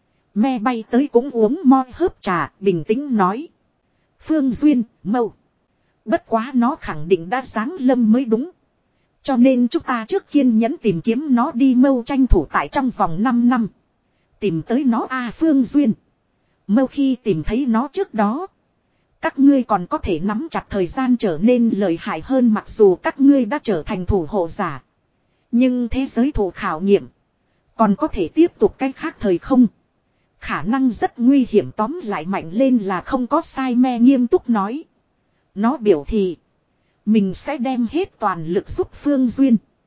Me bay tới cũng uống moi hớp trà, bình tĩnh nói. Phương Duyên, mâu. Bất quá nó khẳng định đã sáng lâm mới đúng. Cho nên chúng ta trước kiên nhẫn tìm kiếm nó đi mâu tranh thủ tại trong vòng năm năm. Tìm tới nó a Phương Duyên. Mâu khi tìm thấy nó trước đó. Các ngươi còn có thể nắm chặt thời gian trở nên lợi hại hơn mặc dù các ngươi đã trở thành thủ hộ giả. Nhưng thế giới thủ khảo nghiệm. Còn có thể tiếp tục cách khác thời không. Khả năng rất nguy hiểm tóm lại mạnh lên là không có sai me nghiêm túc nói. Nó biểu thị. Mình sẽ đem hết toàn lực giúp Phương Duyên.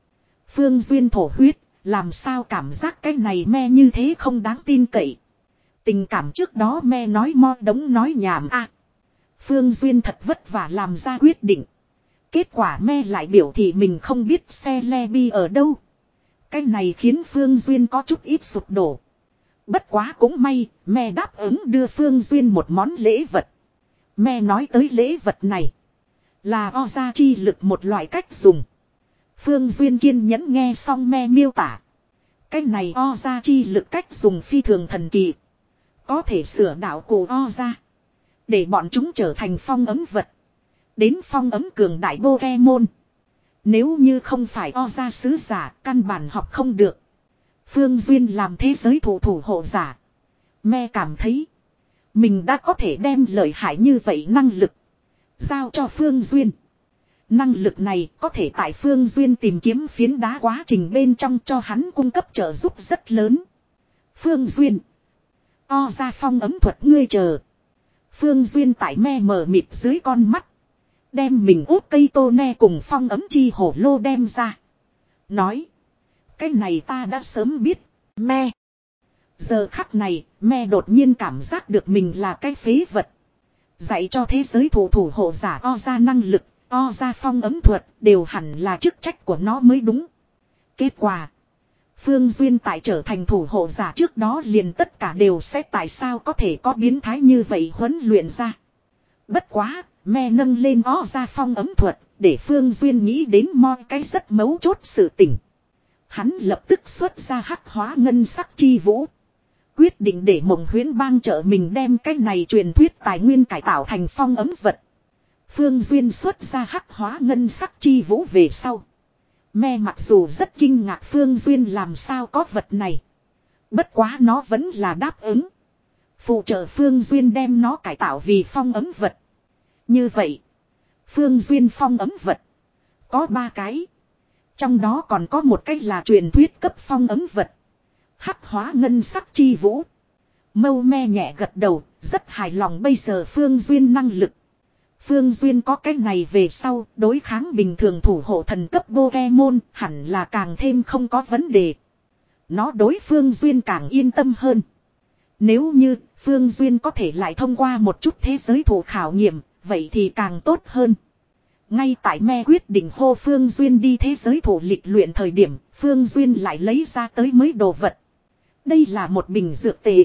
Phương Duyên thổ huyết, làm sao cảm giác cái này me như thế không đáng tin cậy. Tình cảm trước đó me nói mo đống nói nhảm a. Phương Duyên thật vất vả làm ra quyết định. Kết quả me lại biểu thị mình không biết xe le bi ở đâu. Cái này khiến Phương Duyên có chút ít sụp đổ. Bất quá cũng may, me đáp ứng đưa Phương Duyên một món lễ vật. Me nói tới lễ vật này là o gia chi lực một loại cách dùng. Phương Duyên kiên nhẫn nghe xong me miêu tả. Cái này o gia chi lực cách dùng phi thường thần kỳ. Có thể sửa đạo cổ o gia. Để bọn chúng trở thành phong ấm vật. Đến phong ấm cường đại Pokemon. Nếu như không phải o gia sứ giả, căn bản học không được. Phương Duyên làm thế giới thủ thủ hộ giả. Me cảm thấy mình đã có thể đem lợi hại như vậy năng lực giao cho Phương Duyên. Năng lực này có thể tại Phương Duyên tìm kiếm phiến đá quá trình bên trong cho hắn cung cấp trợ giúp rất lớn. Phương Duyên. O ra phong ấm thuật ngươi chờ. Phương Duyên tại me mờ mịt dưới con mắt. Đem mình út cây tô ne cùng phong ấm chi hổ lô đem ra. Nói. Cái này ta đã sớm biết. Me. Giờ khắc này, me đột nhiên cảm giác được mình là cái phế vật. Dạy cho thế giới thủ thủ hộ giả o ra năng lực, o ra phong ấm thuật, đều hẳn là chức trách của nó mới đúng. Kết quả. Phương Duyên tại trở thành thủ hộ giả trước đó liền tất cả đều sẽ tại sao có thể có biến thái như vậy huấn luyện ra. Bất quá, me nâng lên o ra phong ấm thuật, để Phương Duyên nghĩ đến mọi cái rất mấu chốt sự tình. Hắn lập tức xuất ra hắc hóa ngân sắc chi vũ. Quyết định để Mộng Huyễn Bang trợ mình đem cái này truyền thuyết tài nguyên cải tạo thành phong ấm vật. Phương Duyên xuất ra hắc hóa ngân sắc chi vũ về sau. Me mặc dù rất kinh ngạc Phương Duyên làm sao có vật này. Bất quá nó vẫn là đáp ứng. Phụ trợ Phương Duyên đem nó cải tạo vì phong ấm vật. Như vậy, Phương Duyên phong ấm vật có ba cái. Trong đó còn có một cái là truyền thuyết cấp phong ấm vật. Hắc hóa ngân sắc chi vũ. Mâu me nhẹ gật đầu, rất hài lòng bây giờ Phương Duyên năng lực. Phương Duyên có cái này về sau, đối kháng bình thường thủ hộ thần cấp Pokemon hẳn là càng thêm không có vấn đề. Nó đối Phương Duyên càng yên tâm hơn. Nếu như Phương Duyên có thể lại thông qua một chút thế giới thủ khảo nghiệm, vậy thì càng tốt hơn. Ngay tại me quyết định hô Phương Duyên đi thế giới thủ lịch luyện thời điểm, Phương Duyên lại lấy ra tới mới đồ vật. Đây là một bình dược tệ.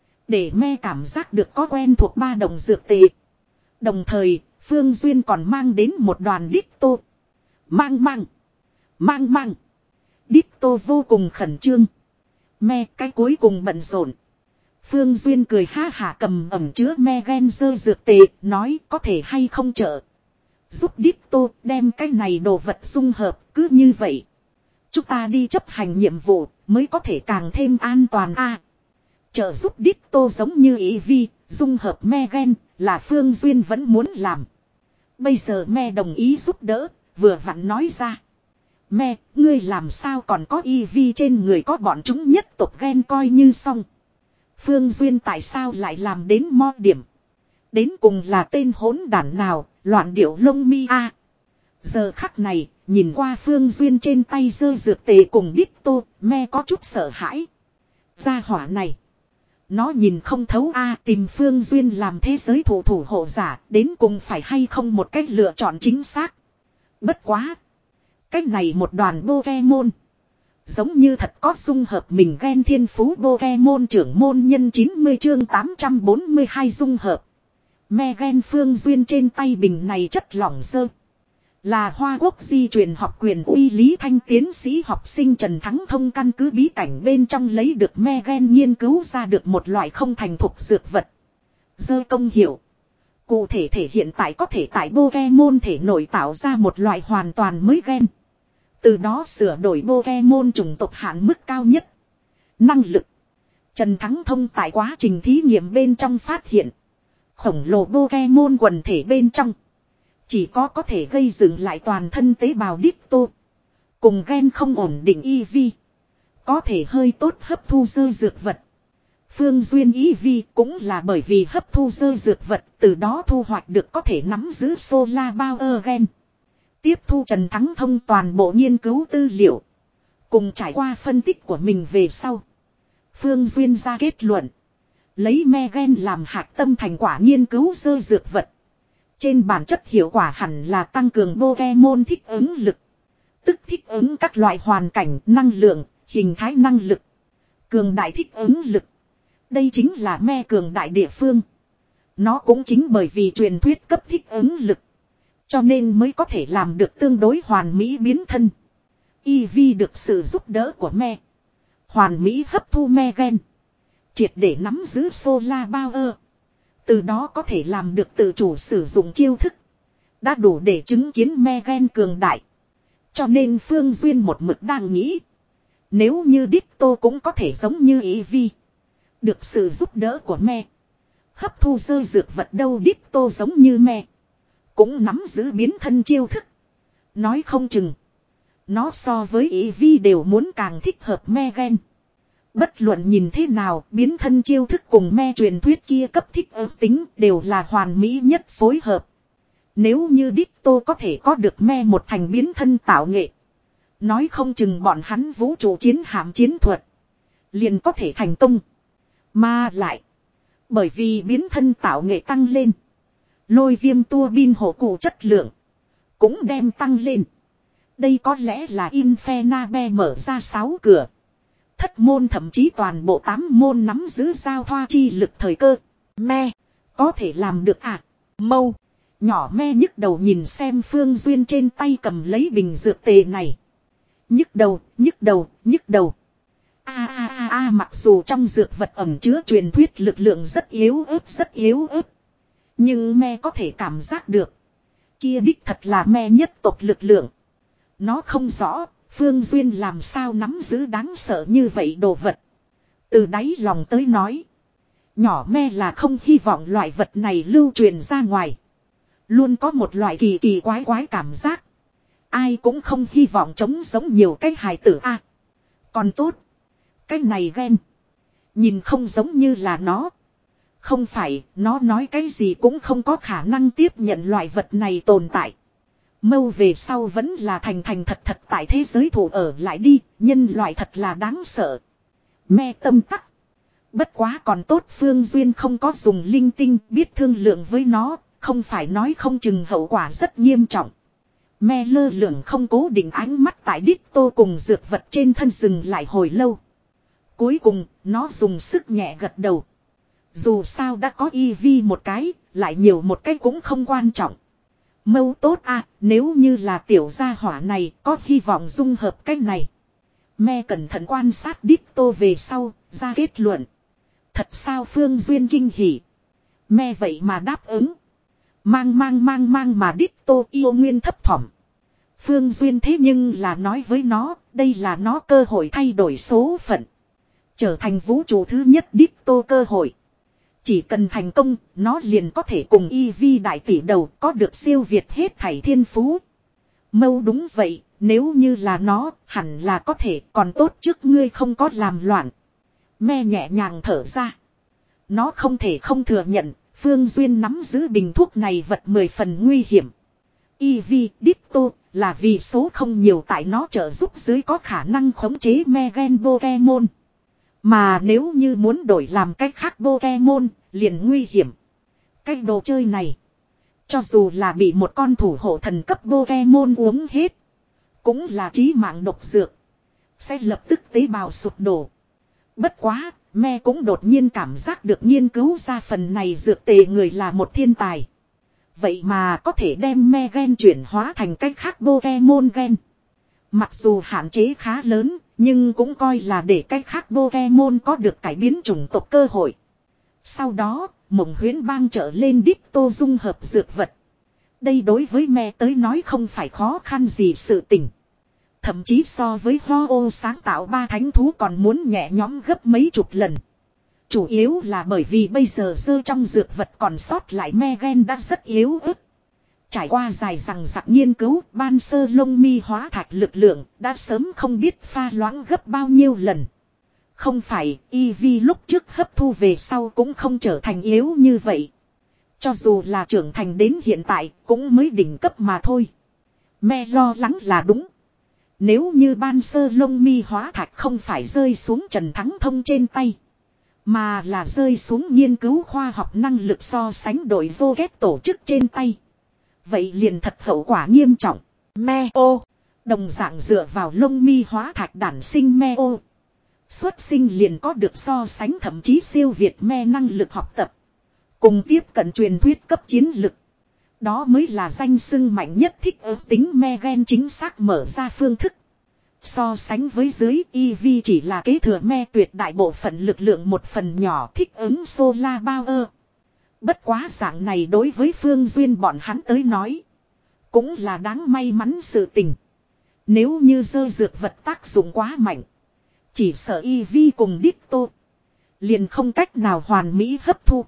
Để me cảm giác được có quen thuộc ba đồng dược tệ. Đồng thời, Phương Duyên còn mang đến một đoàn đít tô. Mang mang. Mang mang. Đít tô vô cùng khẩn trương. Me cái cuối cùng bận rộn. Phương Duyên cười ha hả cầm ẩm chứa me gen dơ dược tệ, nói có thể hay không trợ. Giúp đít tô đem cái này đồ vật dung hợp cứ như vậy. Chúng ta đi chấp hành nhiệm vụ mới có thể càng thêm an toàn a. À, trợ giúp đít tô giống như ý vi, dung hợp me gen là Phương Duyên vẫn muốn làm. Bây giờ me đồng ý giúp đỡ, vừa vặn nói ra. Me, ngươi làm sao còn có y vi trên người có bọn chúng nhất tộc gen coi như xong. Phương Duyên tại sao lại làm đến mo điểm. Đến cùng là tên hỗn đản nào, loạn điệu lông mi a. Giờ khắc này, nhìn qua Phương Duyên trên tay dơ dược tề cùng đít tô, me có chút sợ hãi. Gia hỏa này. Nó nhìn không thấu a, tìm Phương Duyên làm thế giới thủ thủ hộ giả, đến cùng phải hay không một cách lựa chọn chính xác. Bất quá. Cách này một đoàn Pokemon. Giống như thật có dung hợp mình gen thiên phú Pokemon trưởng môn nhân chín mươi chương tám trăm bốn mươi hai dung hợp. Me gen Phương Duyên trên tay bình này chất lỏng dơ. Là Hoa Quốc di truyền học quyền uy lý thanh tiến sĩ học sinh Trần Thắng Thông căn cứ bí cảnh bên trong lấy được me gen nghiên cứu ra được một loại không thành thục dược vật. Dơ công hiệu. Cụ thể thể hiện tại có thể tại Pokemon thể nội tạo ra một loại hoàn toàn mới gen. Từ đó sửa đổi Pokemon chủng tộc hạn mức cao nhất. Năng lực. Trần Thắng Thông tại quá trình thí nghiệm bên trong phát hiện. Khổng lồ Pokemon quần thể bên trong. Chỉ có có thể gây dựng lại toàn thân tế bào đít tô. Cùng gen không ổn định i vê. Có thể hơi tốt hấp thu dơ dược vật. Phương Duyên i vê cũng là bởi vì hấp thu dơ dược vật. Từ đó thu hoạch được có thể nắm giữ Solar Power gen. Tiếp thu Trần Thắng Thông toàn bộ nghiên cứu tư liệu. Cùng trải qua phân tích của mình về sau. Phương Duyên ra kết luận. Lấy me gen làm hạt tâm thành quả nghiên cứu dơ dược vật. Trên bản chất hiệu quả hẳn là tăng cường Pokemon thích ứng lực. Tức thích ứng các loại hoàn cảnh, năng lượng, hình thái năng lực. Cường đại thích ứng lực. Đây chính là me cường đại địa phương. Nó cũng chính bởi vì truyền thuyết cấp thích ứng lực. Cho nên mới có thể làm được tương đối hoàn mỹ biến thân. Eevee được sự giúp đỡ của me. Hoàn mỹ hấp thu me gen. Triệt để nắm giữ Solar Power. Từ đó có thể làm được tự chủ sử dụng chiêu thức. Đã đủ để chứng kiến me gen cường đại. Cho nên Phương Duyên một mực đang nghĩ. Nếu như Ditto cũng có thể giống như Eevee. Được sự giúp đỡ của me. Hấp thu rơi dược vật đâu Ditto giống như me. Cũng nắm giữ biến thân chiêu thức. Nói không chừng. Nó so với Eevee đều muốn càng thích hợp me gen. Bất luận nhìn thế nào biến thân chiêu thức cùng me truyền thuyết kia cấp thích ứng tính đều là hoàn mỹ nhất phối hợp. Nếu như Ditto có thể có được me một thành biến thân tạo nghệ. Nói không chừng bọn hắn vũ trụ chiến hạm chiến thuật. Liền có thể thành công. Mà lại. Bởi vì biến thân tạo nghệ tăng lên. Lôi viêm tua bin hộ cụ chất lượng. Cũng đem tăng lên. Đây có lẽ là Infernabe mở ra sáu cửa. Thất môn thậm chí toàn bộ tám môn nắm giữ giao thoa chi lực thời cơ. Me. Có thể làm được à? Mâu. Nhỏ me nhức đầu nhìn xem Phương Duyên trên tay cầm lấy bình dược tề này. Nhức đầu, nhức đầu, nhức đầu. A a a a mặc dù trong dược vật ẩn chứa truyền thuyết lực lượng rất yếu ớt rất yếu ớt. Nhưng me có thể cảm giác được. Kia đích thật là me nhất tộc lực lượng. Nó không rõ, Phương Duyên làm sao nắm giữ đáng sợ như vậy đồ vật. Từ đáy lòng tới nói. Nhỏ me là không hy vọng loại vật này lưu truyền ra ngoài. Luôn có một loại kỳ kỳ quái quái cảm giác. Ai cũng không hy vọng chống giống nhiều cái hài tử a. Còn tốt. Cái này ghen. Nhìn không giống như là nó. Không phải, nó nói cái gì cũng không có khả năng tiếp nhận loại vật này tồn tại. Mâu về sau vẫn là thành thành thật thật tại thế giới thủ ở lại đi, nhân loại thật là đáng sợ. Me tâm tắc. Bất quá còn tốt Phương Duyên không có dùng linh tinh biết thương lượng với nó, không phải nói không chừng hậu quả rất nghiêm trọng. Me lơ lửng không cố định ánh mắt tại Ditto cùng dược vật trên thân rừng lại hồi lâu. Cuối cùng, nó dùng sức nhẹ gật đầu. Dù sao đã có Eevee một cái, lại nhiều một cái cũng không quan trọng. Mâu tốt à, nếu như là tiểu gia hỏa này, có hy vọng dung hợp cái này. Me cẩn thận quan sát Ditto về sau, ra kết luận. Thật sao Phương Duyên kinh hỉ. Me vậy mà đáp ứng. Mang mang mang mang mà Ditto yêu nguyên thấp thỏm. Phương Duyên thế nhưng là nói với nó, đây là nó cơ hội thay đổi số phận. Trở thành vũ trụ thứ nhất Ditto cơ hội. Chỉ cần thành công, nó liền có thể cùng Eevee đại tỷ đầu có được siêu việt hết thảy thiên phú. Mâu đúng vậy, nếu như là nó, hẳn là có thể còn tốt trước ngươi không có làm loạn. Me nhẹ nhàng thở ra. Nó không thể không thừa nhận, Phương Duyên nắm giữ bình thuốc này vật mười phần nguy hiểm. Eevee, Ditto, là vì số không nhiều tại nó trợ giúp dưới có khả năng khống chế me gen Pokemon. Mà nếu như muốn đổi làm cách khác Pokemon, liền nguy hiểm. Cái đồ chơi này, cho dù là bị một con thủ hộ thần cấp Pokemon uống hết, cũng là chí mạng độc dược. Sẽ lập tức tế bào sụp đổ. Bất quá, me cũng đột nhiên cảm giác được nghiên cứu ra phần này dược tề người là một thiên tài. Vậy mà có thể đem me gen chuyển hóa thành cách khác Pokemon gen. Mặc dù hạn chế khá lớn, nhưng cũng coi là để cách khác Pokemon có được cải biến chủng tộc cơ hội. Sau đó, Mộng Huyễn Bang trở lên Ditto dung hợp dược vật. Đây đối với me tới nói không phải khó khăn gì sự tình. Thậm chí so với Ho-Oh sáng tạo ba thánh thú còn muốn nhẹ nhõm gấp mấy chục lần. Chủ yếu là bởi vì bây giờ dơ trong dược vật còn sót lại me gen đã rất yếu ớt. Trải qua dài rằng giặc nghiên cứu, ban sơ lông mi hóa thạch lực lượng đã sớm không biết pha loãng gấp bao nhiêu lần. Không phải, Eevee lúc trước hấp thu về sau cũng không trở thành yếu như vậy. Cho dù là trưởng thành đến hiện tại, cũng mới đỉnh cấp mà thôi. Me lo lắng là đúng. Nếu như ban sơ lông mi hóa thạch không phải rơi xuống Trần Thắng Thông trên tay. Mà là rơi xuống nghiên cứu khoa học năng lực so sánh đội vô ghét tổ chức trên tay. Vậy liền thật hậu quả nghiêm trọng. Me ô. Đồng dạng dựa vào lông mi hóa thạch đản sinh me ô. Xuất sinh liền có được so sánh thậm chí siêu việt me năng lực học tập. Cùng tiếp cận truyền thuyết cấp chiến lực. Đó mới là danh xưng mạnh nhất thích ứng tính me gen chính xác mở ra phương thức. So sánh với dưới e vê chỉ là kế thừa me tuyệt đại bộ phận lực lượng một phần nhỏ thích ứng solar power. Bất quá dạng này đối với Phương Duyên bọn hắn tới nói. Cũng là đáng may mắn sự tình. Nếu như dơ dược vật tác dụng quá mạnh. Chỉ sợ e vê cùng Ditto. Liền không cách nào hoàn mỹ hấp thu.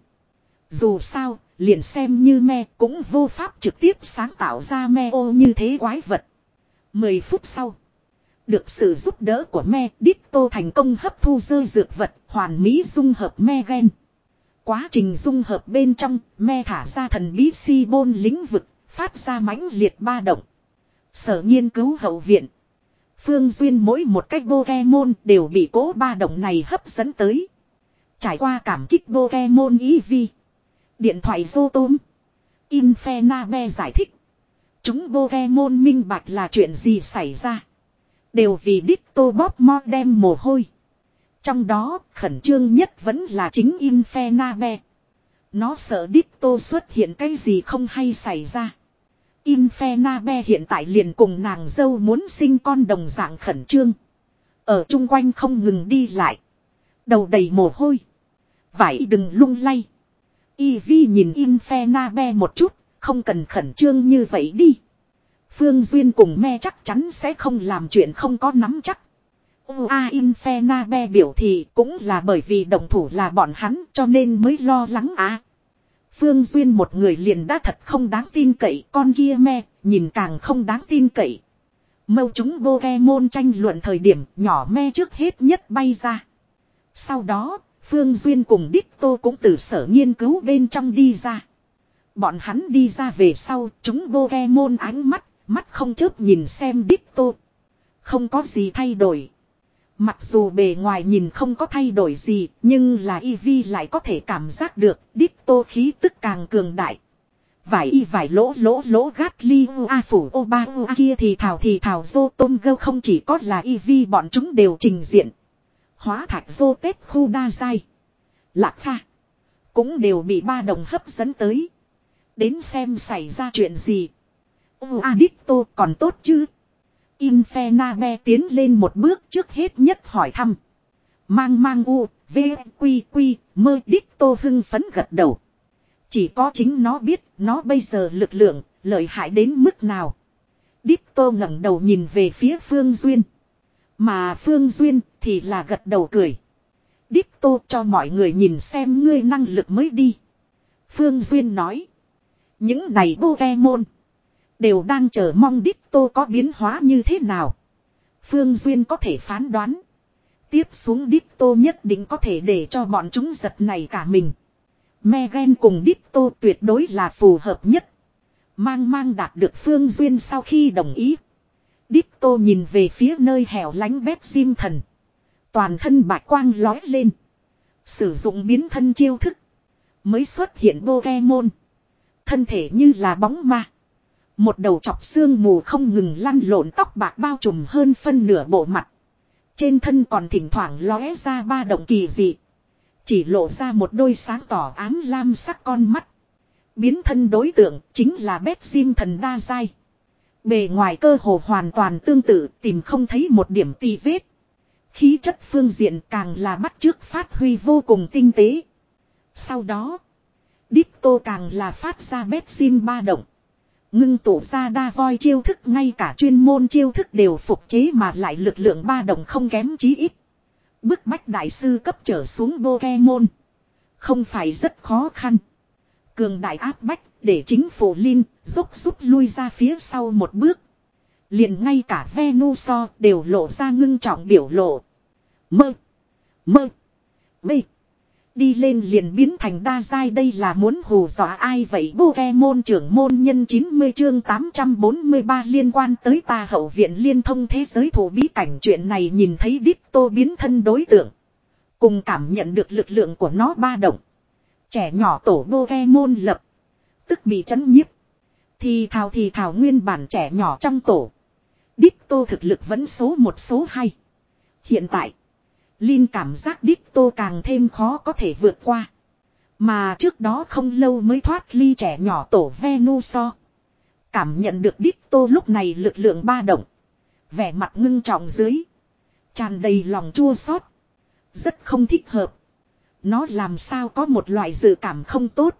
Dù sao, liền xem như me cũng vô pháp trực tiếp sáng tạo ra me ô như thế quái vật. Mười phút sau. Được sự giúp đỡ của me, Ditto thành công hấp thu dơ dược vật, hoàn mỹ dung hợp me gen. Quá trình dung hợp bên trong, me thả ra thần bí si bôn lĩnh vực, phát ra mãnh liệt ba động. Sở nghiên cứu hậu viện. Phương Duyên mỗi một cách Pokemon đều bị cố ba động này hấp dẫn tới. Trải qua cảm kích Pokemon e vê. Điện thoại Zotom. Infernabe giải thích. Chúng Pokemon minh bạch là chuyện gì xảy ra. Đều vì Ditto bóp mo đem mồ hôi. Trong đó, khẩn trương nhất vẫn là chính Infernabe. Nó sợ Ditto xuất hiện cái gì không hay xảy ra. Infernabe hiện tại liền cùng nàng dâu muốn sinh con đồng dạng khẩn trương. Ở chung quanh không ngừng đi lại. Đầu đầy mồ hôi. Vải đừng lung lay. Eevee nhìn Infernabe một chút, không cần khẩn trương như vậy đi. Phương Duyên cùng me chắc chắn sẽ không làm chuyện không có nắm chắc. Ua Infernabe biểu thị cũng là bởi vì đồng thủ là bọn hắn cho nên mới lo lắng à. Phương Duyên một người liền đã thật không đáng tin cậy, con kia me, nhìn càng không đáng tin cậy. Mâu chúng Pokemon tranh luận thời điểm nhỏ me trước hết nhất bay ra. Sau đó, Phương Duyên cùng Ditto cũng từ sở nghiên cứu bên trong đi ra. Bọn hắn đi ra về sau, chúng Pokemon ánh mắt, mắt không chớp nhìn xem Ditto. Không có gì thay đổi. Mặc dù bề ngoài nhìn không có thay đổi gì, nhưng là Eevee lại có thể cảm giác được Ditto khí tức càng cường đại. Vải y vải lỗ lỗ lỗ gát li u a phủ ô ba u a kia thì thảo thì thảo dô tôm gâu không chỉ có là Eevee bọn chúng đều trình diện. Hóa thạch dô tết khu đa giai. Lạc pha. Cũng đều bị ba đồng hấp dẫn tới. Đến xem xảy ra chuyện gì. U a Ditto còn tốt chứ. Infernabe tiến lên một bước trước hết nhất hỏi thăm. Mang mang u, v, quy quy, mơ Ditto hưng phấn gật đầu. Chỉ có chính nó biết nó bây giờ lực lượng, lợi hại đến mức nào. Ditto ngẩng đầu nhìn về phía Phương Duyên. Mà Phương Duyên thì là gật đầu cười. Ditto cho mọi người nhìn xem ngươi năng lực mới đi. Phương Duyên nói. Những này Pokemon đều đang chờ mong Ditto có biến hóa như thế nào. Phương Duyên có thể phán đoán. Tiếp xuống Ditto nhất định có thể để cho bọn chúng giật này cả mình. Megan cùng Ditto tuyệt đối là phù hợp nhất. Mang mang đạt được Phương Duyên sau khi đồng ý. Ditto nhìn về phía nơi hẻo lánh bét sim thần. Toàn thân bạch quang lói lên. Sử dụng biến thân chiêu thức. Mới xuất hiện Pokemon. Thân thể như là bóng ma. Một đầu chọc xương mù không ngừng lăn lộn tóc bạc bao trùm hơn phân nửa bộ mặt. Trên thân còn thỉnh thoảng lóe ra ba động kỳ dị. Chỉ lộ ra một đôi sáng tỏ ám lam sắc con mắt. Biến thân đối tượng chính là bét sim thần đa giai. Bề ngoài cơ hồ hoàn toàn tương tự, tìm không thấy một điểm tì vết. Khí chất phương diện càng là bắt chước phát huy vô cùng tinh tế. Sau đó, Ditto càng là phát ra bét sim ba động. Ngưng tụ ra đa voi chiêu thức, ngay cả chuyên môn chiêu thức đều phục chế mà lại lực lượng ba động không kém chí ít. Bức bách đại sư cấp trở xuống Pokemon. Không phải rất khó khăn. Cường đại áp bách để chính phủ Lin dốc rút lui ra phía sau một bước. Liền ngay cả Venusaur đều lộ ra ngưng trọng biểu lộ. Mơ. Mơ. Bê. đi lên liền biến thành đa giai, đây là muốn hù dọa ai vậy? Pokemon trưởng môn nhân chín mươi chương tám trăm bốn mươi ba liên quan tới ta hậu viện liên thông thế giới thủ bí cảnh. Chuyện này nhìn thấy Ditto biến thân đối tượng, cùng cảm nhận được lực lượng của nó ba động. Trẻ nhỏ tổ Pokemon lập tức bị chấn nhiếp. Thì thào thì thào nguyên bản trẻ nhỏ trong tổ, Ditto thực lực vẫn số một số hai. Hiện tại Linh cảm giác Ditto càng thêm khó có thể vượt qua. Mà trước đó không lâu mới thoát ly trẻ nhỏ tổ Venusaur. Cảm nhận được Ditto lúc này lực lượng ba động, vẻ mặt ngưng trọng dưới, tràn đầy lòng chua xót. Rất không thích hợp. Nó làm sao có một loại dự cảm không tốt.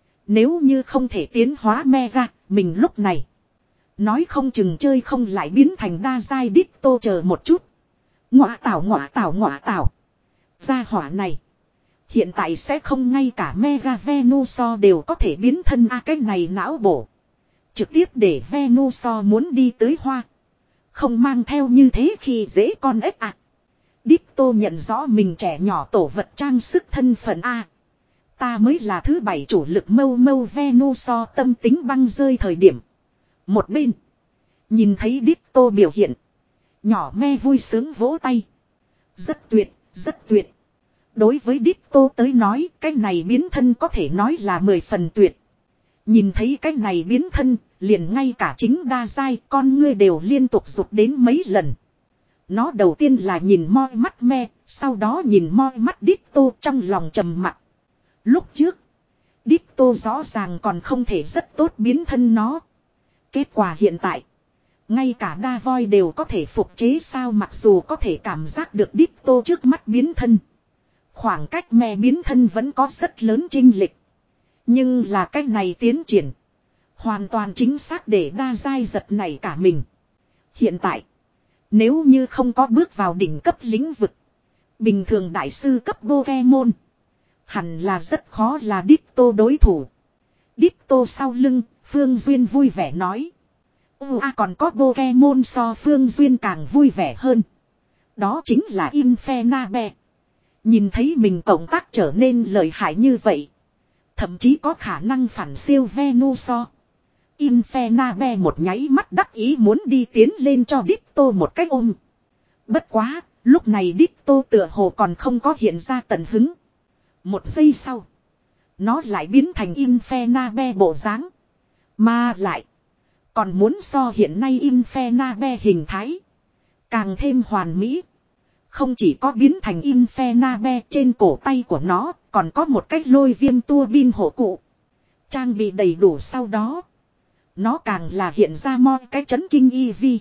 Nếu như không thể tiến hóa Mega, mình lúc này nói không chừng chơi không lại biến thành đa giai. Ditto chờ một chút. Ngọa tảo ngọa tảo ngọa tảo. Gia hỏa này hiện tại sẽ không ngay cả Mega Venusaur đều có thể biến thân a à, cái này não bổ. Trực tiếp để Venusaur muốn đi tới hoa. Không mang theo như thế khi dễ con ếch à. Ditto nhận rõ mình trẻ nhỏ tổ vật trang sức thân phận a. À, ta mới là thứ bảy chủ lực mâu mâu. Venusaur tâm tính băng rơi thời điểm. Một bên nhìn thấy Ditto biểu hiện, nhỏ me vui sướng vỗ tay. Rất tuyệt, rất tuyệt. Đối với Ditto tới nói, cái này biến thân có thể nói là mười phần tuyệt. Nhìn thấy cái này biến thân, liền ngay cả chính đa giai con ngươi đều liên tục rụt đến mấy lần. Nó đầu tiên là nhìn moi mắt me, sau đó nhìn moi mắt Ditto, trong lòng trầm mặc. Lúc trước, Ditto rõ ràng còn không thể rất tốt biến thân nó. Kết quả hiện tại, ngay cả đa voi đều có thể phục chế sao? Mặc dù có thể cảm giác được Ditto trước mắt biến thân, khoảng cách me biến thân vẫn có rất lớn chênh lệch. Nhưng là cách này tiến triển hoàn toàn chính xác để đa giai giật nảy cả mình. Hiện tại, nếu như không có bước vào đỉnh cấp lĩnh vực, bình thường đại sư cấp Pokemon hẳn là rất khó là Ditto đối thủ. Ditto sau lưng, Phương Duyên vui vẻ nói. Ừ à, còn có Pokemon so Phương Duyên càng vui vẻ hơn. Đó chính là Infernape. Nhìn thấy mình cộng tác trở nên lợi hại như vậy, thậm chí có khả năng phản siêu Venusaur, Infernape một nháy mắt đắc ý muốn đi tiến lên cho Ditto một cái ôm. Bất quá, lúc này Ditto tựa hồ còn không có hiện ra tận hứng. Một giây sau, nó lại biến thành Infernape bộ dáng. Mà lại, còn muốn so hiện nay Infernape hình thái càng thêm hoàn mỹ. Không chỉ có biến thành Infernape, trên cổ tay của nó còn có một cái lôi viêm tua bin hộ cụ. Trang bị đầy đủ sau đó, nó càng là hiện ra moi cái chấn kinh Eevee,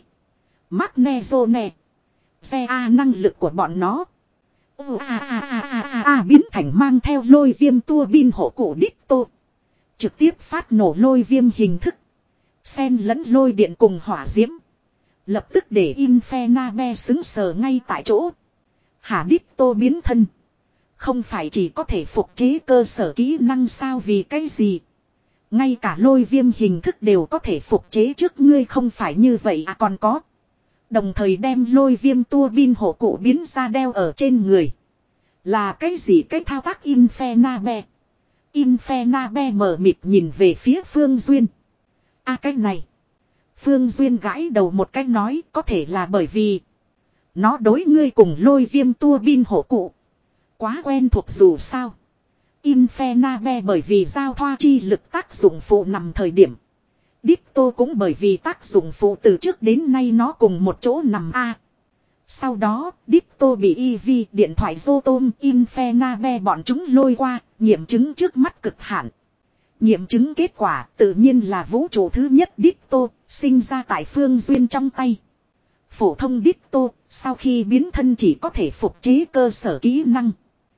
Magnezone, xe A năng lực của bọn nó. Ừ, à, à, à, à, à, à, biến thành mang theo lôi viêm tua bin hộ cụ Ditto, trực tiếp phát nổ lôi viêm hình thức, xen lẫn lôi điện cùng hỏa diễm, lập tức để Infernape xứng sờ ngay tại chỗ. Hả, Ditto biến thân không phải chỉ có thể phục chế cơ sở kỹ năng sao? Vì cái gì ngay cả lôi viêm hình thức đều có thể phục chế trước ngươi? Không phải như vậy à? Còn có, đồng thời đem lôi viêm tua bin hộ cụ biến ra đeo ở trên người. Là cái gì cái thao tác Infernape? Infernape mờ mịt nhìn về phía Phương Duyên. À cái này. Phương Duyên gãi đầu một cách nói, có thể là bởi vì nó đối ngươi cùng lôi viêm tua bin hộ cụ quá quen thuộc. Dù sao, Infernape bởi vì giao thoa chi lực tác dụng phụ nằm thời điểm, Ditto cũng bởi vì tác dụng phụ từ trước đến nay nó cùng một chỗ nằm a. Sau đó, Ditto bị Eevee, điện thoại Rotom, Infernape bọn chúng lôi qua, nghiệm chứng trước mắt cực hạn. Nghiệm chứng kết quả tự nhiên là vũ trụ thứ nhất Ditto, sinh ra tại Phương Duyên trong tay. Phổ thông Ditto, sau khi biến thân chỉ có thể phục chế cơ sở kỹ năng.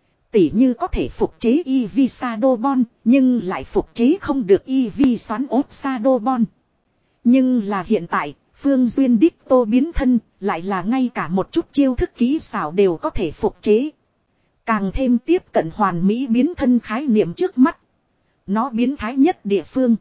Tỉ như có thể phục chế Eevee Shadowball, nhưng lại phục chế không được Eevee xoắn ốt Shadowball. Nhưng là hiện tại, Phương Duyên Ditto biến thân, lại là ngay cả một chút chiêu thức kỹ xảo đều có thể phục chế. Càng thêm tiếp cận hoàn mỹ biến thân khái niệm trước mắt. Nó biến thái nhất địa phương,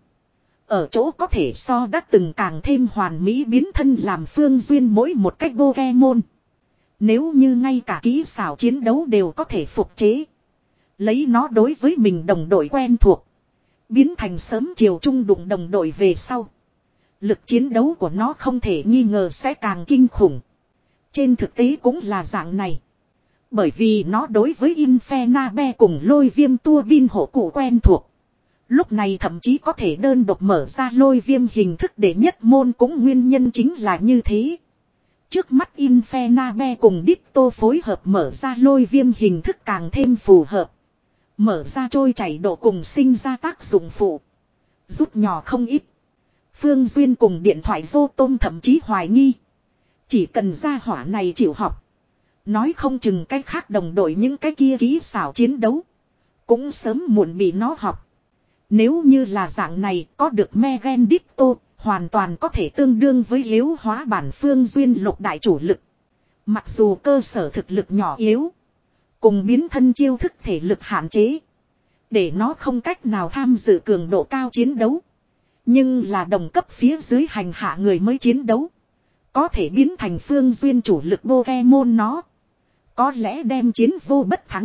ở chỗ có thể so đã từng càng thêm hoàn mỹ biến thân làm Phương Duyên mỗi một cách Pokemon. Nếu như ngay cả kỹ xảo chiến đấu đều có thể phục chế, Lấy nó đối với mình đồng đội quen thuộc. Biến thành sớm chiều trung đụng đồng đội về sau. Lực chiến đấu của nó không thể nghi ngờ sẽ càng kinh khủng. Trên thực tế cũng là dạng này. Bởi vì nó đối với Infernabe cùng lôi viêm tua bin hộ cụ quen thuộc. Lúc này thậm chí có thể đơn độc mở ra lôi viêm hình thức để nhất môn cũng nguyên nhân chính là như thế. Trước mắt Infernabe cùng Ditto phối hợp mở ra lôi viêm hình thức càng thêm phù hợp. Mở ra trôi chảy độ cùng sinh ra tác dụng phụ. Rút nhỏ không ít. Phương Duyên cùng điện thoại Dô Tôm thậm chí hoài nghi. Chỉ cần ra hỏa này chịu học. Nói không chừng cách khác đồng đội những cái kia kỹ xảo chiến đấu. Cũng sớm muộn bị nó học. Nếu như là dạng này có được Megan Ditto. Hoàn toàn có thể tương đương với yếu hóa bản Phương Duyên lục đại chủ lực. Mặc dù cơ sở thực lực nhỏ yếu. Cùng biến thân chiêu thức thể lực hạn chế. Để nó không cách nào tham dự cường độ cao chiến đấu. Nhưng là đồng cấp phía dưới hành hạ người mới chiến đấu. Có thể biến thành Phương Duyên chủ lực Pokemon nó. Có lẽ đem chiến vô bất thắng.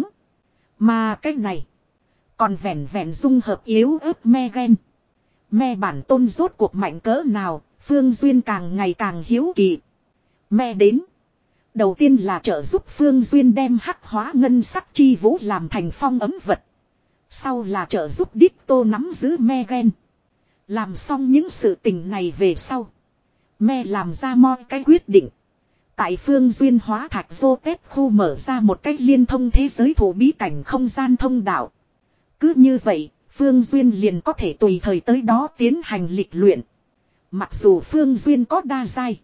Mà cái này. Còn vẹn vẹn dung hợp yếu ớt Megan. Me bản tôn rốt cuộc mạnh cỡ nào. Phương Duyên càng ngày càng hiếu kỳ. Me đến. Đầu tiên là trợ giúp Phương Duyên đem hắc hóa ngân sắc chi vũ làm thành phong ấm vật. Sau là trợ giúp Ditto nắm giữ Megan. Làm xong những sự tình này về sau. Me làm ra mọi cái quyết định. Tại Phương Duyên hóa thạch vô tết khu mở ra một cách liên thông thế giới thủ bí cảnh không gian thông đạo. Cứ như vậy, Phương Duyên liền có thể tùy thời tới đó tiến hành lịch luyện. Mặc dù Phương Duyên có đa giai.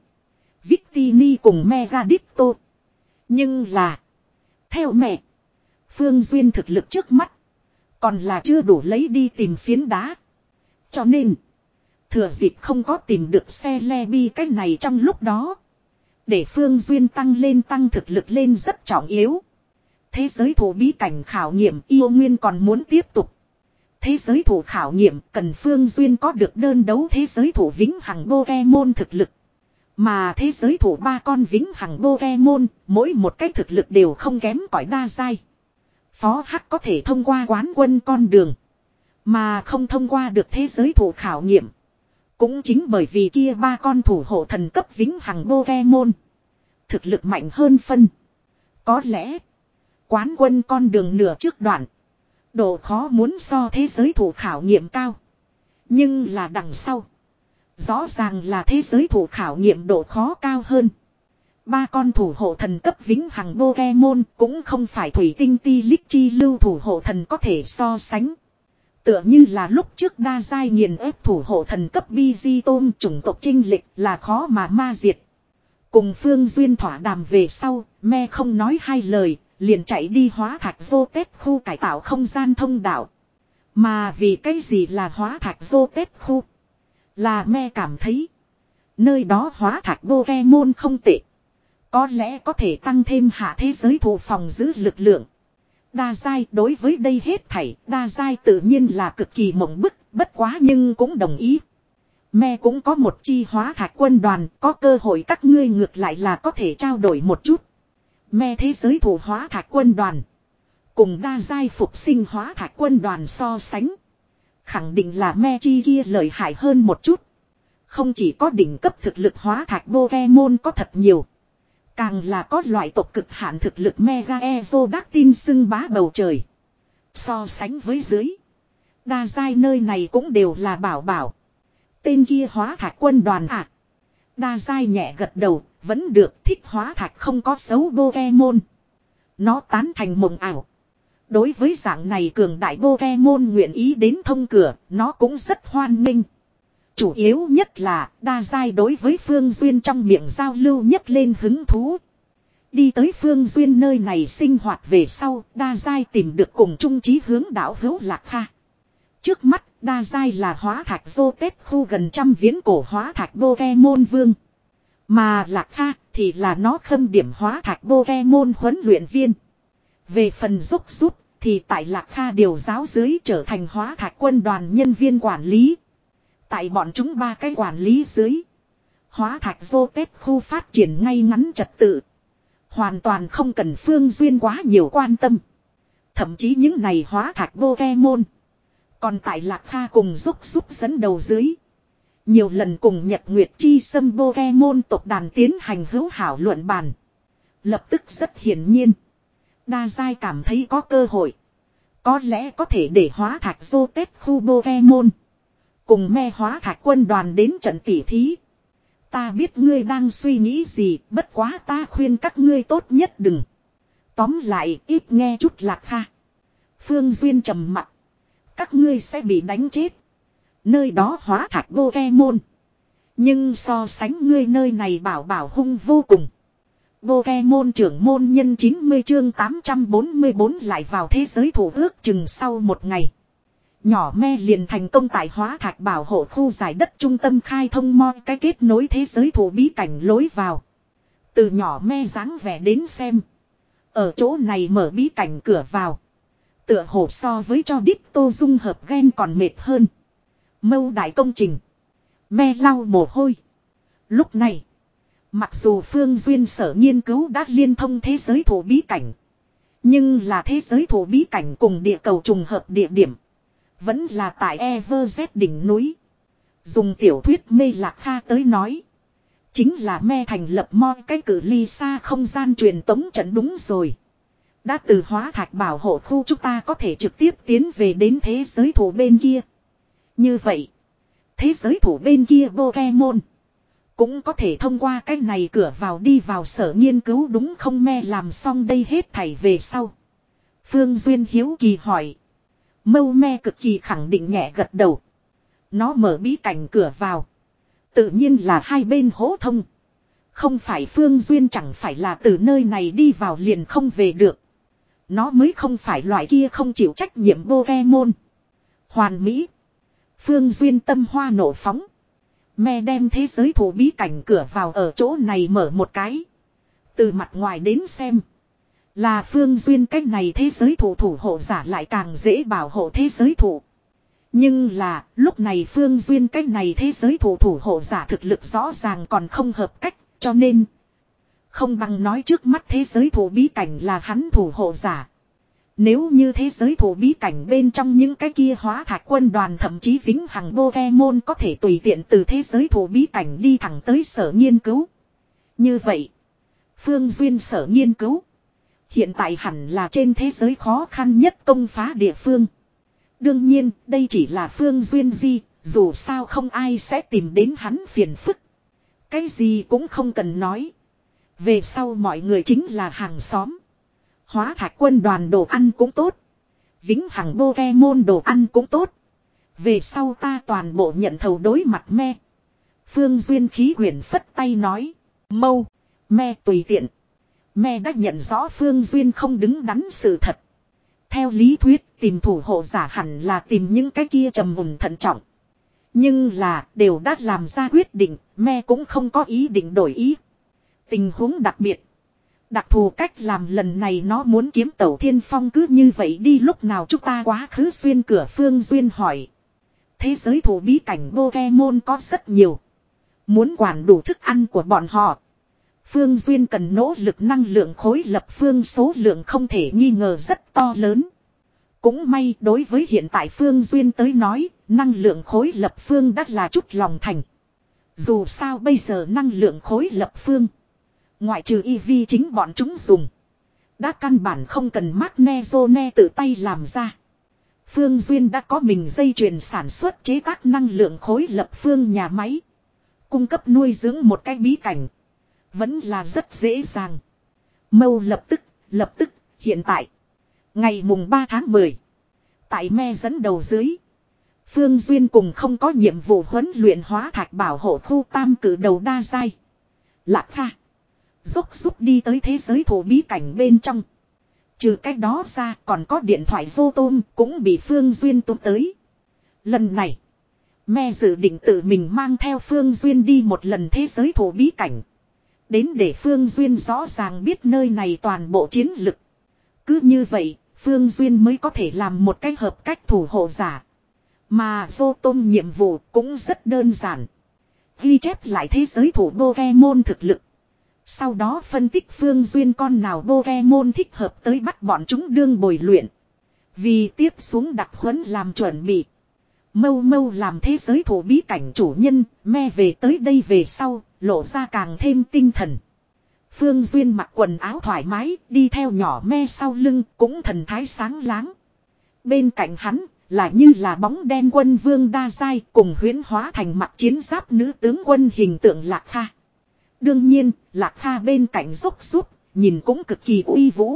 Victini cùng Megadicto. Nhưng là. Theo mẹ. Phương Duyên thực lực trước mắt. Còn là chưa đủ lấy đi tìm phiến đá. Cho nên. Thừa dịp không có tìm được xe Lebi cái này trong lúc đó. Để Phương Duyên tăng lên tăng thực lực lên rất trọng yếu. Thế giới thủ bí cảnh khảo nghiệm yêu nguyên còn muốn tiếp tục. Thế giới thủ khảo nghiệm cần Phương Duyên có được đơn đấu thế giới thủ vĩnh hằng Pokemon thực lực. Mà thế giới thủ ba con vĩnh hằng Pokemon, mỗi một cái thực lực đều không kém cỏi đa giai. Phó Hắc có thể thông qua quán quân con đường. Mà không thông qua được thế giới thủ khảo nghiệm. Cũng chính bởi vì kia ba con thủ hộ thần cấp vĩnh hằng Pokemon. Thực lực mạnh hơn phân. Có lẽ, quán quân con đường nửa trước đoạn. Độ khó muốn so thế giới thủ khảo nghiệm cao. Nhưng là đằng sau. Rõ ràng là thế giới thủ khảo nghiệm độ khó cao hơn. Ba con thủ hộ thần cấp vĩnh hằng Pokemon cũng không phải thủy tinh ti lích chi lưu thủ hộ thần có thể so sánh. Tựa như là lúc trước đa giai nghiền ép thủ hộ thần cấp Biziton chủng tộc chinh lịch là khó mà ma diệt. Cùng Phương Duyên thỏa đàm về sau, me không nói hai lời, liền chạy đi hóa thạch vô tết khu cải tạo không gian thông đạo. Mà vì cái gì là hóa thạch vô tết khu? Là me cảm thấy. Nơi đó hóa thạch Pokemon không tệ. Có lẽ có thể tăng thêm hạ thế giới thủ phòng giữ lực lượng. Đa giai đối với đây hết thảy, đa giai tự nhiên là cực kỳ mộng bức, bất quá nhưng cũng đồng ý. Me cũng có một chi hóa thạch quân đoàn, có cơ hội các ngươi ngược lại là có thể trao đổi một chút. Me thế giới thủ hóa thạch quân đoàn. Cùng đa giai phục sinh hóa thạch quân đoàn so sánh. Khẳng định là me chi kia lợi hại hơn một chút. Không chỉ có đỉnh cấp thực lực hóa thạch Pokemon có thật nhiều. Càng là có loại tộc cực hạn thực lực Mega Exodactyl xưng bá bầu trời. So sánh với dưới. Đa giai nơi này cũng đều là bảo bảo. Tên kia hóa thạch quân đoàn à. Đa giai nhẹ gật đầu. Vẫn được thích hóa thạch không có xấu Pokemon. Nó tán thành mộng ảo. Đối với dạng này cường đại Pokemon nguyện ý đến thông cửa. Nó cũng rất hoan nghênh. Chủ yếu nhất là đa giai đối với Phương Duyên trong miệng giao lưu nhất lên hứng thú. Đi tới Phương Duyên nơi này sinh hoạt về sau, đa giai tìm được cùng chung chí hướng đảo hữu Lạc Kha. Trước mắt, đa giai là hóa thạch vô tết khu gần trăm viễn cổ hóa thạch Pokemon vương. Mà Lạc Kha thì là nó khâm điểm hóa thạch Pokemon huấn luyện viên. Về phần rút rút thì tại Lạc Kha điều giáo dưới trở thành hóa thạch quân đoàn nhân viên quản lý. Tại bọn chúng ba cái quản lý dưới. Hóa thạch vô tết khu phát triển ngay ngắn trật tự. Hoàn toàn không cần Phương Duyên quá nhiều quan tâm. Thậm chí những này hóa thạch Pokemon. Còn tại Lạc Kha cùng Dốc Giúp dẫn đầu dưới. Nhiều lần cùng Nhật Nguyệt Chi Sâm Pokemon tộc đàn tiến hành hữu hảo luận bàn. Lập tức rất hiển nhiên. Đa Giai cảm thấy có cơ hội. Có lẽ có thể để hóa thạch dô tết khu Pokemon. Cùng me hóa thạch quân đoàn đến trận tỉ thí. Ta biết ngươi đang suy nghĩ gì, bất quá ta khuyên các ngươi tốt nhất đừng. Tóm lại ít nghe chút Lạc Kha. Phương Duyên trầm mặt. Các ngươi sẽ bị đánh chết. Nơi đó hóa thạch Pokemon. Nhưng so sánh ngươi nơi này bảo bảo hung vô cùng. Pokemon trưởng môn nhân chín mươi chương tám trăm bốn mươi bốn lại vào thế giới thủ ước chừng sau một ngày. Nhỏ me liền thành công tại hóa thạch bảo hộ khu giải đất trung tâm khai thông mo cái kết nối thế giới thủ bí cảnh lối vào. Từ nhỏ me dáng vẻ đến xem. Ở chỗ này mở bí cảnh cửa vào. Tựa hồ so với cho đít tô dung hợp gen còn mệt hơn. Mâu đại công trình. Me lau mồ hôi. Lúc này. Mặc dù Phương Duyên sở nghiên cứu đã liên thông thế giới thủ bí cảnh. Nhưng là thế giới thủ bí cảnh cùng địa cầu trùng hợp địa điểm. Vẫn là tại Everest đỉnh núi. Dùng tiểu thuyết mê Lạc Kha tới nói. Chính là me thành lập mo cái cử ly xa không gian truyền tống trận đúng rồi. Đã từ hóa thạch bảo hộ khu chúng ta có thể trực tiếp tiến về đến thế giới thủ bên kia. Như vậy. Thế giới thủ bên kia Pokemon. Cũng có thể thông qua cái này cửa vào đi vào sở nghiên cứu đúng không me làm xong đây hết thảy về sau. Phương Duyên hiếu kỳ hỏi. Mâu me cực kỳ khẳng định nhẹ gật đầu. Nó mở bí cảnh cửa vào. Tự nhiên là hai bên hỗ thông. Không phải Phương Duyên chẳng phải là từ nơi này đi vào liền không về được. Nó mới không phải loại kia không chịu trách nhiệm Pokemon. Hoàn mỹ. Phương Duyên tâm hoa nổ phóng. Me đem thế giới thủ bí cảnh cửa vào ở chỗ này mở một cái. Từ mặt ngoài đến xem. Là Phương Duyên cách này thế giới thủ thủ hộ giả lại càng dễ bảo hộ thế giới thủ. Nhưng là lúc này Phương Duyên cách này thế giới thủ thủ hộ giả thực lực rõ ràng còn không hợp cách. Cho nên không bằng nói trước mắt thế giới thủ bí cảnh là hắn thủ hộ giả. Nếu như thế giới thủ bí cảnh bên trong những cái kia hóa thạch quân đoàn thậm chí vĩnh hằng Pokemon có thể tùy tiện từ thế giới thủ bí cảnh đi thẳng tới sở nghiên cứu. Như vậy, Phương Duyên sở nghiên cứu hiện tại hẳn là trên thế giới khó khăn nhất công phá địa phương. Đương nhiên, đây chỉ là Phương Duyên di, dù sao không ai sẽ tìm đến hắn phiền phức. Cái gì cũng không cần nói. Về sau mọi người chính là hàng xóm. Hóa thạch quân đoàn đồ ăn cũng tốt. Vĩnh hằng Pokemon đồ ăn cũng tốt. Về sau ta toàn bộ nhận thầu đối mặt me. Phương Duyên khí quyển phất tay nói. Mâu, me tùy tiện. Me đã nhận rõ Phương Duyên không đứng đắn sự thật. Theo lý thuyết tìm thủ hộ giả hẳn là tìm những cái kia trầm mùn thận trọng. Nhưng là đều đã làm ra quyết định, me cũng không có ý định đổi ý. Tình huống đặc biệt. Đặc thù cách làm lần này nó muốn kiếm tẩu thiên phong cứ như vậy đi lúc nào chúng ta quá khứ xuyên cửa Phương Duyên hỏi. Thế giới thủ bí cảnh Pokemon có rất nhiều. Muốn quản đủ thức ăn của bọn họ. Phương Duyên cần nỗ lực năng lượng khối lập phương số lượng không thể nghi ngờ rất to lớn. Cũng may đối với hiện tại Phương Duyên tới nói, năng lượng khối lập phương đã là chút lòng thành. Dù sao bây giờ năng lượng khối lập phương. Ngoại trừ e vê chính bọn chúng dùng. Đã căn bản không cần Magnezone tự tay làm ra. Phương Duyên đã có mình dây chuyền sản xuất chế tác năng lượng khối lập phương nhà máy. Cung cấp nuôi dưỡng một cái bí cảnh. Vẫn là rất dễ dàng. Mâu lập tức, lập tức, hiện tại. Ngày mùng ba tháng mười. Tại me dẫn đầu dưới. Phương Duyên cùng không có nhiệm vụ huấn luyện hóa thạch bảo hộ khu tam cử đầu đa giai. Lạc Kha. Dốc giúp đi tới thế giới thủ bí cảnh bên trong. Trừ cách đó ra còn có điện thoại vô tôm cũng bị Phương Duyên tụt tới. Lần này. Me dự định tự mình mang theo Phương Duyên đi một lần thế giới thủ bí cảnh. Đến để Phương Duyên rõ ràng biết nơi này toàn bộ chiến lực. Cứ như vậy, Phương Duyên mới có thể làm một cái hợp cách thủ hộ giả. Mà vô tôm nhiệm vụ cũng rất đơn giản. Ghi chép lại thế giới thủ Pokemon thực lực. Sau đó phân tích Phương Duyên con nào Pokemon thích hợp tới bắt bọn chúng đương bồi luyện. Vì tiếp xuống đặc huấn làm chuẩn bị. Mâu mâu làm thế giới thủ bí cảnh chủ nhân, me về tới đây về sau, lộ ra càng thêm tinh thần. Phương Duyên mặc quần áo thoải mái, đi theo nhỏ me sau lưng, cũng thần thái sáng láng. Bên cạnh hắn, là như là bóng đen quân vương đa giai, cùng huyễn hóa thành mặc chiến giáp nữ tướng quân hình tượng Lạc Kha. Đương nhiên, Lạc Kha bên cạnh dốc giúp, nhìn cũng cực kỳ uy vũ.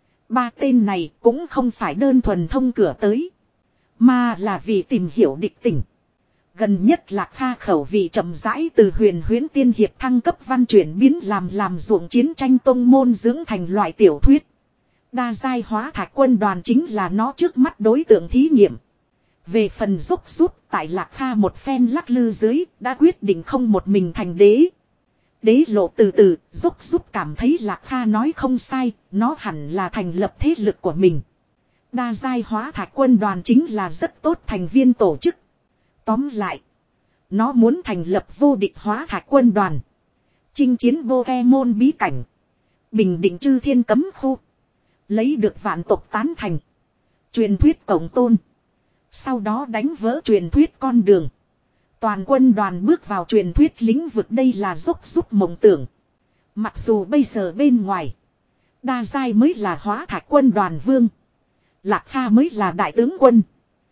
Ba tên này cũng không phải đơn thuần thông cửa tới, mà là vì tìm hiểu địch tình. Gần nhất Lạc Kha khẩu vị chậm rãi từ huyền huyễn tiên hiệp thăng cấp văn chuyển biến làm làm ruộng chiến tranh tông môn dưỡng thành loại tiểu thuyết. Đa giai hóa thạch quân đoàn chính là nó trước mắt đối tượng thí nghiệm. Về phần giúp giúp tại Lạc Kha một phen lắc lư dưới đã quyết định không một mình thành đế. Đế lộ từ từ giúp giúp cảm thấy Lạc Kha nói không sai, nó hẳn là thành lập thế lực của mình. Đa giai hóa thạch quân đoàn chính là rất tốt thành viên tổ chức. Tóm lại, nó muốn thành lập vô địch hóa thạch quân đoàn, chinh chiến Pokemon bí cảnh, bình định chư thiên cấm khu, lấy được vạn tộc tán thành, truyền thuyết cộng tôn. Sau đó đánh vỡ truyền thuyết con đường. Toàn quân đoàn bước vào truyền thuyết lĩnh vực, đây là dốc giúp mộng tưởng. Mặc dù bây giờ bên ngoài, đa giai mới là hóa thạch quân đoàn vương, Lạc Kha mới là đại tướng quân,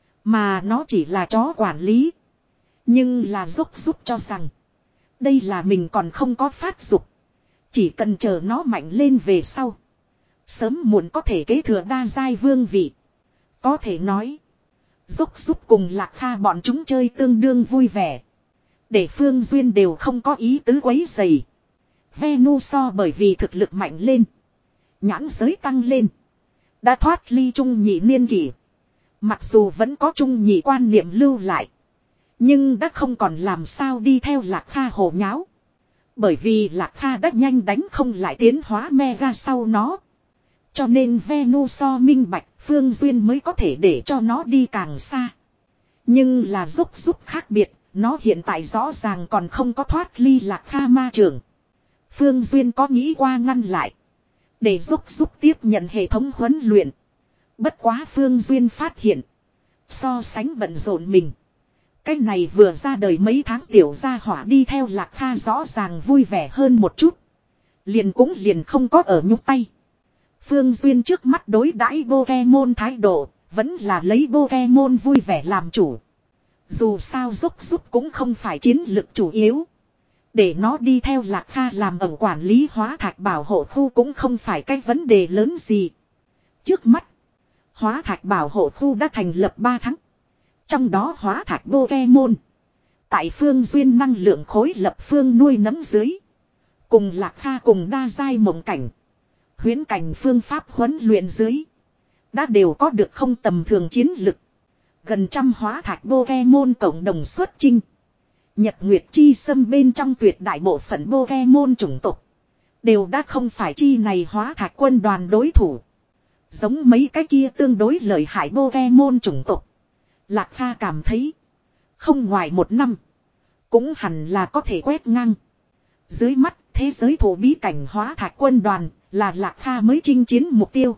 mà nó chỉ là chó quản lý. Nhưng là dốc giúp cho rằng, đây là mình còn không có phát dục. Chỉ cần chờ nó mạnh lên về sau, sớm muộn có thể kế thừa đa giai vương vị. Có thể nói, dốc giúp cùng Lạc Kha bọn chúng chơi tương đương vui vẻ. Để Phương Duyên đều không có ý tứ quấy rầy. Venusaur bởi vì thực lực mạnh lên, nhãn giới tăng lên, đã thoát ly trung nhị niên kỷ. Mặc dù vẫn có trung nhị quan niệm lưu lại, nhưng đã không còn làm sao đi theo Lạc Kha hồ nháo. Bởi vì Lạc Kha đã nhanh đánh không lại tiến hóa Mega sau nó. Cho nên Venusaur minh bạch, Phương Duyên mới có thể để cho nó đi càng xa. Nhưng là giúp giúp khác biệt, nó hiện tại rõ ràng còn không có thoát ly Lạc Kha ma trường. Phương Duyên có nghĩ qua ngăn lại, để giúp giúp tiếp nhận hệ thống huấn luyện. Bất quá Phương Duyên phát hiện, so sánh bận rộn mình, cái này vừa ra đời mấy tháng tiểu gia hỏa đi theo Lạc Kha rõ ràng vui vẻ hơn một chút. Liền cũng liền không có ở nhúc tay. Phương Duyên trước mắt đối đãi Pokemon thái độ, vẫn là lấy Pokemon vui vẻ làm chủ. Dù sao giúp giúp cũng không phải chiến lực chủ yếu. Để nó đi theo Lạc Kha làm ẩn quản lý hóa thạch bảo hộ khu cũng không phải cái vấn đề lớn gì. Trước mắt, hóa thạch bảo hộ khu đã thành lập ba tháng. Trong đó hóa thạch Pokemon, tại Phương Duyên năng lượng khối lập phương nuôi nấng dưới, cùng Lạc Kha cùng đa giai mộng cảnh, huyễn cảnh phương pháp huấn luyện dưới, đã đều có được không tầm thường chiến lực. Gần trăm hóa thạch Pokemon cộng đồng xuất chinh. Nhật Nguyệt Chi Sâm bên trong tuyệt đại bộ phận Pokemon chủng tộc đều đã không phải chi này hóa thạch quân đoàn đối thủ. Giống mấy cái kia tương đối lợi hại Pokemon chủng tộc, Lạc Kha cảm thấy, không ngoài một năm, cũng hẳn là có thể quét ngang. Dưới mắt, thế giới thủ bí cảnh hóa thạch quân đoàn, là Lạc Kha mới chinh chiến mục tiêu.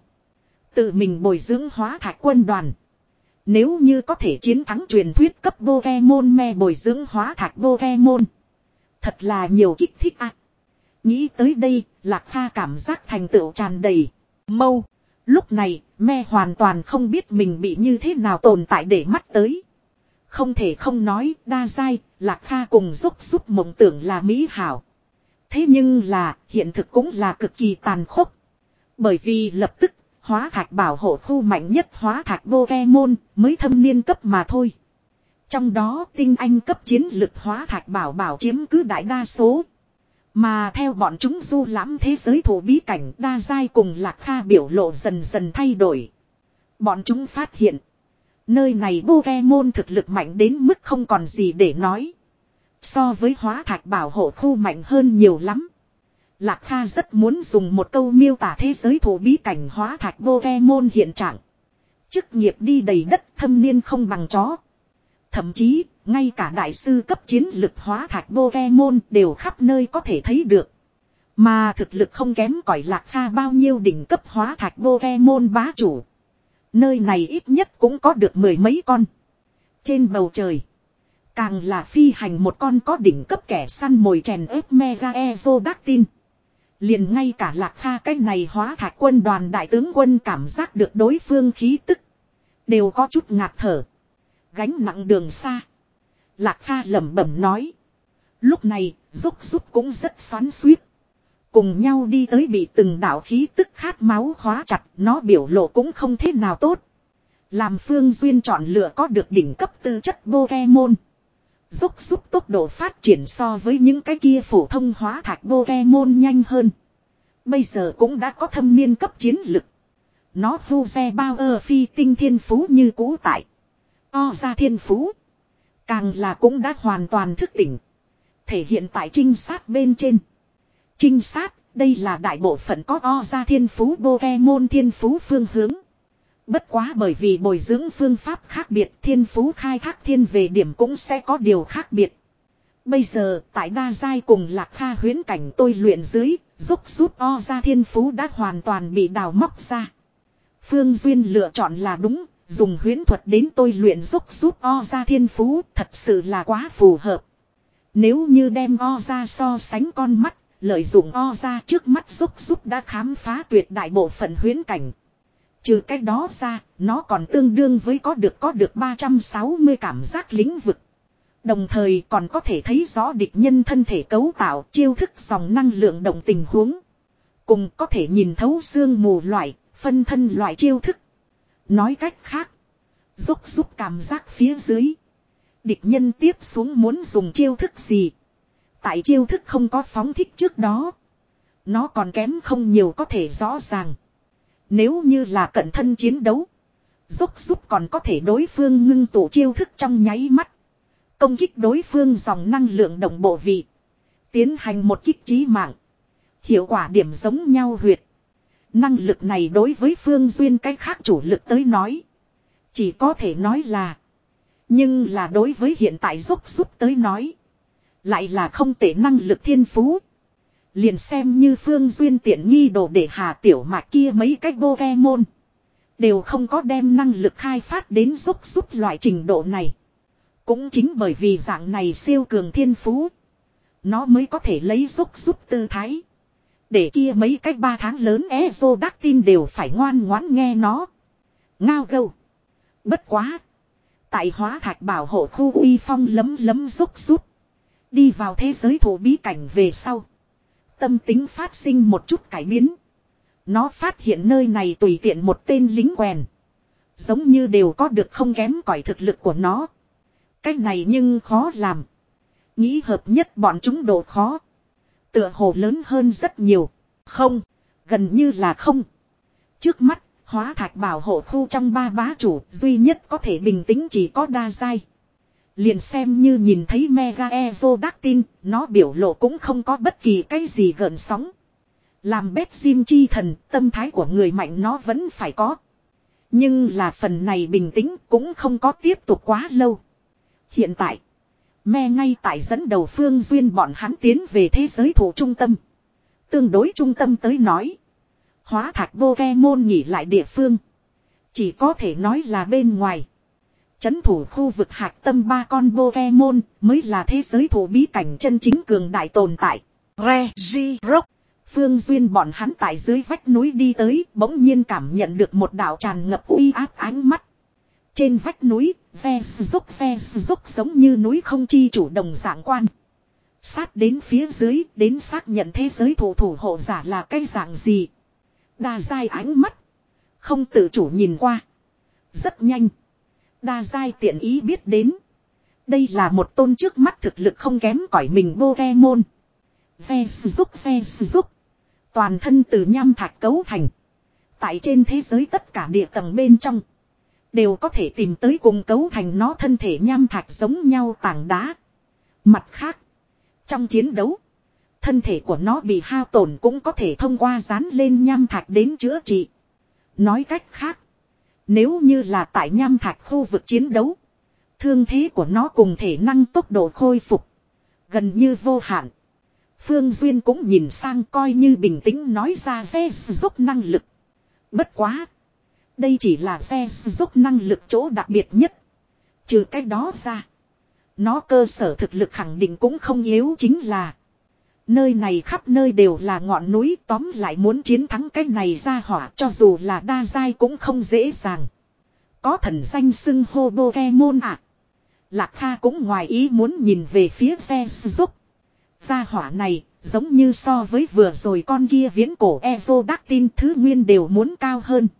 Tự mình bồi dưỡng hóa thạch quân đoàn. Nếu như có thể chiến thắng truyền thuyết cấp Pokemon me bồi dưỡng hóa thạch Pokemon, thật là nhiều kích thích à. Nghĩ tới đây, Lạc Kha cảm giác thành tựu tràn đầy. Mâu. Lúc này, me hoàn toàn không biết mình bị như thế nào tồn tại để mắt tới. Không thể không nói, đa giai, Lạc Kha cùng giúp giúp mộng tưởng là mỹ hảo. Thế nhưng là, hiện thực cũng là cực kỳ tàn khốc. Bởi vì lập tức, hóa thạch bảo hộ khu mạnh nhất hóa thạch Pokemon mới thâm niên cấp mà thôi. Trong đó tinh anh cấp chiến lực hóa thạch bảo bảo chiếm cứ đại đa số. Mà theo bọn chúng du lãm thế giới thủ bí cảnh đa giai cùng Lạc Kha biểu lộ dần dần thay đổi. Bọn chúng phát hiện, nơi này Pokemon thực lực mạnh đến mức không còn gì để nói. So với hóa thạch bảo hộ khu mạnh hơn nhiều lắm. Lạc Kha rất muốn dùng một câu miêu tả thế giới thủ bí cảnh hóa thạch Pokemon hiện trạng. Chức nghiệp đi đầy đất, thâm niên không bằng chó. Thậm chí, ngay cả đại sư cấp chiến lực hóa thạch Pokemon đều khắp nơi có thể thấy được. Mà thực lực không kém cỏi Lạc Kha bao nhiêu đỉnh cấp hóa thạch Pokemon bá chủ. Nơi này ít nhất cũng có được mười mấy con. Trên bầu trời. Càng là phi hành một con có đỉnh cấp kẻ săn mồi chèn ép Mega Exodactyl. Liền ngay cả Lạc Kha cái này hóa thạch quân đoàn đại tướng quân cảm giác được đối phương khí tức. Đều có chút ngạt thở. Gánh nặng đường xa. Lạc Kha lẩm bẩm nói. Lúc này, Rúc Rúc cũng rất xoắn xuýt. Cùng nhau đi tới bị từng đạo khí tức khát máu khóa chặt, nó biểu lộ cũng không thế nào tốt. Làm Phương Duyên chọn lựa có được đỉnh cấp tư chất Pokemon. Rúc Rúc tốc độ phát triển so với những cái kia phổ thông hóa thạch Pokemon nhanh hơn. Bây giờ cũng đã có thâm niên cấp chiến lực. Nó vu xe bao ơ phi tinh thiên phú như cũ tại. O ra thiên phú. Càng là cũng đã hoàn toàn thức tỉnh. Thể hiện tại trinh sát bên trên. Trinh sát, đây là đại bộ phận có O ra thiên phú Pokemon thiên phú phương hướng. Bất quá bởi vì bồi dưỡng phương pháp khác biệt, thiên phú khai thác thiên về điểm cũng sẽ có điều khác biệt. Bây giờ, tại đa giai cùng Lạc Kha huyễn cảnh tôi luyện dưới, giúp giúp O ra thiên phú đã hoàn toàn bị đào móc ra. Phương Duyên lựa chọn là đúng, dùng huyễn thuật đến tôi luyện giúp giúp O ra thiên phú thật sự là quá phù hợp. Nếu như đem O ra so sánh con mắt, lợi dụng O ra trước mắt giúp giúp đã khám phá tuyệt đại bộ phận huyễn cảnh. Trừ cái đó ra, nó còn tương đương với có được có được ba trăm sáu mươi cảm giác lĩnh vực. Đồng thời còn có thể thấy rõ địch nhân thân thể cấu tạo, chiêu thức dòng năng lượng động tình huống. Cùng có thể nhìn thấu xương mù loại, phân thân loại chiêu thức. Nói cách khác, giúp giúp cảm giác phía dưới. Địch nhân tiếp xuống muốn dùng chiêu thức gì. Tại chiêu thức không có phóng thích trước đó. Nó còn kém không nhiều có thể rõ ràng. Nếu như là cận thân chiến đấu. Giúp giúp còn có thể đối phương ngưng tụ chiêu thức trong nháy mắt. Công kích đối phương dòng năng lượng đồng bộ vị. Tiến hành một kích chí mạng. Hiệu quả điểm giống nhau huyệt. Năng lực này đối với Phương Duyên cái khác chủ lực tới nói. Chỉ có thể nói là. Nhưng là đối với hiện tại giúp giúp tới nói. Lại là không tệ năng lực thiên phú. Liền xem như Phương Duyên tiện nghi đồ để Hà Tiểu Mạc kia mấy cách Pokemon. Đều không có đem năng lực khai phát đến giúp giúp loại trình độ này. Cũng chính bởi vì dạng này siêu cường thiên phú. Nó mới có thể lấy giúp giúp tư thái. Để kia mấy cách ba tháng lớn Exodactyl đều phải ngoan ngoãn nghe nó. Ngao gâu. Bất quá. Tại hóa thạch bảo hộ khu uy phong lấm lấm giúp giúp. Đi vào thế giới thổ bí cảnh về sau. Tâm tính phát sinh một chút cải biến. Nó phát hiện nơi này tùy tiện một tên lính quèn. Giống như đều có được không kém cỏi thực lực của nó. Cái này nhưng khó làm. Nghĩ hợp nhất bọn chúng độ khó. Tựa hồ lớn hơn rất nhiều. Không. Gần như là không. Trước mắt, hóa thạch bảo hộ khu trong ba bá chủ duy nhất có thể bình tĩnh chỉ có đa giai. Liền xem như nhìn thấy Mega Exodactyl, nó biểu lộ cũng không có bất kỳ cái gì gợn sóng. Làm bét sim chi thần, tâm thái của người mạnh nó vẫn phải có. Nhưng là phần này bình tĩnh cũng không có tiếp tục quá lâu. Hiện tại, Me ngay tại dẫn đầu Phương Duyên bọn hắn tiến về thế giới thủ trung tâm. Tương đối trung tâm tới nói. Hóa thạch Pokemon nghỉ lại địa phương. Chỉ có thể nói là bên ngoài. Chấn thủ khu vực hạch tâm ba con Pokemon mới là thế giới thủ bí cảnh chân chính cường đại tồn tại. Regirock. Phương Duyên bọn hắn tại dưới vách núi đi tới, bỗng nhiên cảm nhận được một đạo tràn ngập uy áp ánh mắt. Trên vách núi, ve rúc ve rúc giống như núi không chi chủ đồng dạng quan. Sát đến phía dưới, đến xác nhận thế giới thủ thủ hộ giả là cái dạng gì. Đa giai ánh mắt. Không tự chủ nhìn qua. Rất nhanh. Đa giai tiện ý biết đến. Đây là một tôn trước mắt thực lực không kém cỏi mình Pokemon. Ve rúc ve rúc. Toàn thân từ nham thạch cấu thành. Tại trên thế giới tất cả địa tầng bên trong. Đều có thể tìm tới cùng cấu thành nó thân thể nham thạch giống nhau tảng đá. Mặt khác. Trong chiến đấu. Thân thể của nó bị hao tổn cũng có thể thông qua dán lên nham thạch đến chữa trị. Nói cách khác. Nếu như là tại nham thạch khu vực chiến đấu. Thương thế của nó cùng thể năng tốc độ khôi phục. Gần như vô hạn. Phương Duyên cũng nhìn sang coi như bình tĩnh nói ra ve giúp năng lực. Bất quá. Đây chỉ là phe dốc năng lực chỗ đặc biệt nhất. Trừ cái đó ra. Nó cơ sở thực lực khẳng định cũng không yếu chính là. Nơi này khắp nơi đều là ngọn núi, tóm lại muốn chiến thắng cái này ra hỏa cho dù là đa giai cũng không dễ dàng. Có thần danh xưng hô Pokemon à. Lạc Kha cũng ngoài ý muốn nhìn về phía phe dốc. Gia hỏa này giống như so với vừa rồi con kia viễn cổ Evodactyl thứ nguyên đều muốn cao hơn.